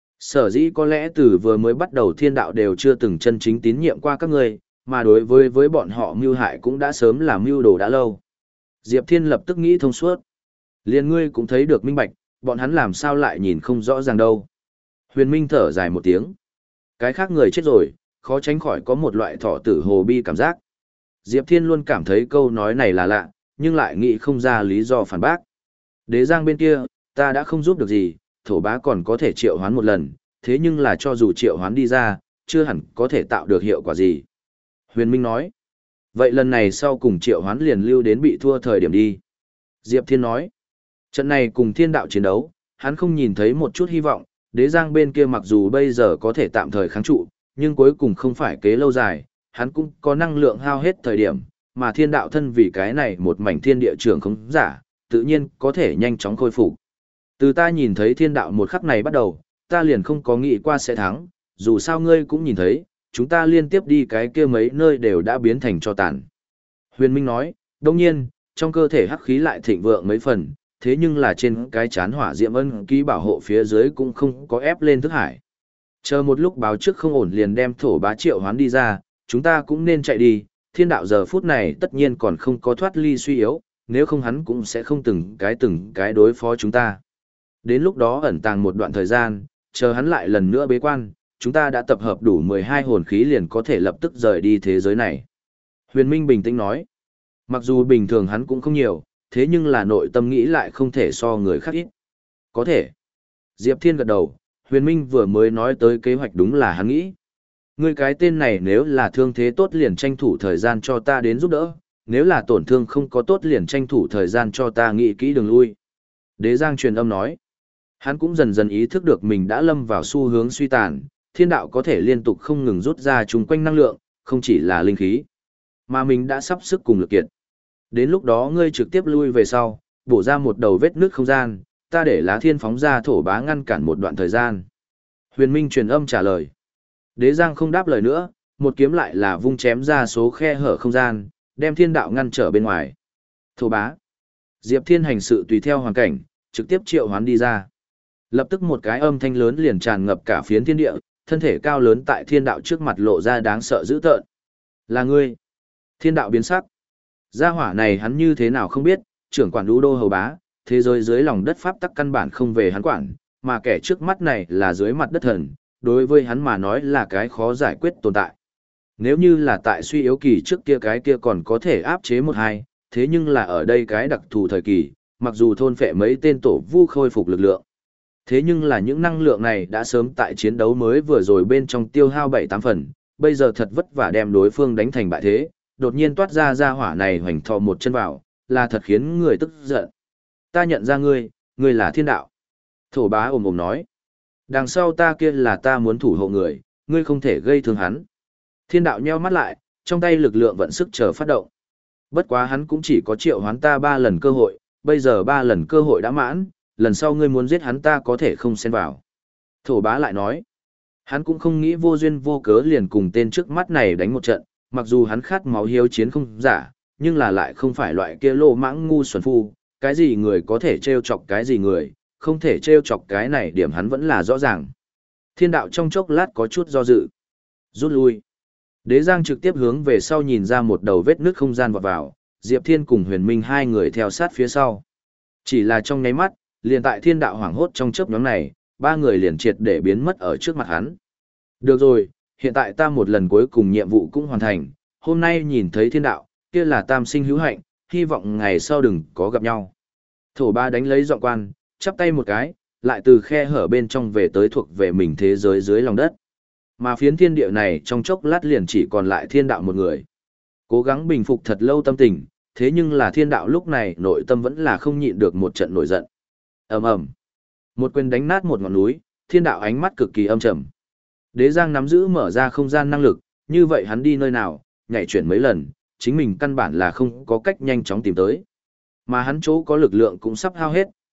Sở dĩ có lẽ từ vừa mới bắt đầu thiên đạo đều chưa từng chân chính tín nhiệm qua các ngươi, mà đối với với bọn họ mưu hại cũng đã sớm làm mưu đồ đã lâu. Diệp Thiên lập tức nghĩ thông suốt. Liên ngươi cũng thấy được minh bạch, bọn hắn làm sao lại nhìn không rõ ràng đâu. Huyền Minh thở dài một tiếng. Cái khác người chết rồi, khó tránh khỏi có một loại thọ tử hồ bi cảm giác. Diệp Thiên luôn cảm thấy câu nói này là lạ, nhưng lại nghĩ không ra lý do phản bác. Đế Giang bên kia, ta đã không giúp được gì, thổ bá còn có thể triệu hoán một lần, thế nhưng là cho dù triệu hoán đi ra, chưa hẳn có thể tạo được hiệu quả gì. Huyền Minh nói, vậy lần này sau cùng triệu hoán liền lưu đến bị thua thời điểm đi. Diệp Thiên nói, trận này cùng thiên đạo chiến đấu, hắn không nhìn thấy một chút hy vọng, đế giang bên kia mặc dù bây giờ có thể tạm thời kháng trụ, nhưng cuối cùng không phải kế lâu dài, hắn cũng có năng lượng hao hết thời điểm, mà thiên đạo thân vì cái này một mảnh thiên địa trường không giả, tự nhiên có thể nhanh chóng khôi phục. Từ ta nhìn thấy thiên đạo một khắc này bắt đầu, ta liền không có nghĩ qua sẽ thắng, dù sao ngươi cũng nhìn thấy, chúng ta liên tiếp đi cái kia mấy nơi đều đã biến thành cho tàn. Huyền Minh nói, đồng nhiên, trong cơ thể hắc khí lại thịnh vượng mấy phần, thế nhưng là trên cái chán hỏa diệm ân ký bảo hộ phía dưới cũng không có ép lên thức hải. Chờ một lúc báo trước không ổn liền đem thổ bá triệu hoán đi ra, chúng ta cũng nên chạy đi, thiên đạo giờ phút này tất nhiên còn không có thoát ly suy yếu, nếu không hắn cũng sẽ không từng cái từng cái đối phó chúng ta. Đến lúc đó ẩn tàng một đoạn thời gian, chờ hắn lại lần nữa bế quan, chúng ta đã tập hợp đủ mười hai hồn khí liền có thể lập tức rời đi thế giới này. Huyền Minh bình tĩnh nói, mặc dù bình thường hắn cũng không nhiều, thế nhưng là nội tâm nghĩ lại không thể so người khác ít. Có thể. Diệp Thiên gật đầu, Huyền Minh vừa mới nói tới kế hoạch đúng là hắn nghĩ. Ngươi cái tên này nếu là thương thế tốt liền tranh thủ thời gian cho ta đến giúp đỡ, nếu là tổn thương không có tốt liền tranh thủ thời gian cho ta nghĩ kỹ đường lui. Đế Giang truyền âm nói. Hắn cũng dần dần ý thức được mình đã lâm vào xu hướng suy tàn, thiên đạo có thể liên tục không ngừng rút ra chung quanh năng lượng, không chỉ là linh khí, mà mình đã sắp sức cùng lực kiệt. Đến lúc đó ngươi trực tiếp lui về sau, bổ ra một đầu vết nước không gian, ta để lá thiên phóng ra thổ bá ngăn cản một đoạn thời gian. Huyền Minh truyền âm trả lời. Đế Giang không đáp lời nữa, một kiếm lại là vung chém ra số khe hở không gian, đem thiên đạo ngăn trở bên ngoài. Thổ bá. Diệp Thiên hành sự tùy theo hoàn cảnh, trực tiếp triệu hoán đi ra. Lập tức một cái âm thanh lớn liền tràn ngập cả phiến thiên địa, thân thể cao lớn tại thiên đạo trước mặt lộ ra đáng sợ dữ tợn. Là ngươi. Thiên đạo biến sắc. Gia hỏa này hắn như thế nào không biết, trưởng quản lũ đô hầu bá, thế giới dưới lòng đất pháp tắc căn bản không về hắn quản, mà kẻ trước mắt này là dưới mặt đất thần, đối với hắn mà nói là cái khó giải quyết tồn tại. Nếu như là tại suy yếu kỳ trước kia cái kia còn có thể áp chế một hai, thế nhưng là ở đây cái đặc thù thời kỳ, mặc dù thôn phệ mấy tên tổ vu khôi phục lực lượng. Thế nhưng là những năng lượng này đã sớm tại chiến đấu mới vừa rồi bên trong tiêu hao bảy tám phần, bây giờ thật vất vả đem đối phương đánh thành bại thế, đột nhiên toát ra ra hỏa này hoành thò một chân vào, là thật khiến người tức giận. Ta nhận ra ngươi, ngươi là thiên đạo. Thổ bá ồm ồm nói. Đằng sau ta kia là ta muốn thủ hộ người, ngươi không thể gây thương hắn. Thiên đạo nheo mắt lại, trong tay lực lượng vận sức chờ phát động. Bất quá hắn cũng chỉ có triệu hoán ta ba lần cơ hội, bây giờ ba lần cơ hội đã mãn, lần sau ngươi muốn giết hắn ta có thể không xen vào. Thổ bá lại nói. Hắn cũng không nghĩ vô duyên vô cớ liền cùng tên trước mắt này đánh một trận, mặc dù hắn khát máu hiếu chiến không giả, nhưng là lại không phải loại kia lô mãng ngu xuẩn phu, cái gì người có thể trêu chọc cái gì người, không thể trêu chọc cái này điểm hắn vẫn là rõ ràng. Thiên đạo trong chốc lát có chút do dự. Rút lui. Đế Giang trực tiếp hướng về sau nhìn ra một đầu vết nước không gian vọt vào, Diệp Thiên cùng Huyền Minh hai người theo sát phía sau. Chỉ là trong nháy mắt, liền tại thiên đạo hoảng hốt trong chớp nhóm này, ba người liền triệt để biến mất ở trước mặt hắn. Được rồi, hiện tại ta một lần cuối cùng nhiệm vụ cũng hoàn thành, hôm nay nhìn thấy thiên đạo, kia là tam sinh hữu hạnh, hy vọng ngày sau đừng có gặp nhau. Thổ ba đánh lấy giọng quan, chắp tay một cái, lại từ khe hở bên trong về tới thuộc về mình thế giới dưới lòng đất. Mà phiến thiên địa này trong chốc lát liền chỉ còn lại thiên đạo một người. Cố gắng bình phục thật lâu tâm tình, thế nhưng là thiên đạo lúc này nội tâm vẫn là không nhịn được một trận nổi giận. Ầm ầm. Một quyền đánh nát một ngọn núi, thiên đạo ánh mắt cực kỳ âm trầm. Đế Giang nắm giữ mở ra không gian năng lực, như vậy hắn đi nơi nào, nhảy chuyển mấy lần, chính mình căn bản là không có cách nhanh chóng tìm tới. Mà hắn chỗ có lực lượng cũng sắp hao hết,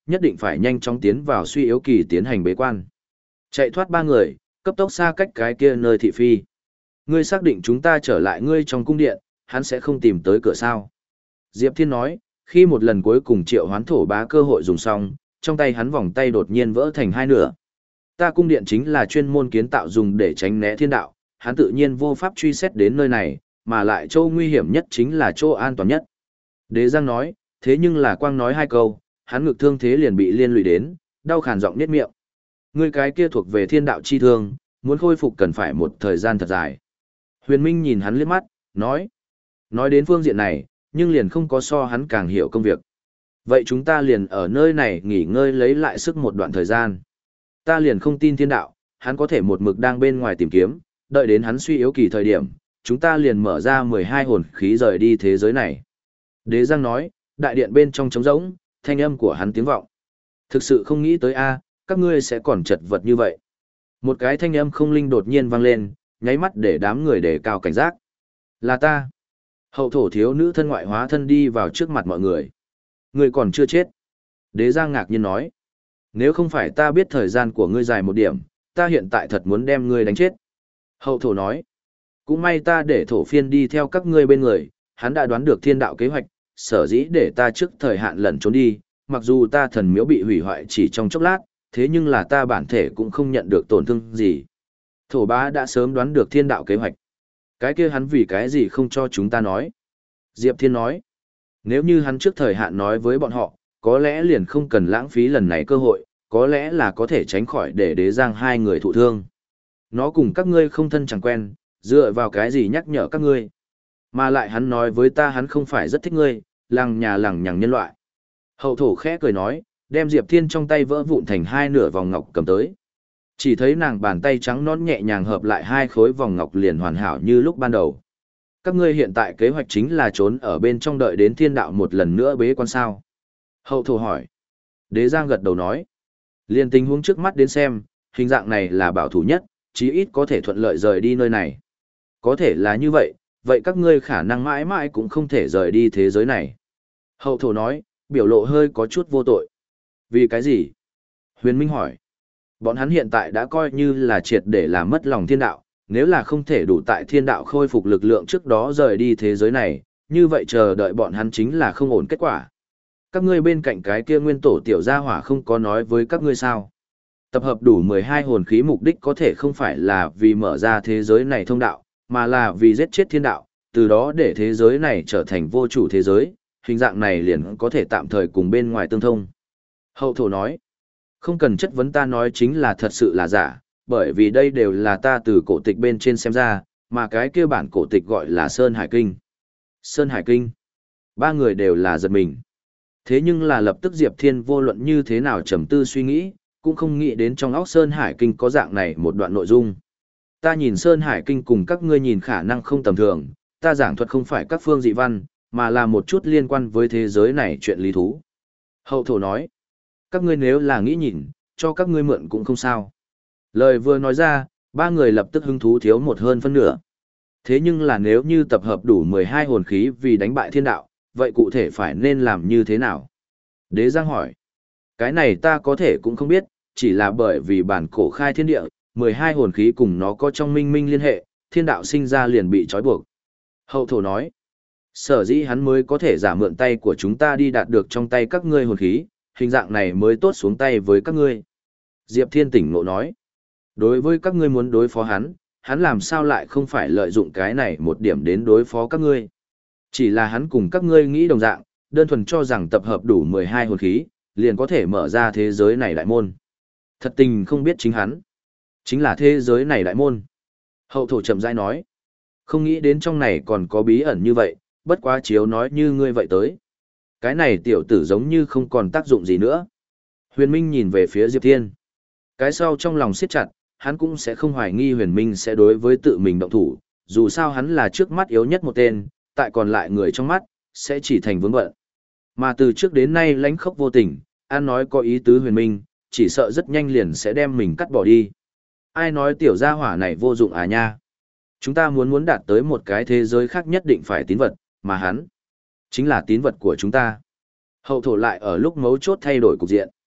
nhất định phải nhanh chóng tiến vào suy yếu kỳ tiến hành bế quan. Chạy thoát ba người, cấp tốc xa cách cái kia nơi thị phi. Ngươi xác định chúng ta trở lại ngươi trong cung điện, hắn sẽ không tìm tới cửa sao. Diệp Thiên nói, khi một lần cuối cùng triệu hoán thổ bá cơ hội dùng xong, trong tay hắn vòng tay đột nhiên vỡ thành hai nửa. Ta cung điện chính là chuyên môn kiến tạo dùng để tránh né thiên đạo, hắn tự nhiên vô pháp truy xét đến nơi này, mà lại chỗ nguy hiểm nhất chính là chỗ an toàn nhất. Đế Giang nói, thế nhưng là quang nói hai câu, hắn ngực thương thế liền bị liên lụy đến, đau khàn giọng niết miệng. Ngươi cái kia thuộc về thiên đạo chi thương, muốn khôi phục cần phải một thời gian thật dài. Huyền Minh nhìn hắn liếc mắt, nói. Nói đến phương diện này, nhưng liền không có so hắn càng hiểu công việc. Vậy chúng ta liền ở nơi này nghỉ ngơi lấy lại sức một đoạn thời gian. Ta liền không tin thiên đạo, hắn có thể một mực đang bên ngoài tìm kiếm, đợi đến hắn suy yếu kỳ thời điểm, chúng ta liền mở ra mười hai hồn khí rời đi thế giới này. Đế Giang nói, đại điện bên trong trống rỗng, thanh âm của hắn tiếng vọng. Thực sự không nghĩ tới a, các ngươi sẽ còn chật vật như vậy. Một cái thanh âm không linh đột nhiên vang lên, nháy mắt để đám người đề cao cảnh giác. Là ta. Hậu thổ thiếu nữ thân ngoại hóa thân đi vào trước mặt mọi người. Ngươi còn chưa chết. Đế Giang ngạc nhiên nói. Nếu không phải ta biết thời gian của ngươi dài một điểm, ta hiện tại thật muốn đem ngươi đánh chết. Hậu thổ nói. Cũng may ta để thổ phiên đi theo các ngươi bên người, hắn đã đoán được thiên đạo kế hoạch, sở dĩ để ta trước thời hạn lẩn trốn đi, mặc dù ta thần miếu bị hủy hoại chỉ trong chốc lát, thế nhưng là ta bản thể cũng không nhận được tổn thương gì. Thổ bá đã sớm đoán được thiên đạo kế hoạch. Cái kia hắn vì cái gì không cho chúng ta nói? Diệp Thiên nói, nếu như hắn trước thời hạn nói với bọn họ, có lẽ liền không cần lãng phí lần này cơ hội, có lẽ là có thể tránh khỏi để Đế Giang hai người thụ thương. Nó cùng các ngươi không thân chẳng quen, dựa vào cái gì nhắc nhở các ngươi. Mà lại hắn nói với ta hắn không phải rất thích ngươi, lằng nhà lằng nhằng nhân loại. Hậu thổ khẽ cười nói, đem Diệp Thiên trong tay vỡ vụn thành hai nửa vòng ngọc cầm tới. Chỉ thấy nàng bàn tay trắng nõn nhẹ nhàng hợp lại hai khối vòng ngọc liền hoàn hảo như lúc ban đầu. Các ngươi hiện tại kế hoạch chính là trốn ở bên trong đợi đến thiên đạo một lần nữa bế quan sao. Hậu thổ hỏi. Đế Giang gật đầu nói. Liên tình huống trước mắt đến xem, hình dạng này là bảo thủ nhất, chí ít có thể thuận lợi rời đi nơi này. Có thể là như vậy, vậy các ngươi khả năng mãi mãi cũng không thể rời đi thế giới này. Hậu thổ nói, biểu lộ hơi có chút vô tội. Vì cái gì? Huyền Minh hỏi. Bọn hắn hiện tại đã coi như là triệt để làm mất lòng thiên đạo, nếu là không thể đủ tại thiên đạo khôi phục lực lượng trước đó rời đi thế giới này, như vậy chờ đợi bọn hắn chính là không ổn kết quả. Các ngươi bên cạnh cái kia nguyên tổ tiểu gia hỏa không có nói với các ngươi sao? Tập hợp đủ mười hai hồn khí mục đích có thể không phải là vì mở ra thế giới này thông đạo, mà là vì giết chết thiên đạo, từ đó để thế giới này trở thành vô chủ thế giới, hình dạng này liền có thể tạm thời cùng bên ngoài tương thông. Hậu thổ nói, không cần chất vấn ta nói chính là thật sự là giả, bởi vì đây đều là ta từ cổ tịch bên trên xem ra, mà cái kia bản cổ tịch gọi là Sơn Hải Kinh. Sơn Hải Kinh. Ba người đều là giật mình. Thế nhưng là lập tức Diệp Thiên vô luận như thế nào trầm tư suy nghĩ, cũng không nghĩ đến trong óc Sơn Hải Kinh có dạng này một đoạn nội dung. Ta nhìn Sơn Hải Kinh cùng các ngươi nhìn khả năng không tầm thường, ta giảng thuật không phải các phương dị văn, mà là một chút liên quan với thế giới này chuyện lý thú. Hậu thổ nói, các ngươi nếu là nghĩ nhìn, cho các ngươi mượn cũng không sao. Lời vừa nói ra, ba người lập tức hứng thú thiếu một hơn phân nửa. Thế nhưng là nếu như tập hợp đủ mười hai hồn khí vì đánh bại thiên đạo, vậy cụ thể phải nên làm như thế nào? Đế Giang hỏi, cái này ta có thể cũng không biết, chỉ là bởi vì bản cổ khai thiên địa, mười hai hồn khí cùng nó có trong minh minh liên hệ, thiên đạo sinh ra liền bị trói buộc. Hậu thổ nói, sở dĩ hắn mới có thể giả mượn tay của chúng ta đi đạt được trong tay các ngươi hồn khí, hình dạng này mới tốt xuống tay với các ngươi. Diệp Thiên tỉnh ngộ nói, đối với các ngươi muốn đối phó hắn, hắn làm sao lại không phải lợi dụng cái này một điểm đến đối phó các ngươi. Chỉ là hắn cùng các ngươi nghĩ đồng dạng, đơn thuần cho rằng tập hợp đủ mười hai hồn khí, liền có thể mở ra thế giới này đại môn. Thật tình không biết chính hắn, chính là thế giới này đại môn. Hậu thổ chậm rãi nói, không nghĩ đến trong này còn có bí ẩn như vậy, bất quá chiếu nói như ngươi vậy tới. Cái này tiểu tử giống như không còn tác dụng gì nữa. Huyền Minh nhìn về phía Diệp Thiên. Cái sau trong lòng siết chặt, hắn cũng sẽ không hoài nghi Huyền Minh sẽ đối với tự mình động thủ, dù sao hắn là trước mắt yếu nhất một tên, tại còn lại người trong mắt, sẽ chỉ thành vướng bận. Mà từ trước đến nay lãnh khốc vô tình, an nói có ý tứ Huyền Minh, chỉ sợ rất nhanh liền sẽ đem mình cắt bỏ đi. Ai nói tiểu gia hỏa này vô dụng à nha? Chúng ta muốn muốn đạt tới một cái thế giới khác nhất định phải tín vật, mà hắn chính là tín vật của chúng ta. Hậu thổ lại ở lúc mấu chốt thay đổi cục diện.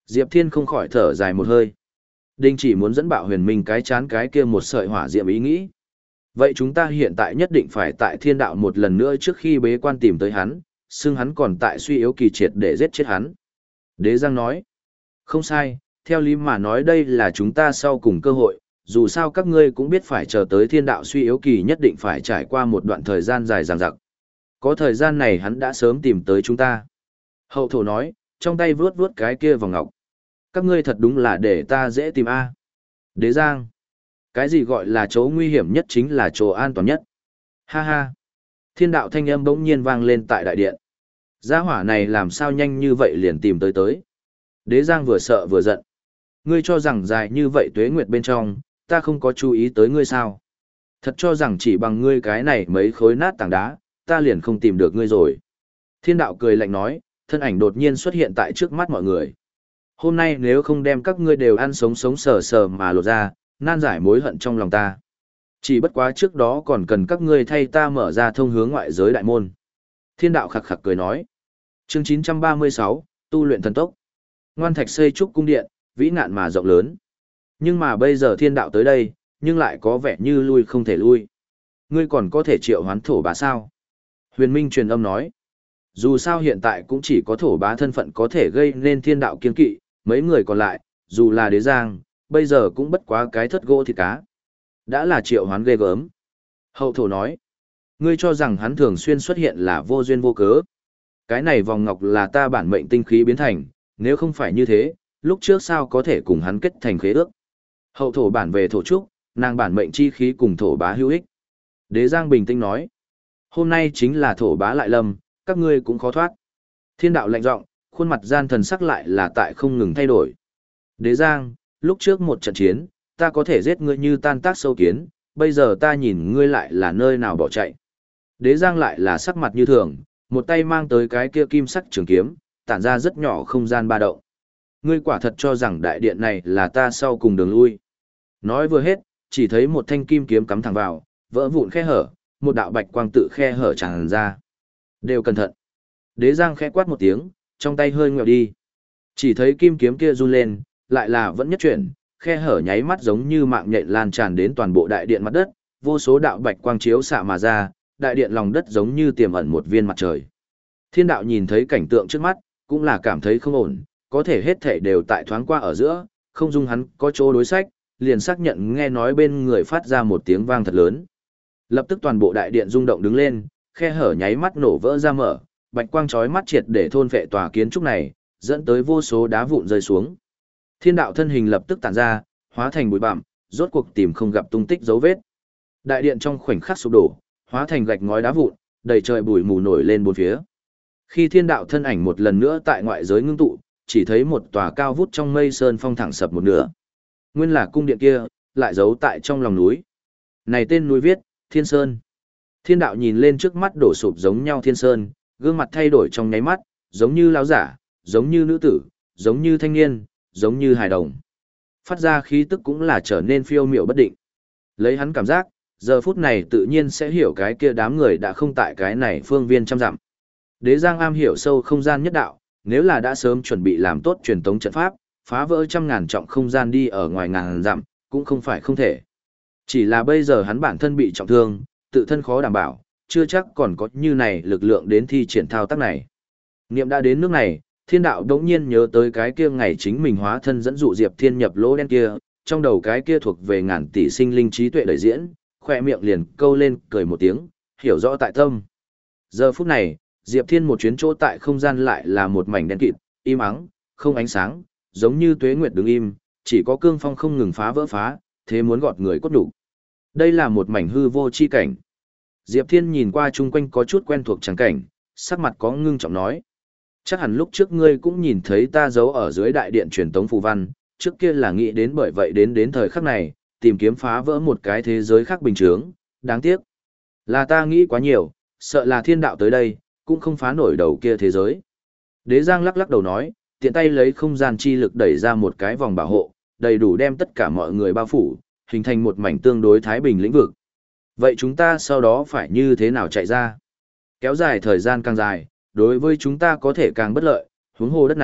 Diệp Thiên không khỏi thở dài một hơi. Đinh chỉ muốn dẫn bạo huyền minh cái chán cái kia một sợi hỏa diệm ý nghĩ. Vậy chúng ta hiện tại nhất định phải tại thiên đạo một lần nữa trước khi bế quan tìm tới hắn, xưng hắn còn tại suy yếu kỳ triệt để giết chết hắn. Đế Giang nói, không sai, theo lý mà nói đây là chúng ta sau cùng cơ hội, dù sao các ngươi cũng biết phải chờ tới thiên đạo suy yếu kỳ nhất định phải trải qua một đoạn thời gian dài dằng dặc. Có thời gian này hắn đã sớm tìm tới chúng ta. Hậu thổ nói, trong tay vuốt vuốt cái kia vòng ngọc. Các ngươi thật đúng là để ta dễ tìm a. Đế Giang, cái gì gọi là chỗ nguy hiểm nhất chính là chỗ an toàn nhất. Ha ha. Thiên đạo thanh âm bỗng nhiên vang lên tại đại điện. Gia hỏa này làm sao nhanh như vậy liền tìm tới tới. Đế Giang vừa sợ vừa giận. Ngươi cho rằng dài như vậy tuế nguyệt bên trong, ta không có chú ý tới ngươi sao? Thật cho rằng chỉ bằng ngươi cái này mấy khối nát tảng đá, ta liền không tìm được ngươi rồi. Thiên đạo cười lạnh nói, thân ảnh đột nhiên xuất hiện tại trước mắt mọi người. Hôm nay nếu không đem các ngươi đều ăn sống sống sờ sờ mà lột ra, nan giải mối hận trong lòng ta. Chỉ bất quá trước đó còn cần các ngươi thay ta mở ra thông hướng ngoại giới đại môn. Thiên đạo khặc khặc cười nói. Chương chín trăm ba mươi sáu, tu luyện thần tốc. Ngoan thạch xây trúc cung điện, vĩ ngạn mà rộng lớn. Nhưng mà bây giờ thiên đạo tới đây, nhưng lại có vẻ như lui không thể lui. Ngươi còn có thể triệu hoán thổ bá sao? Huyền Minh truyền âm nói. Dù sao hiện tại cũng chỉ có thổ bá thân phận có thể gây nên thiên đạo kiên kỵ, mấy người còn lại, dù là đế giang, bây giờ cũng bất quá cái thất gỗ thịt cá. Đã là triệu hoán ghê gớm. Hậu thổ nói. Ngươi cho rằng hắn thường xuyên xuất hiện là vô duyên vô cớ. Cái này vòng ngọc là ta bản mệnh tinh khí biến thành, nếu không phải như thế, lúc trước sao có thể cùng hắn kết thành khế ước. Hậu thổ bản về thổ trúc, nàng bản mệnh chi khí cùng thổ bá hữu ích. Đế Giang bình tĩnh nói. Hôm nay chính là thổ bá lại lâm, các ngươi cũng khó thoát. Thiên đạo lạnh giọng, khuôn mặt gian thần sắc lại là tại không ngừng thay đổi. Đế Giang, lúc trước một trận chiến, ta có thể giết ngươi như tan tác sâu kiến, bây giờ ta nhìn ngươi lại là nơi nào bỏ chạy. Đế Giang lại là sắc mặt như thường, một tay mang tới cái kia kim sắc trường kiếm, tản ra rất nhỏ không gian ba động. Ngươi quả thật cho rằng đại điện này là ta sau cùng đường lui. Nói vừa hết, chỉ thấy một thanh kim kiếm cắm thẳng vào, vỡ vụn khe hở, một đạo bạch quang tự khe hở tràn ra. Đều cẩn thận. Đế Giang khẽ quát một tiếng, trong tay hơi ngẹo đi. Chỉ thấy kim kiếm kia run lên, lại là vẫn nhất chuyển, khe hở nháy mắt giống như mạng nhện lan tràn đến toàn bộ đại điện mặt đất, vô số đạo bạch quang chiếu xạ mà ra, đại điện lòng đất giống như tiềm ẩn một viên mặt trời. Thiên đạo nhìn thấy cảnh tượng trước mắt, cũng là cảm thấy không ổn, có thể hết thể đều tại thoáng qua ở giữa, không dung hắn có chỗ đối sách, liền xác nhận nghe nói bên người phát ra một tiếng vang thật lớn. Lập tức toàn bộ đại điện rung động đứng lên, khe hở nháy mắt nổ vỡ ra mở, bạch quang chói mắt triệt để thôn phệ tòa kiến trúc này, dẫn tới vô số đá vụn rơi xuống. Thiên đạo thân hình lập tức tản ra, hóa thành bụi bặm, rốt cuộc tìm không gặp tung tích dấu vết. Đại điện trong khoảnh khắc sụp đổ, hóa thành gạch ngói đá vụn, đầy trời bụi mù nổi lên bốn phía. Khi thiên đạo thân ảnh một lần nữa tại ngoại giới ngưng tụ, chỉ thấy một tòa cao vút trong mây sơn phong thẳng sập một nửa. Nguyên là cung điện kia, lại giấu tại trong lòng núi. Này tên núi viết, Thiên Sơn. Thiên đạo nhìn lên trước mắt đổ sụp giống nhau Thiên Sơn, gương mặt thay đổi trong nháy mắt, giống như lão giả, giống như nữ tử, giống như thanh niên, giống như hài đồng. Phát ra khí tức cũng là trở nên phiêu miểu bất định. Lấy hắn cảm giác, giờ phút này tự nhiên sẽ hiểu cái kia đám người đã không tại cái này phương viên trăm dặm. Đế Giang am hiểu sâu không gian nhất đạo, nếu là đã sớm chuẩn bị làm tốt truyền tống trận pháp, phá vỡ trăm ngàn trọng không gian đi ở ngoài ngàn dặm, cũng không phải không thể. Chỉ là bây giờ hắn bản thân bị trọng thương, tự thân khó đảm bảo, chưa chắc còn có như này lực lượng đến thi triển thao tác này. Niệm đã đến nước này, thiên đạo đống nhiên nhớ tới cái kia ngày chính mình hóa thân dẫn dụ Diệp Thiên nhập lỗ đen kia, trong đầu cái kia thuộc về ngàn tỷ sinh linh trí tuệ đời diễn, khoe miệng liền câu lên cười một tiếng, hiểu rõ tại tâm. Giờ phút này, Diệp Thiên một chuyến chỗ tại không gian lại là một mảnh đen kịt, im ắng, không ánh sáng, giống như tuế nguyệt đứng im, chỉ có cương phong không ngừng phá vỡ phá, thế muốn gọt người cốt đủ. Đây là một mảnh hư vô chi cảnh. Diệp Thiên nhìn qua chung quanh có chút quen thuộc trắng cảnh, sắc mặt có ngưng trọng nói. Chắc hẳn lúc trước ngươi cũng nhìn thấy ta giấu ở dưới đại điện truyền tống phù văn, trước kia là nghĩ đến bởi vậy đến đến thời khắc này, tìm kiếm phá vỡ một cái thế giới khác bình thường, đáng tiếc. Là ta nghĩ quá nhiều, sợ là thiên đạo tới đây, cũng không phá nổi đầu kia thế giới. Đế Giang lắc lắc đầu nói, tiện tay lấy không gian chi lực đẩy ra một cái vòng bảo hộ, đầy đủ đem tất cả mọi người bao phủ, hình thành một mảnh tương đối thái bình lĩnh vực. Vậy chúng ta sau đó phải như thế nào chạy ra? Kéo dài thời gian càng dài, đối với chúng ta có thể càng bất lợi, huống hồ đất này,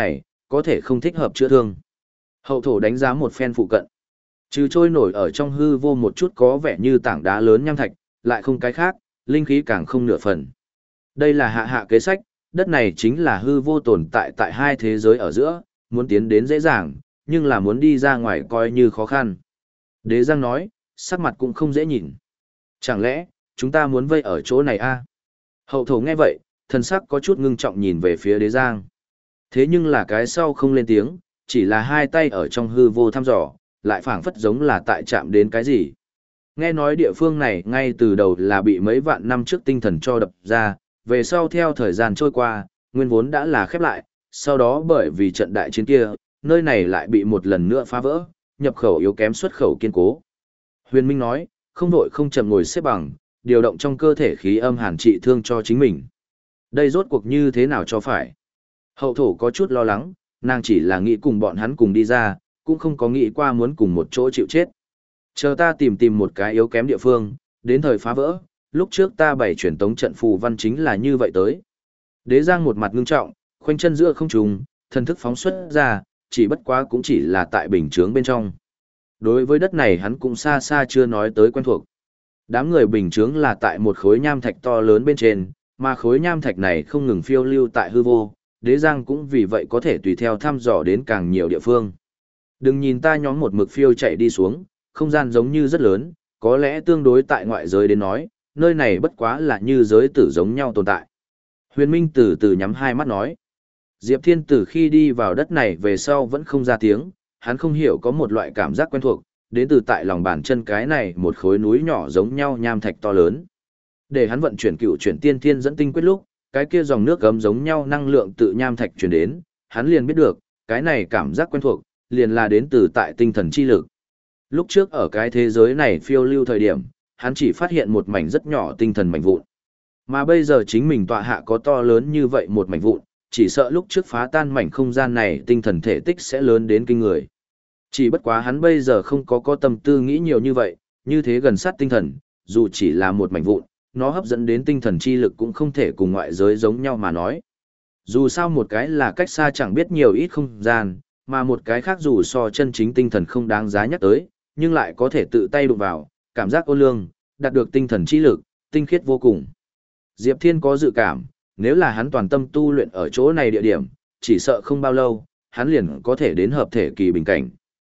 có thể không thích hợp chữa thương. Hậu thổ đánh giá một phen phụ cận. Trừ trôi nổi ở trong hư vô một chút có vẻ như tảng đá lớn nham thạch, lại không cái khác, linh khí càng không nửa phần. Đây là hạ hạ kế sách, đất này chính là hư vô tồn tại tại hai thế giới ở giữa, muốn tiến đến dễ dàng, nhưng là muốn đi ra ngoài coi như khó khăn. Đế Giang nói, sắc mặt cũng không dễ nhìn. Chẳng lẽ, chúng ta muốn vây ở chỗ này a? À? Hậu thổ nghe vậy, thần sắc có chút ngưng trọng nhìn về phía Đế Giang. Thế nhưng là cái sau không lên tiếng, chỉ là hai tay ở trong hư vô thăm dò, lại phảng phất giống là tại chạm đến cái gì. Nghe nói địa phương này ngay từ đầu là bị mấy vạn năm trước tinh thần cho đập ra, về sau theo thời gian trôi qua, nguyên vốn đã là khép lại, sau đó bởi vì trận đại chiến kia, nơi này lại bị một lần nữa phá vỡ, nhập khẩu yếu kém xuất khẩu kiên cố. Huyền Minh nói, không đội không chậm ngồi xếp bằng, điều động trong cơ thể khí âm hàn trị thương cho chính mình. Đây rốt cuộc như thế nào cho phải? Hậu thổ có chút lo lắng, nàng chỉ là nghĩ cùng bọn hắn cùng đi ra, cũng không có nghĩ qua muốn cùng một chỗ chịu chết. Chờ ta tìm tìm một cái yếu kém địa phương, đến thời phá vỡ, lúc trước ta bày truyền tống trận phù văn chính là như vậy tới. Đế Giang một mặt ngưng trọng, khoanh chân giữa không trung, thần thức phóng xuất ra, chỉ bất quá cũng chỉ là tại bình chướng bên trong. Đối với đất này hắn cũng xa xa chưa nói tới quen thuộc. Đám người bình chướng là tại một khối nham thạch to lớn bên trên, mà khối nham thạch này không ngừng phiêu lưu tại hư vô, Đế Giang cũng vì vậy có thể tùy theo thăm dò đến càng nhiều địa phương. Đừng nhìn ta nhóm một mực phiêu chạy đi xuống, không gian giống như rất lớn, có lẽ tương đối tại ngoại giới đến nói, nơi này bất quá là như giới tử giống nhau tồn tại. Huyền Minh từ từ nhắm hai mắt nói. Diệp Thiên từ khi đi vào đất này về sau vẫn không ra tiếng, hắn không hiểu có một loại cảm giác quen thuộc, đến từ tại lòng bàn chân cái này một khối núi nhỏ giống nhau nham thạch to lớn. Để hắn vận chuyển cựu chuyển tiên thiên dẫn tinh quyết lúc, cái kia dòng nước gấm giống nhau năng lượng tự nham thạch truyền đến, hắn liền biết được, cái này cảm giác quen thuộc, liền là đến từ tại tinh thần chi lực. Lúc trước ở cái thế giới này phiêu lưu thời điểm, hắn chỉ phát hiện một mảnh rất nhỏ tinh thần mảnh vụn. Mà bây giờ chính mình tọa hạ có to lớn như vậy một mảnh vụn, chỉ sợ lúc trước phá tan mảnh không gian này tinh thần thể tích sẽ lớn đến kinh người. Chỉ bất quá hắn bây giờ không có có tâm tư nghĩ nhiều như vậy, như thế gần sát tinh thần, dù chỉ là một mảnh vụn, nó hấp dẫn đến tinh thần chi lực cũng không thể cùng ngoại giới giống nhau mà nói. Dù sao một cái là cách xa chẳng biết nhiều ít không gian, mà một cái khác dù so chân chính tinh thần không đáng giá nhắc tới, nhưng lại có thể tự tay đụng vào, cảm giác ô lương, đạt được tinh thần chi lực, tinh khiết vô cùng. Diệp Thiên có dự cảm, nếu là hắn toàn tâm tu luyện ở chỗ này địa điểm, chỉ sợ không bao lâu, hắn liền có thể đến hợp thể kỳ bình cảnh.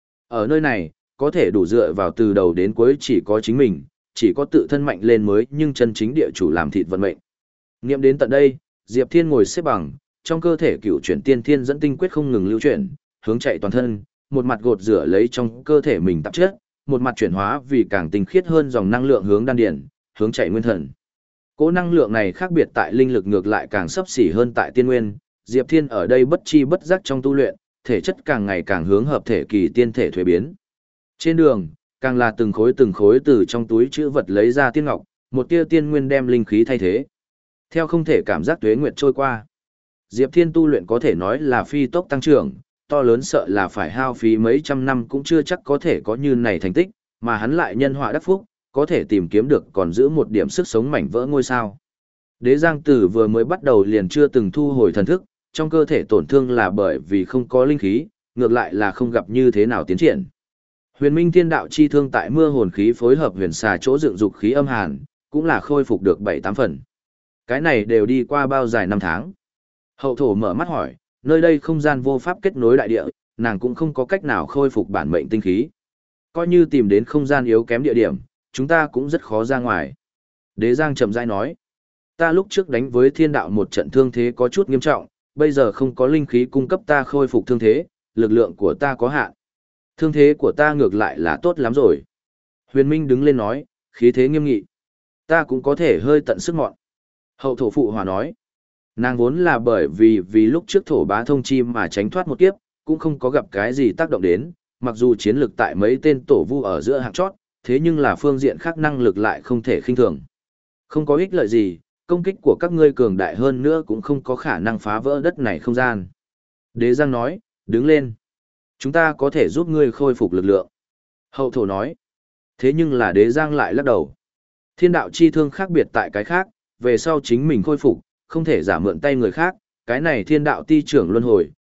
Ở nơi này, có thể đủ dựa vào từ đầu đến cuối chỉ có chính mình, chỉ có tự thân mạnh lên mới nhưng chân chính địa chủ làm thịt vận mệnh. Nghiệm đến tận đây, Diệp Thiên ngồi xếp bằng, trong cơ thể cựu chuyển tiên thiên dẫn tinh quyết không ngừng lưu chuyển, hướng chạy toàn thân, một mặt gột rửa lấy trong cơ thể mình tạp chất, một mặt chuyển hóa vì càng tinh khiết hơn dòng năng lượng hướng đan điển, hướng chạy nguyên thần. Cỗ năng lượng này khác biệt tại linh lực ngược lại càng sấp xỉ hơn tại tiên nguyên, Diệp Thiên ở đây bất chi bất giác trong tu luyện, thể chất càng ngày càng hướng hợp thể kỳ tiên thể thuế biến. Trên đường, càng là từng khối từng khối từ trong túi chữ vật lấy ra tiên ngọc, một tia tiên nguyên đem linh khí thay thế. Theo không thể cảm giác tuế nguyệt trôi qua, Diệp Thiên tu luyện có thể nói là phi tốc tăng trưởng, to lớn sợ là phải hao phí mấy trăm năm cũng chưa chắc có thể có như này thành tích, mà hắn lại nhân họa đắc phúc, có thể tìm kiếm được còn giữ một điểm sức sống mảnh vỡ ngôi sao. Đế Giang Tử vừa mới bắt đầu liền chưa từng thu hồi thần thức, trong cơ thể tổn thương là bởi vì không có linh khí, ngược lại là không gặp như thế nào tiến triển. Huyền Minh Thiên Đạo chi thương tại mưa hồn khí phối hợp huyền xà chỗ dựng dục khí âm hàn, cũng là khôi phục được bảy tám phần. Cái này đều đi qua bao dài năm tháng. Hậu thổ mở mắt hỏi, nơi đây không gian vô pháp kết nối đại địa, nàng cũng không có cách nào khôi phục bản mệnh tinh khí. Coi như tìm đến không gian yếu kém địa điểm, chúng ta cũng rất khó ra ngoài. Đế Giang chậm rãi nói, ta lúc trước đánh với thiên đạo một trận thương thế có chút nghiêm trọng, bây giờ không có linh khí cung cấp ta khôi phục thương thế, lực lượng của ta có hạn. Thương thế của ta ngược lại là tốt lắm rồi. Huyền Minh đứng lên nói, khí thế nghiêm nghị. Ta cũng có thể hơi tận sức mọn. Hậu thổ phụ hòa nói, nàng vốn là bởi vì vì lúc trước thổ bá thông chi mà tránh thoát một kiếp, cũng không có gặp cái gì tác động đến, mặc dù chiến lực tại mấy tên tổ vu ở giữa hạng chót, thế nhưng là phương diện khác năng lực lại không thể khinh thường. Không có ích lợi gì, công kích của các ngươi cường đại hơn nữa cũng không có khả năng phá vỡ đất này không gian. Đế Giang nói, đứng lên. Chúng ta có thể giúp ngươi khôi phục lực lượng. Hậu thổ nói. Thế nhưng là Đế Giang lại lắc đầu. Thiên đạo chi thương khác biệt tại cái khác, về sau chính mình khôi phục, không thể giả mượn tay người khác, cái này thiên đạo ti trưởng luân hồi,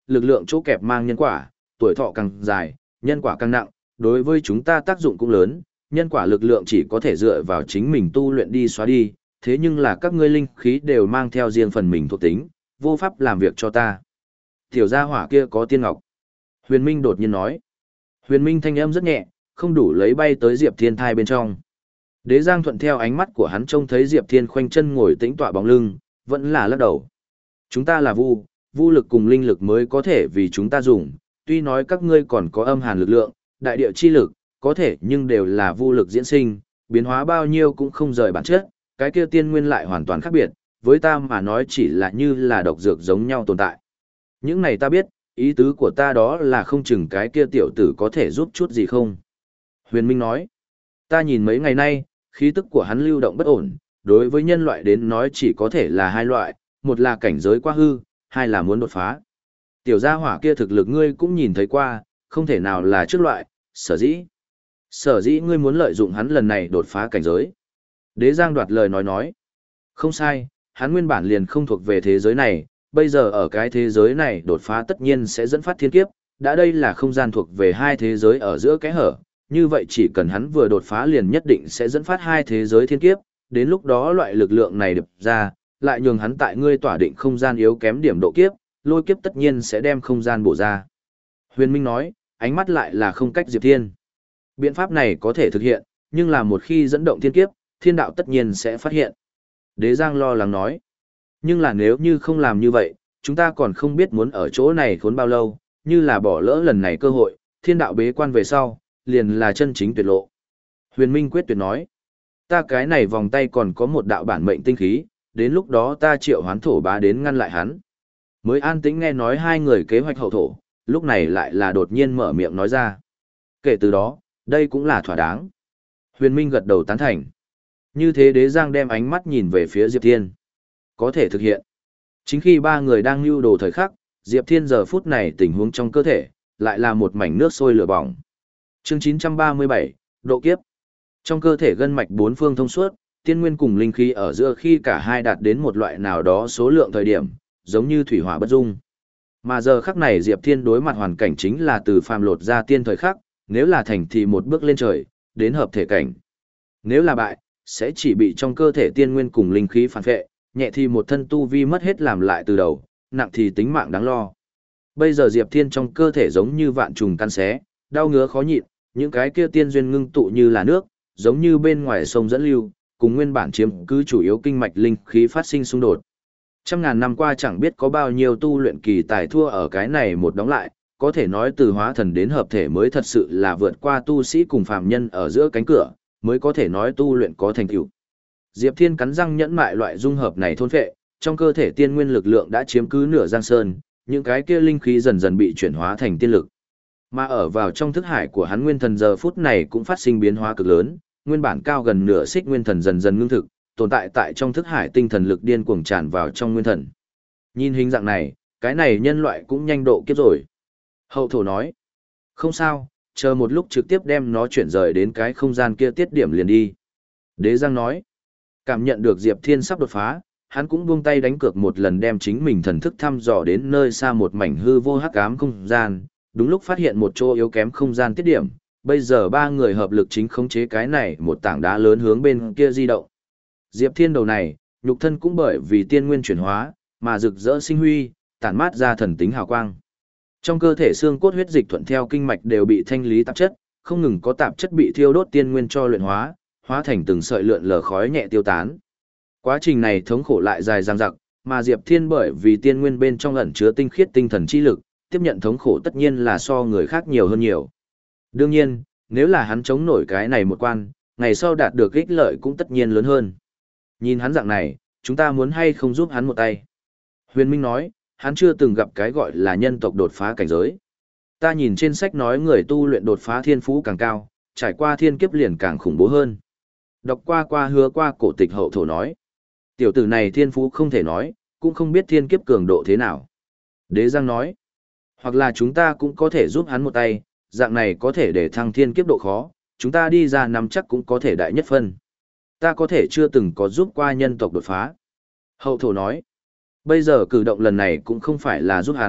lực lượng chỗ kẹp mang nhân quả, tuổi thọ càng dài, nhân quả càng nặng, đối với chúng ta tác dụng cũng lớn, nhân quả lực lượng chỉ có thể dựa vào chính mình tu luyện đi xóa đi, thế nhưng là các ngươi linh khí đều mang theo riêng phần mình thuộc tính, vô pháp làm việc cho ta. Tiểu gia hỏa kia có tiên ngọc. Huyền Minh đột nhiên nói. Huyền Minh thanh âm rất nhẹ, không đủ lấy bay tới Diệp Thiên thai bên trong. Đế Giang thuận theo ánh mắt của hắn trông thấy Diệp Thiên khoanh chân ngồi tĩnh tọa bóng lưng, vẫn là lắc đầu. Chúng ta là vu, vu lực cùng linh lực mới có thể vì chúng ta dùng, tuy nói các ngươi còn có âm hàn lực lượng, đại địa chi lực, có thể nhưng đều là vu lực diễn sinh, biến hóa bao nhiêu cũng không rời bản chất, cái kia tiên nguyên lại hoàn toàn khác biệt, với ta mà nói chỉ là như là độc dược giống nhau tồn tại. Những này ta biết, ý tứ của ta đó là không chừng cái kia tiểu tử có thể giúp chút gì không. Huyền Minh nói, ta nhìn mấy ngày nay, khí tức của hắn lưu động bất ổn, đối với nhân loại đến nói chỉ có thể là hai loại, một là cảnh giới quá hư, hai là muốn đột phá. Tiểu gia hỏa kia thực lực ngươi cũng nhìn thấy qua, không thể nào là trước loại, sở dĩ. Sở dĩ ngươi muốn lợi dụng hắn lần này đột phá cảnh giới. Đế Giang đoạt lời nói nói, không sai, hắn nguyên bản liền không thuộc về thế giới này, bây giờ ở cái thế giới này đột phá tất nhiên sẽ dẫn phát thiên kiếp, đã đây là không gian thuộc về hai thế giới ở giữa cái hở, như vậy chỉ cần hắn vừa đột phá liền nhất định sẽ dẫn phát hai thế giới thiên kiếp, đến lúc đó loại lực lượng này đập ra, lại nhường hắn tại ngươi tỏa định không gian yếu kém điểm độ kiếp, lôi kiếp tất nhiên sẽ đem không gian bổ ra. Huyền Minh nói, ánh mắt lại là không cách Diệp Thiên. Biện pháp này có thể thực hiện, nhưng là một khi dẫn động thiên kiếp, thiên đạo tất nhiên sẽ phát hiện. Đế Giang lo lắng nói, nhưng là nếu như không làm như vậy, chúng ta còn không biết muốn ở chỗ này khốn bao lâu, như là bỏ lỡ lần này cơ hội, thiên đạo bế quan về sau, liền là chân chính tuyệt lộ. Huyền Minh quyết tuyệt nói, ta cái này vòng tay còn có một đạo bản mệnh tinh khí, đến lúc đó ta triệu hoán thổ bá đến ngăn lại hắn. Mới an tĩnh nghe nói hai người kế hoạch hậu thổ, lúc này lại là đột nhiên mở miệng nói ra. Kể từ đó, đây cũng là thỏa đáng. Huyền Minh gật đầu tán thành. Như thế Đế Giang đem ánh mắt nhìn về phía Diệp Thiên. Có thể thực hiện. Chính khi ba người đang lưu đồ thời khắc, Diệp Thiên giờ phút này tình huống trong cơ thể, lại là một mảnh nước sôi lửa bỏng. Chương chín trăm ba mươi bảy, độ kiếp. Trong cơ thể gân mạch bốn phương thông suốt, tiên nguyên cùng linh khí ở giữa khi cả hai đạt đến một loại nào đó số lượng thời điểm, giống như thủy hỏa bất dung. Mà giờ khắc này Diệp Thiên đối mặt hoàn cảnh chính là từ phàm lột ra tiên thời khắc, nếu là thành thì một bước lên trời, đến hợp thể cảnh. Nếu là bại, sẽ chỉ bị trong cơ thể tiên nguyên cùng linh khí phản phệ, nhẹ thì một thân tu vi mất hết làm lại từ đầu, nặng thì tính mạng đáng lo. Bây giờ Diệp Thiên trong cơ thể giống như vạn trùng căn xé, đau ngứa khó nhịn, những cái kia tiên duyên ngưng tụ như là nước, giống như bên ngoài sông dẫn lưu, cùng nguyên bản chiếm cứ chủ yếu kinh mạch linh khí phát sinh xung đột. Trăm ngàn năm qua chẳng biết có bao nhiêu tu luyện kỳ tài thua ở cái này một đóng lại, có thể nói từ hóa thần đến hợp thể mới thật sự là vượt qua tu sĩ cùng phàm nhân ở giữa cánh cửa, mới có thể nói tu luyện có thành tựu. Diệp Thiên cắn răng nhẫn mại loại dung hợp này thôn phệ, trong cơ thể tiên nguyên lực lượng đã chiếm cứ nửa giang sơn, những cái kia linh khí dần dần bị chuyển hóa thành tiên lực. Mà ở vào trong thức hải của hắn nguyên thần giờ phút này cũng phát sinh biến hóa cực lớn, nguyên bản cao gần nửa xích nguyên thần dần dần ngưng thực, tồn tại tại trong thức hải tinh thần lực điên cuồng tràn vào trong nguyên thần. Nhìn hình dạng này, cái này nhân loại cũng nhanh độ kiếp rồi. Hậu thổ nói, không sao, chờ một lúc trực tiếp đem nó chuyển rời đến cái không gian kia tiết điểm liền đi. Đế Giang nói, cảm nhận được Diệp Thiên sắp đột phá, hắn cũng buông tay đánh cược một lần đem chính mình thần thức thăm dò đến nơi xa một mảnh hư vô hắc ám không gian, đúng lúc phát hiện một chỗ yếu kém không gian tiết điểm, bây giờ ba người hợp lực chính khống chế cái này một tảng đá lớn hướng bên kia di động. Diệp Thiên đầu này, nhục thân cũng bởi vì tiên nguyên chuyển hóa, mà rực rỡ sinh huy, tản mát ra thần tính hào quang. Trong cơ thể xương cốt huyết dịch thuận theo kinh mạch đều bị thanh lý tạp chất, không ngừng có tạp chất bị thiêu đốt tiên nguyên cho luyện hóa, hóa thành từng sợi lượn lờ khói nhẹ tiêu tán. Quá trình này thống khổ lại dài dằng dặc, mà Diệp Thiên bởi vì tiên nguyên bên trong ẩn chứa tinh khiết tinh thần chi lực, tiếp nhận thống khổ tất nhiên là so người khác nhiều hơn nhiều. Đương nhiên, nếu là hắn chống nổi cái này một quan, ngày sau đạt được ích lợi cũng tất nhiên lớn hơn. Nhìn hắn dạng này, chúng ta muốn hay không giúp hắn một tay? Huyền Minh nói, hắn chưa từng gặp cái gọi là nhân tộc đột phá cảnh giới. Ta nhìn trên sách nói người tu luyện đột phá thiên phú càng cao, trải qua thiên kiếp liền càng khủng bố hơn. Đọc qua qua hứa qua cổ tịch hậu thổ nói. Tiểu tử này thiên phú không thể nói, cũng không biết thiên kiếp cường độ thế nào. Đế Giang nói, hoặc là chúng ta cũng có thể giúp hắn một tay, dạng này có thể để thăng thiên kiếp độ khó, chúng ta đi ra nắm chắc cũng có thể đại nhất phân. Ta có thể chưa từng có giúp qua nhân tộc đột phá. Hậu thổ nói, bây giờ cử động lần này cũng không phải là giúp hắn,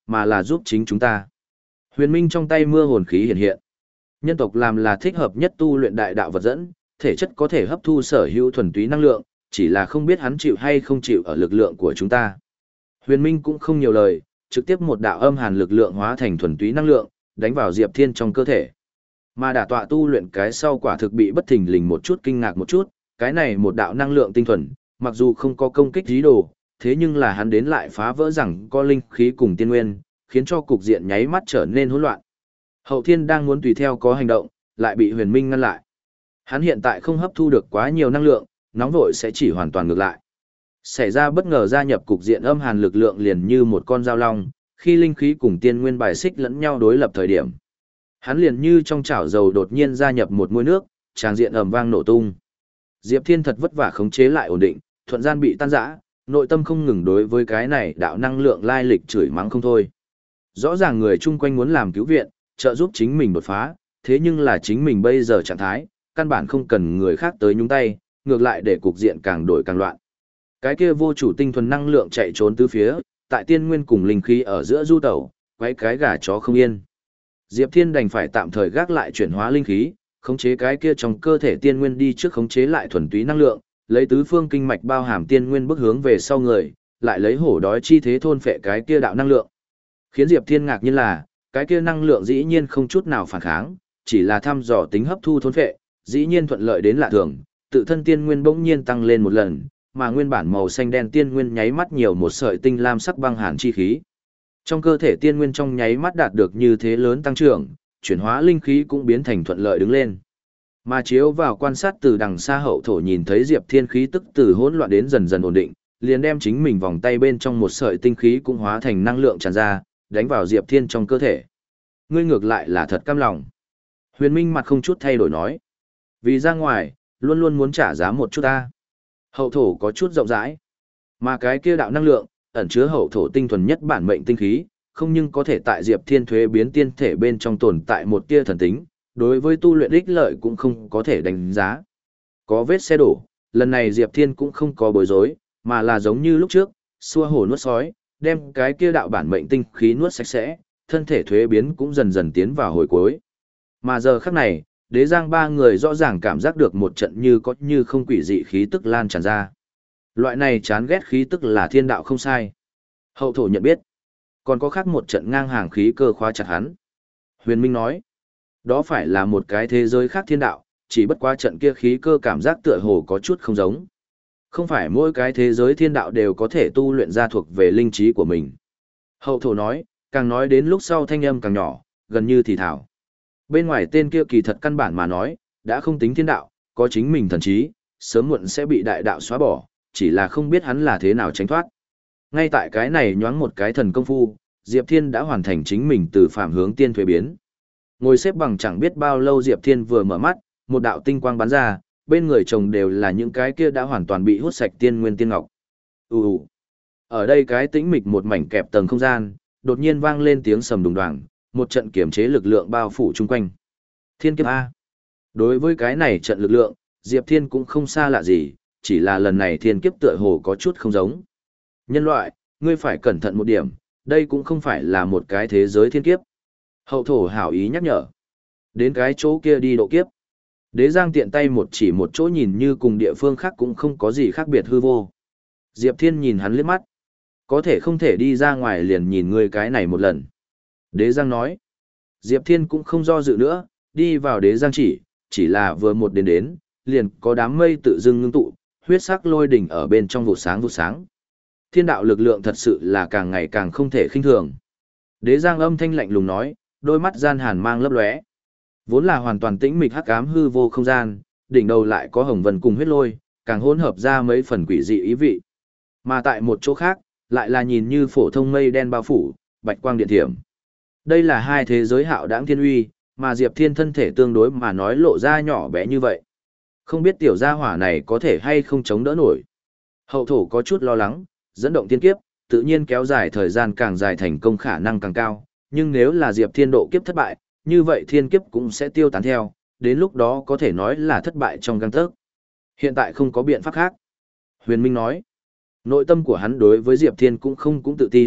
mà là giúp chính chúng ta. Huyền Minh trong tay mưa hồn khí hiện hiện. Nhân tộc làm là thích hợp nhất tu luyện đại đạo vật dẫn, thể chất có thể hấp thu sở hữu thuần túy năng lượng, chỉ là không biết hắn chịu hay không chịu ở lực lượng của chúng ta. Huyền Minh cũng không nhiều lời, trực tiếp một đạo âm hàn lực lượng hóa thành thuần túy năng lượng, đánh vào Diệp Thiên trong cơ thể. Mà đả tọa tu luyện cái sau quả thực bị bất thình lình một chút kinh ngạc một chút, cái này một đạo năng lượng tinh thuần, mặc dù không có công kích dí đồ, thế nhưng là hắn đến lại phá vỡ rằng có linh khí cùng tiên nguyên, khiến cho cục diện nháy mắt trở nên hỗn loạn. Hậu Thiên đang muốn tùy theo có hành động, lại bị Huyền Minh ngăn lại. Hắn hiện tại không hấp thu được quá nhiều năng lượng, nóng vội sẽ chỉ hoàn toàn ngược lại. Xảy ra bất ngờ gia nhập cục diện âm hàn lực lượng liền như một con dao long, khi linh khí cùng tiên nguyên bài xích lẫn nhau đối lập thời điểm. Hắn liền như trong chảo dầu đột nhiên gia nhập một muôi nước, tràng diện ầm vang nổ tung. Diệp Thiên thật vất vả khống chế lại ổn định, thuận gian bị tan rã, nội tâm không ngừng đối với cái này đạo năng lượng lai lịch chửi mắng không thôi. Rõ ràng người chung quanh muốn làm cứu viện, trợ giúp chính mình đột phá, thế nhưng là chính mình bây giờ trạng thái, căn bản không cần người khác tới nhúng tay, ngược lại để cục diện càng đổi càng loạn. Cái kia vô chủ tinh thuần năng lượng chạy trốn tứ phía, tại tiên nguyên cùng linh khí ở giữa du tẩu, quấy cái gà chó không yên. Diệp Thiên đành phải tạm thời gác lại chuyển hóa linh khí, khống chế cái kia trong cơ thể tiên nguyên đi trước khống chế lại thuần túy năng lượng, lấy tứ phương kinh mạch bao hàm tiên nguyên bước hướng về sau người, lại lấy hổ đói chi thế thôn phệ cái kia đạo năng lượng. Khiến Diệp Thiên ngạc nhiên là, cái kia năng lượng dĩ nhiên không chút nào phản kháng, chỉ là thăm dò tính hấp thu thôn phệ, dĩ nhiên thuận lợi đến lạ thường, tự thân tiên nguyên bỗng nhiên tăng lên một lần, mà nguyên bản màu xanh đen tiên nguyên nháy mắt nhiều một sợi tinh lam sắc băng hàn chi khí. Trong cơ thể tiên nguyên trong nháy mắt đạt được như thế lớn tăng trưởng, chuyển hóa linh khí cũng biến thành thuận lợi đứng lên. Mà chiếu vào quan sát từ đằng xa hậu thổ nhìn thấy Diệp Thiên khí tức từ hỗn loạn đến dần dần ổn định, liền đem chính mình vòng tay bên trong một sợi tinh khí cũng hóa thành năng lượng tràn ra, đánh vào Diệp Thiên trong cơ thể. Ngươi ngược lại là thật cam lòng. Huyền Minh mặt không chút thay đổi nói. Vì ra ngoài, luôn luôn muốn trả giá một chút ta. Hậu thổ có chút rộng rãi. Mà cái kia đạo năng lượng, ẩn chứa hậu thổ tinh thuần nhất bản mệnh tinh khí, không nhưng có thể tại Diệp Thiên thuế biến tiên thể bên trong tồn tại một tia thần tính, đối với tu luyện ích lợi cũng không có thể đánh giá. Có vết xe đổ, lần này Diệp Thiên cũng không có bối rối, mà là giống như lúc trước, xua hổ nuốt sói, đem cái kia đạo bản mệnh tinh khí nuốt sạch sẽ, thân thể thuế biến cũng dần dần tiến vào hồi cuối. Mà giờ khắc này, Đế Giang ba người rõ ràng cảm giác được một trận như có như không quỷ dị khí tức lan tràn ra. Loại này chán ghét khí tức là thiên đạo không sai. Hậu thổ nhận biết. Còn có khác một trận ngang hàng khí cơ khóa chặt hắn. Huyền Minh nói, đó phải là một cái thế giới khác thiên đạo, chỉ bất quá trận kia khí cơ cảm giác tựa hồ có chút không giống. Không phải mỗi cái thế giới thiên đạo đều có thể tu luyện ra thuộc về linh trí của mình. Hậu thổ nói, càng nói đến lúc sau thanh âm càng nhỏ, gần như thì thảo. Bên ngoài tên kia kỳ thật căn bản mà nói, đã không tính thiên đạo, có chính mình thần trí, sớm muộn sẽ bị đại đạo xóa bỏ, chỉ là không biết hắn là thế nào tránh thoát. Ngay tại cái này nhoáng một cái thần công phu, Diệp Thiên đã hoàn thành chính mình từ phạm hướng tiên thuế biến. Ngồi xếp bằng chẳng biết bao lâu Diệp Thiên vừa mở mắt, một đạo tinh quang bắn ra, bên người chồng đều là những cái kia đã hoàn toàn bị hút sạch tiên nguyên tiên ngọc. Ù ù. Ở đây cái tĩnh mịch một mảnh kẹp tầng không gian, đột nhiên vang lên tiếng sầm đùng đoàng, một trận kiểm chế lực lượng bao phủ chung quanh. Thiên kiếp A. Đối với cái này trận lực lượng, Diệp Thiên cũng không xa lạ gì, chỉ là lần này thiên kiếp tựa hồ có chút không giống. Nhân loại, ngươi phải cẩn thận một điểm, đây cũng không phải là một cái thế giới thiên kiếp. Hậu thổ hảo ý nhắc nhở. Đến cái chỗ kia đi độ kiếp. Đế Giang tiện tay một chỉ một chỗ nhìn như cùng địa phương khác cũng không có gì khác biệt hư vô. Diệp Thiên nhìn hắn liếc mắt. Có thể không thể đi ra ngoài liền nhìn ngươi cái này một lần. Đế Giang nói. Diệp Thiên cũng không do dự nữa, đi vào Đế Giang chỉ, chỉ là vừa một đến đến, liền có đám mây tự dưng ngưng tụ, huyết sắc lôi đỉnh ở bên trong vụ sáng vụ sáng. Thiên đạo lực lượng thật sự là càng ngày càng không thể khinh thường. Đế Giang âm thanh lạnh lùng nói, đôi mắt gian hàn mang lấp lóe. Vốn là hoàn toàn tĩnh mịch hắc ám hư vô không gian, đỉnh đầu lại có hồng vân cùng huyết lôi, càng hỗn hợp ra mấy phần quỷ dị ý vị. Mà tại một chỗ khác, lại là nhìn như phổ thông mây đen bao phủ, bạch quang điện thiểm. Đây là hai thế giới hạo đãng thiên uy, mà Diệp Thiên thân thể tương đối mà nói lộ ra nhỏ bé như vậy. Không biết tiểu gia hỏa này có thể hay không chống đỡ nổi. Hậu thổ có chút lo lắng, dẫn động tiên kiếp, tự nhiên kéo dài thời gian càng dài thành công khả năng càng cao, nhưng nếu là Diệp Thiên độ kiếp thất bại, như vậy thiên kiếp cũng sẽ tiêu tán theo, đến lúc đó có thể nói là thất bại trong gang tấc. Hiện tại không có biện pháp khác. Huyền Minh nói, nội tâm của hắn đối với Diệp Thiên cũng không cũng tự tin,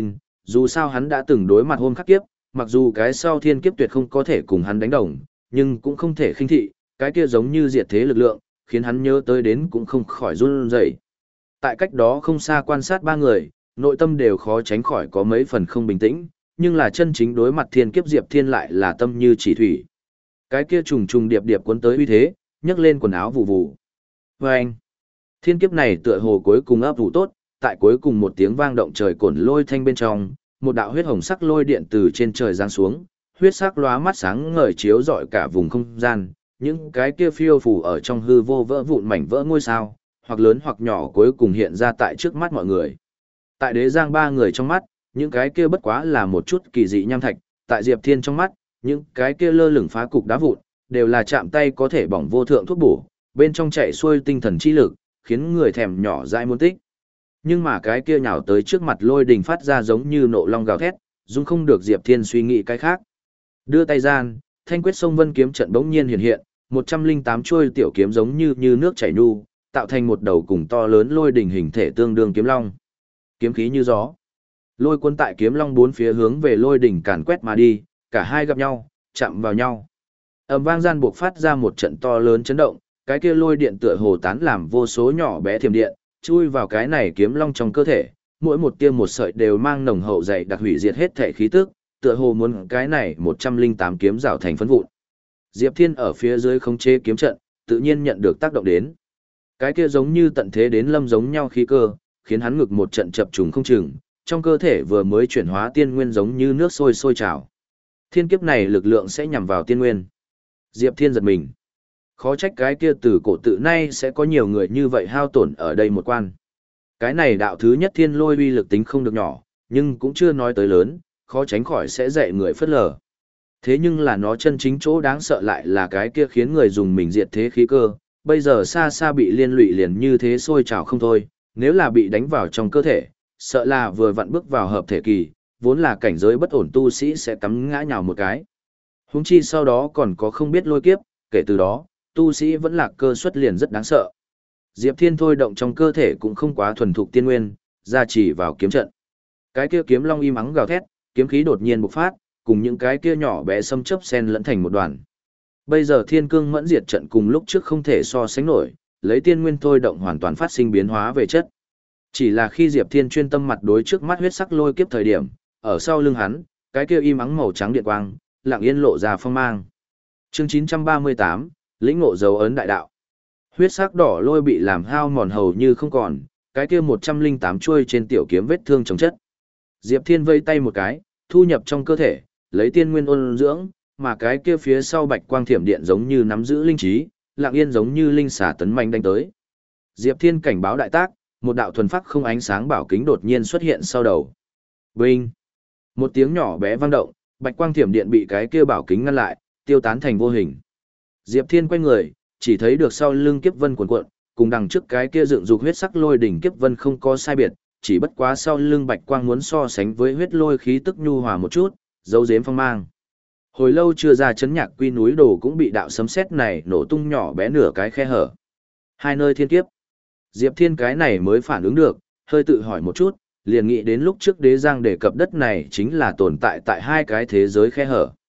Dù sao hắn đã từng đối mặt hôm khắc kiếp, mặc dù cái sau thiên kiếp tuyệt không có thể cùng hắn đánh đồng, nhưng cũng không thể khinh thị, cái kia giống như diệt thế lực lượng, khiến hắn nhớ tới đến cũng không khỏi run rẩy. Tại cách đó không xa quan sát ba người, nội tâm đều khó tránh khỏi có mấy phần không bình tĩnh, nhưng là chân chính đối mặt thiên kiếp Diệp Thiên lại là tâm như chỉ thủy. Cái kia trùng trùng điệp điệp cuốn tới uy thế, nhấc lên quần áo vụ vụ. Vâng! Thiên kiếp này tựa hồ cuối cùng ấp ủ tốt, tại cuối cùng một tiếng vang động trời cổn lôi thanh bên trong, một đạo huyết hồng sắc lôi điện từ trên trời giáng xuống, huyết sắc lóa mắt sáng ngời chiếu rọi cả vùng không gian, những cái kia phiêu phù ở trong hư vô vỡ vụn mảnh vỡ ngôi sao, hoặc lớn hoặc nhỏ cuối cùng hiện ra tại trước mắt mọi người. Tại Đế Giang ba người trong mắt, những cái kia bất quá là một chút kỳ dị nham thạch, tại Diệp Thiên trong mắt, những cái kia lơ lửng phá cục đá vụn, đều là chạm tay có thể bỏng vô thượng thuốc bổ, bên trong chạy xuôi tinh thần chi lực, khiến người thèm nhỏ dãi muốn tích. Nhưng mà cái kia nhào tới trước mặt lôi đình phát ra giống như nộ long gào thét, dung không được Diệp Thiên suy nghĩ cái khác. Đưa tay gian, thanh quyết sông vân kiếm trận bỗng nhiên hiện hiện, một trăm linh tám chuôi tiểu kiếm giống như như nước chảy nhu, tạo thành một đầu cùng to lớn lôi đình hình thể tương đương kiếm long. Kiếm khí như gió. Lôi quân tại kiếm long bốn phía hướng về lôi đỉnh càn quét mà đi, cả hai gặp nhau, chạm vào nhau. Ầm vang gian buộc phát ra một trận to lớn chấn động, cái kia lôi điện tựa hồ tán làm vô số nhỏ bé thiểm điện, chui vào cái này kiếm long trong cơ thể, mỗi một tia một sợi đều mang nồng hậu dày đặc hủy diệt hết thể khí tức, tựa hồ muốn cái này một trăm linh tám kiếm rào thành phấn vụn. Diệp Thiên ở phía dưới khống chế kiếm trận, tự nhiên nhận được tác động đến. Cái kia giống như tận thế đến lâm giống nhau khí cơ, khiến hắn ngực một trận chập trùng không chừng, trong cơ thể vừa mới chuyển hóa tiên nguyên giống như nước sôi sôi trào. Thiên kiếp này lực lượng sẽ nhằm vào tiên nguyên. Diệp Thiên giật mình. Khó trách cái kia từ cổ tự nay sẽ có nhiều người như vậy hao tổn ở đây một quan. Cái này đạo thứ nhất thiên lôi uy lực tính không được nhỏ, nhưng cũng chưa nói tới lớn, khó tránh khỏi sẽ dạy người phất lờ. Thế nhưng là nó chân chính chỗ đáng sợ lại là cái kia khiến người dùng mình diệt thế khí cơ, bây giờ xa xa bị liên lụy liền như thế sôi trào không thôi, nếu là bị đánh vào trong cơ thể, sợ là vừa vặn bước vào hợp thể kỳ, vốn là cảnh giới bất ổn tu sĩ sẽ cắm ngã nhào một cái. Huống chi sau đó còn có không biết lôi kiếp, kể từ đó, tu sĩ vẫn lạc cơ suất liền rất đáng sợ. Diệp Thiên thôi động trong cơ thể cũng không quá thuần thục tiên nguyên, ra chỉ vào kiếm trận. Cái kia kiếm long im ắng gào thét, kiếm khí đột nhiên bộc phát, cùng những cái kia nhỏ bé xâm chớp xen lẫn thành một đoàn. Bây giờ Thiên Cương Mẫn Diệt trận cùng lúc trước không thể so sánh nổi, lấy tiên nguyên thôi động hoàn toàn phát sinh biến hóa về chất. Chỉ là khi Diệp Thiên chuyên tâm mặt đối trước mắt huyết sắc lôi kiếp thời điểm, ở sau lưng hắn, cái kia im ắng màu trắng điện quang, lặng yên lộ ra phong mang. Chương chín trăm ba mươi tám, lĩnh ngộ dấu ấn đại đạo. Huyết sắc đỏ lôi bị làm hao mòn hầu như không còn, cái kia một trăm linh tám chuôi trên tiểu kiếm vết thương chồng chất. Diệp Thiên vây tay một cái, thu nhập trong cơ thể, lấy tiên nguyên ôn dưỡng, mà cái kia phía sau bạch quang thiểm điện giống như nắm giữ linh trí, lặng yên giống như linh xà tấn manh đánh tới. Diệp Thiên cảnh báo đại tác, một đạo thuần phát không ánh sáng bảo kính đột nhiên xuất hiện sau đầu. Binh! Một tiếng nhỏ bé vang động, bạch quang thiểm điện bị cái kia bảo kính ngăn lại, tiêu tán thành vô hình. Diệp Thiên quay người, chỉ thấy được sau lưng kiếp vân cuộn cuộn, cùng đằng trước cái kia dựng dục huyết sắc lôi đỉnh kiếp vân không có sai biệt, chỉ bất quá sau lưng bạch quang muốn so sánh với huyết lôi khí tức nhu hòa một chút, dấu giếm phong mang. Hồi lâu chưa ra chấn nhạc quy núi đồ cũng bị đạo sấm sét này nổ tung nhỏ bé nửa cái khe hở. Hai nơi thiên kiếp. Diệp Thiên cái này mới phản ứng được, hơi tự hỏi một chút, liền nghĩ đến lúc trước Đế Giang đề cập đất này chính là tồn tại tại hai cái thế giới khe hở.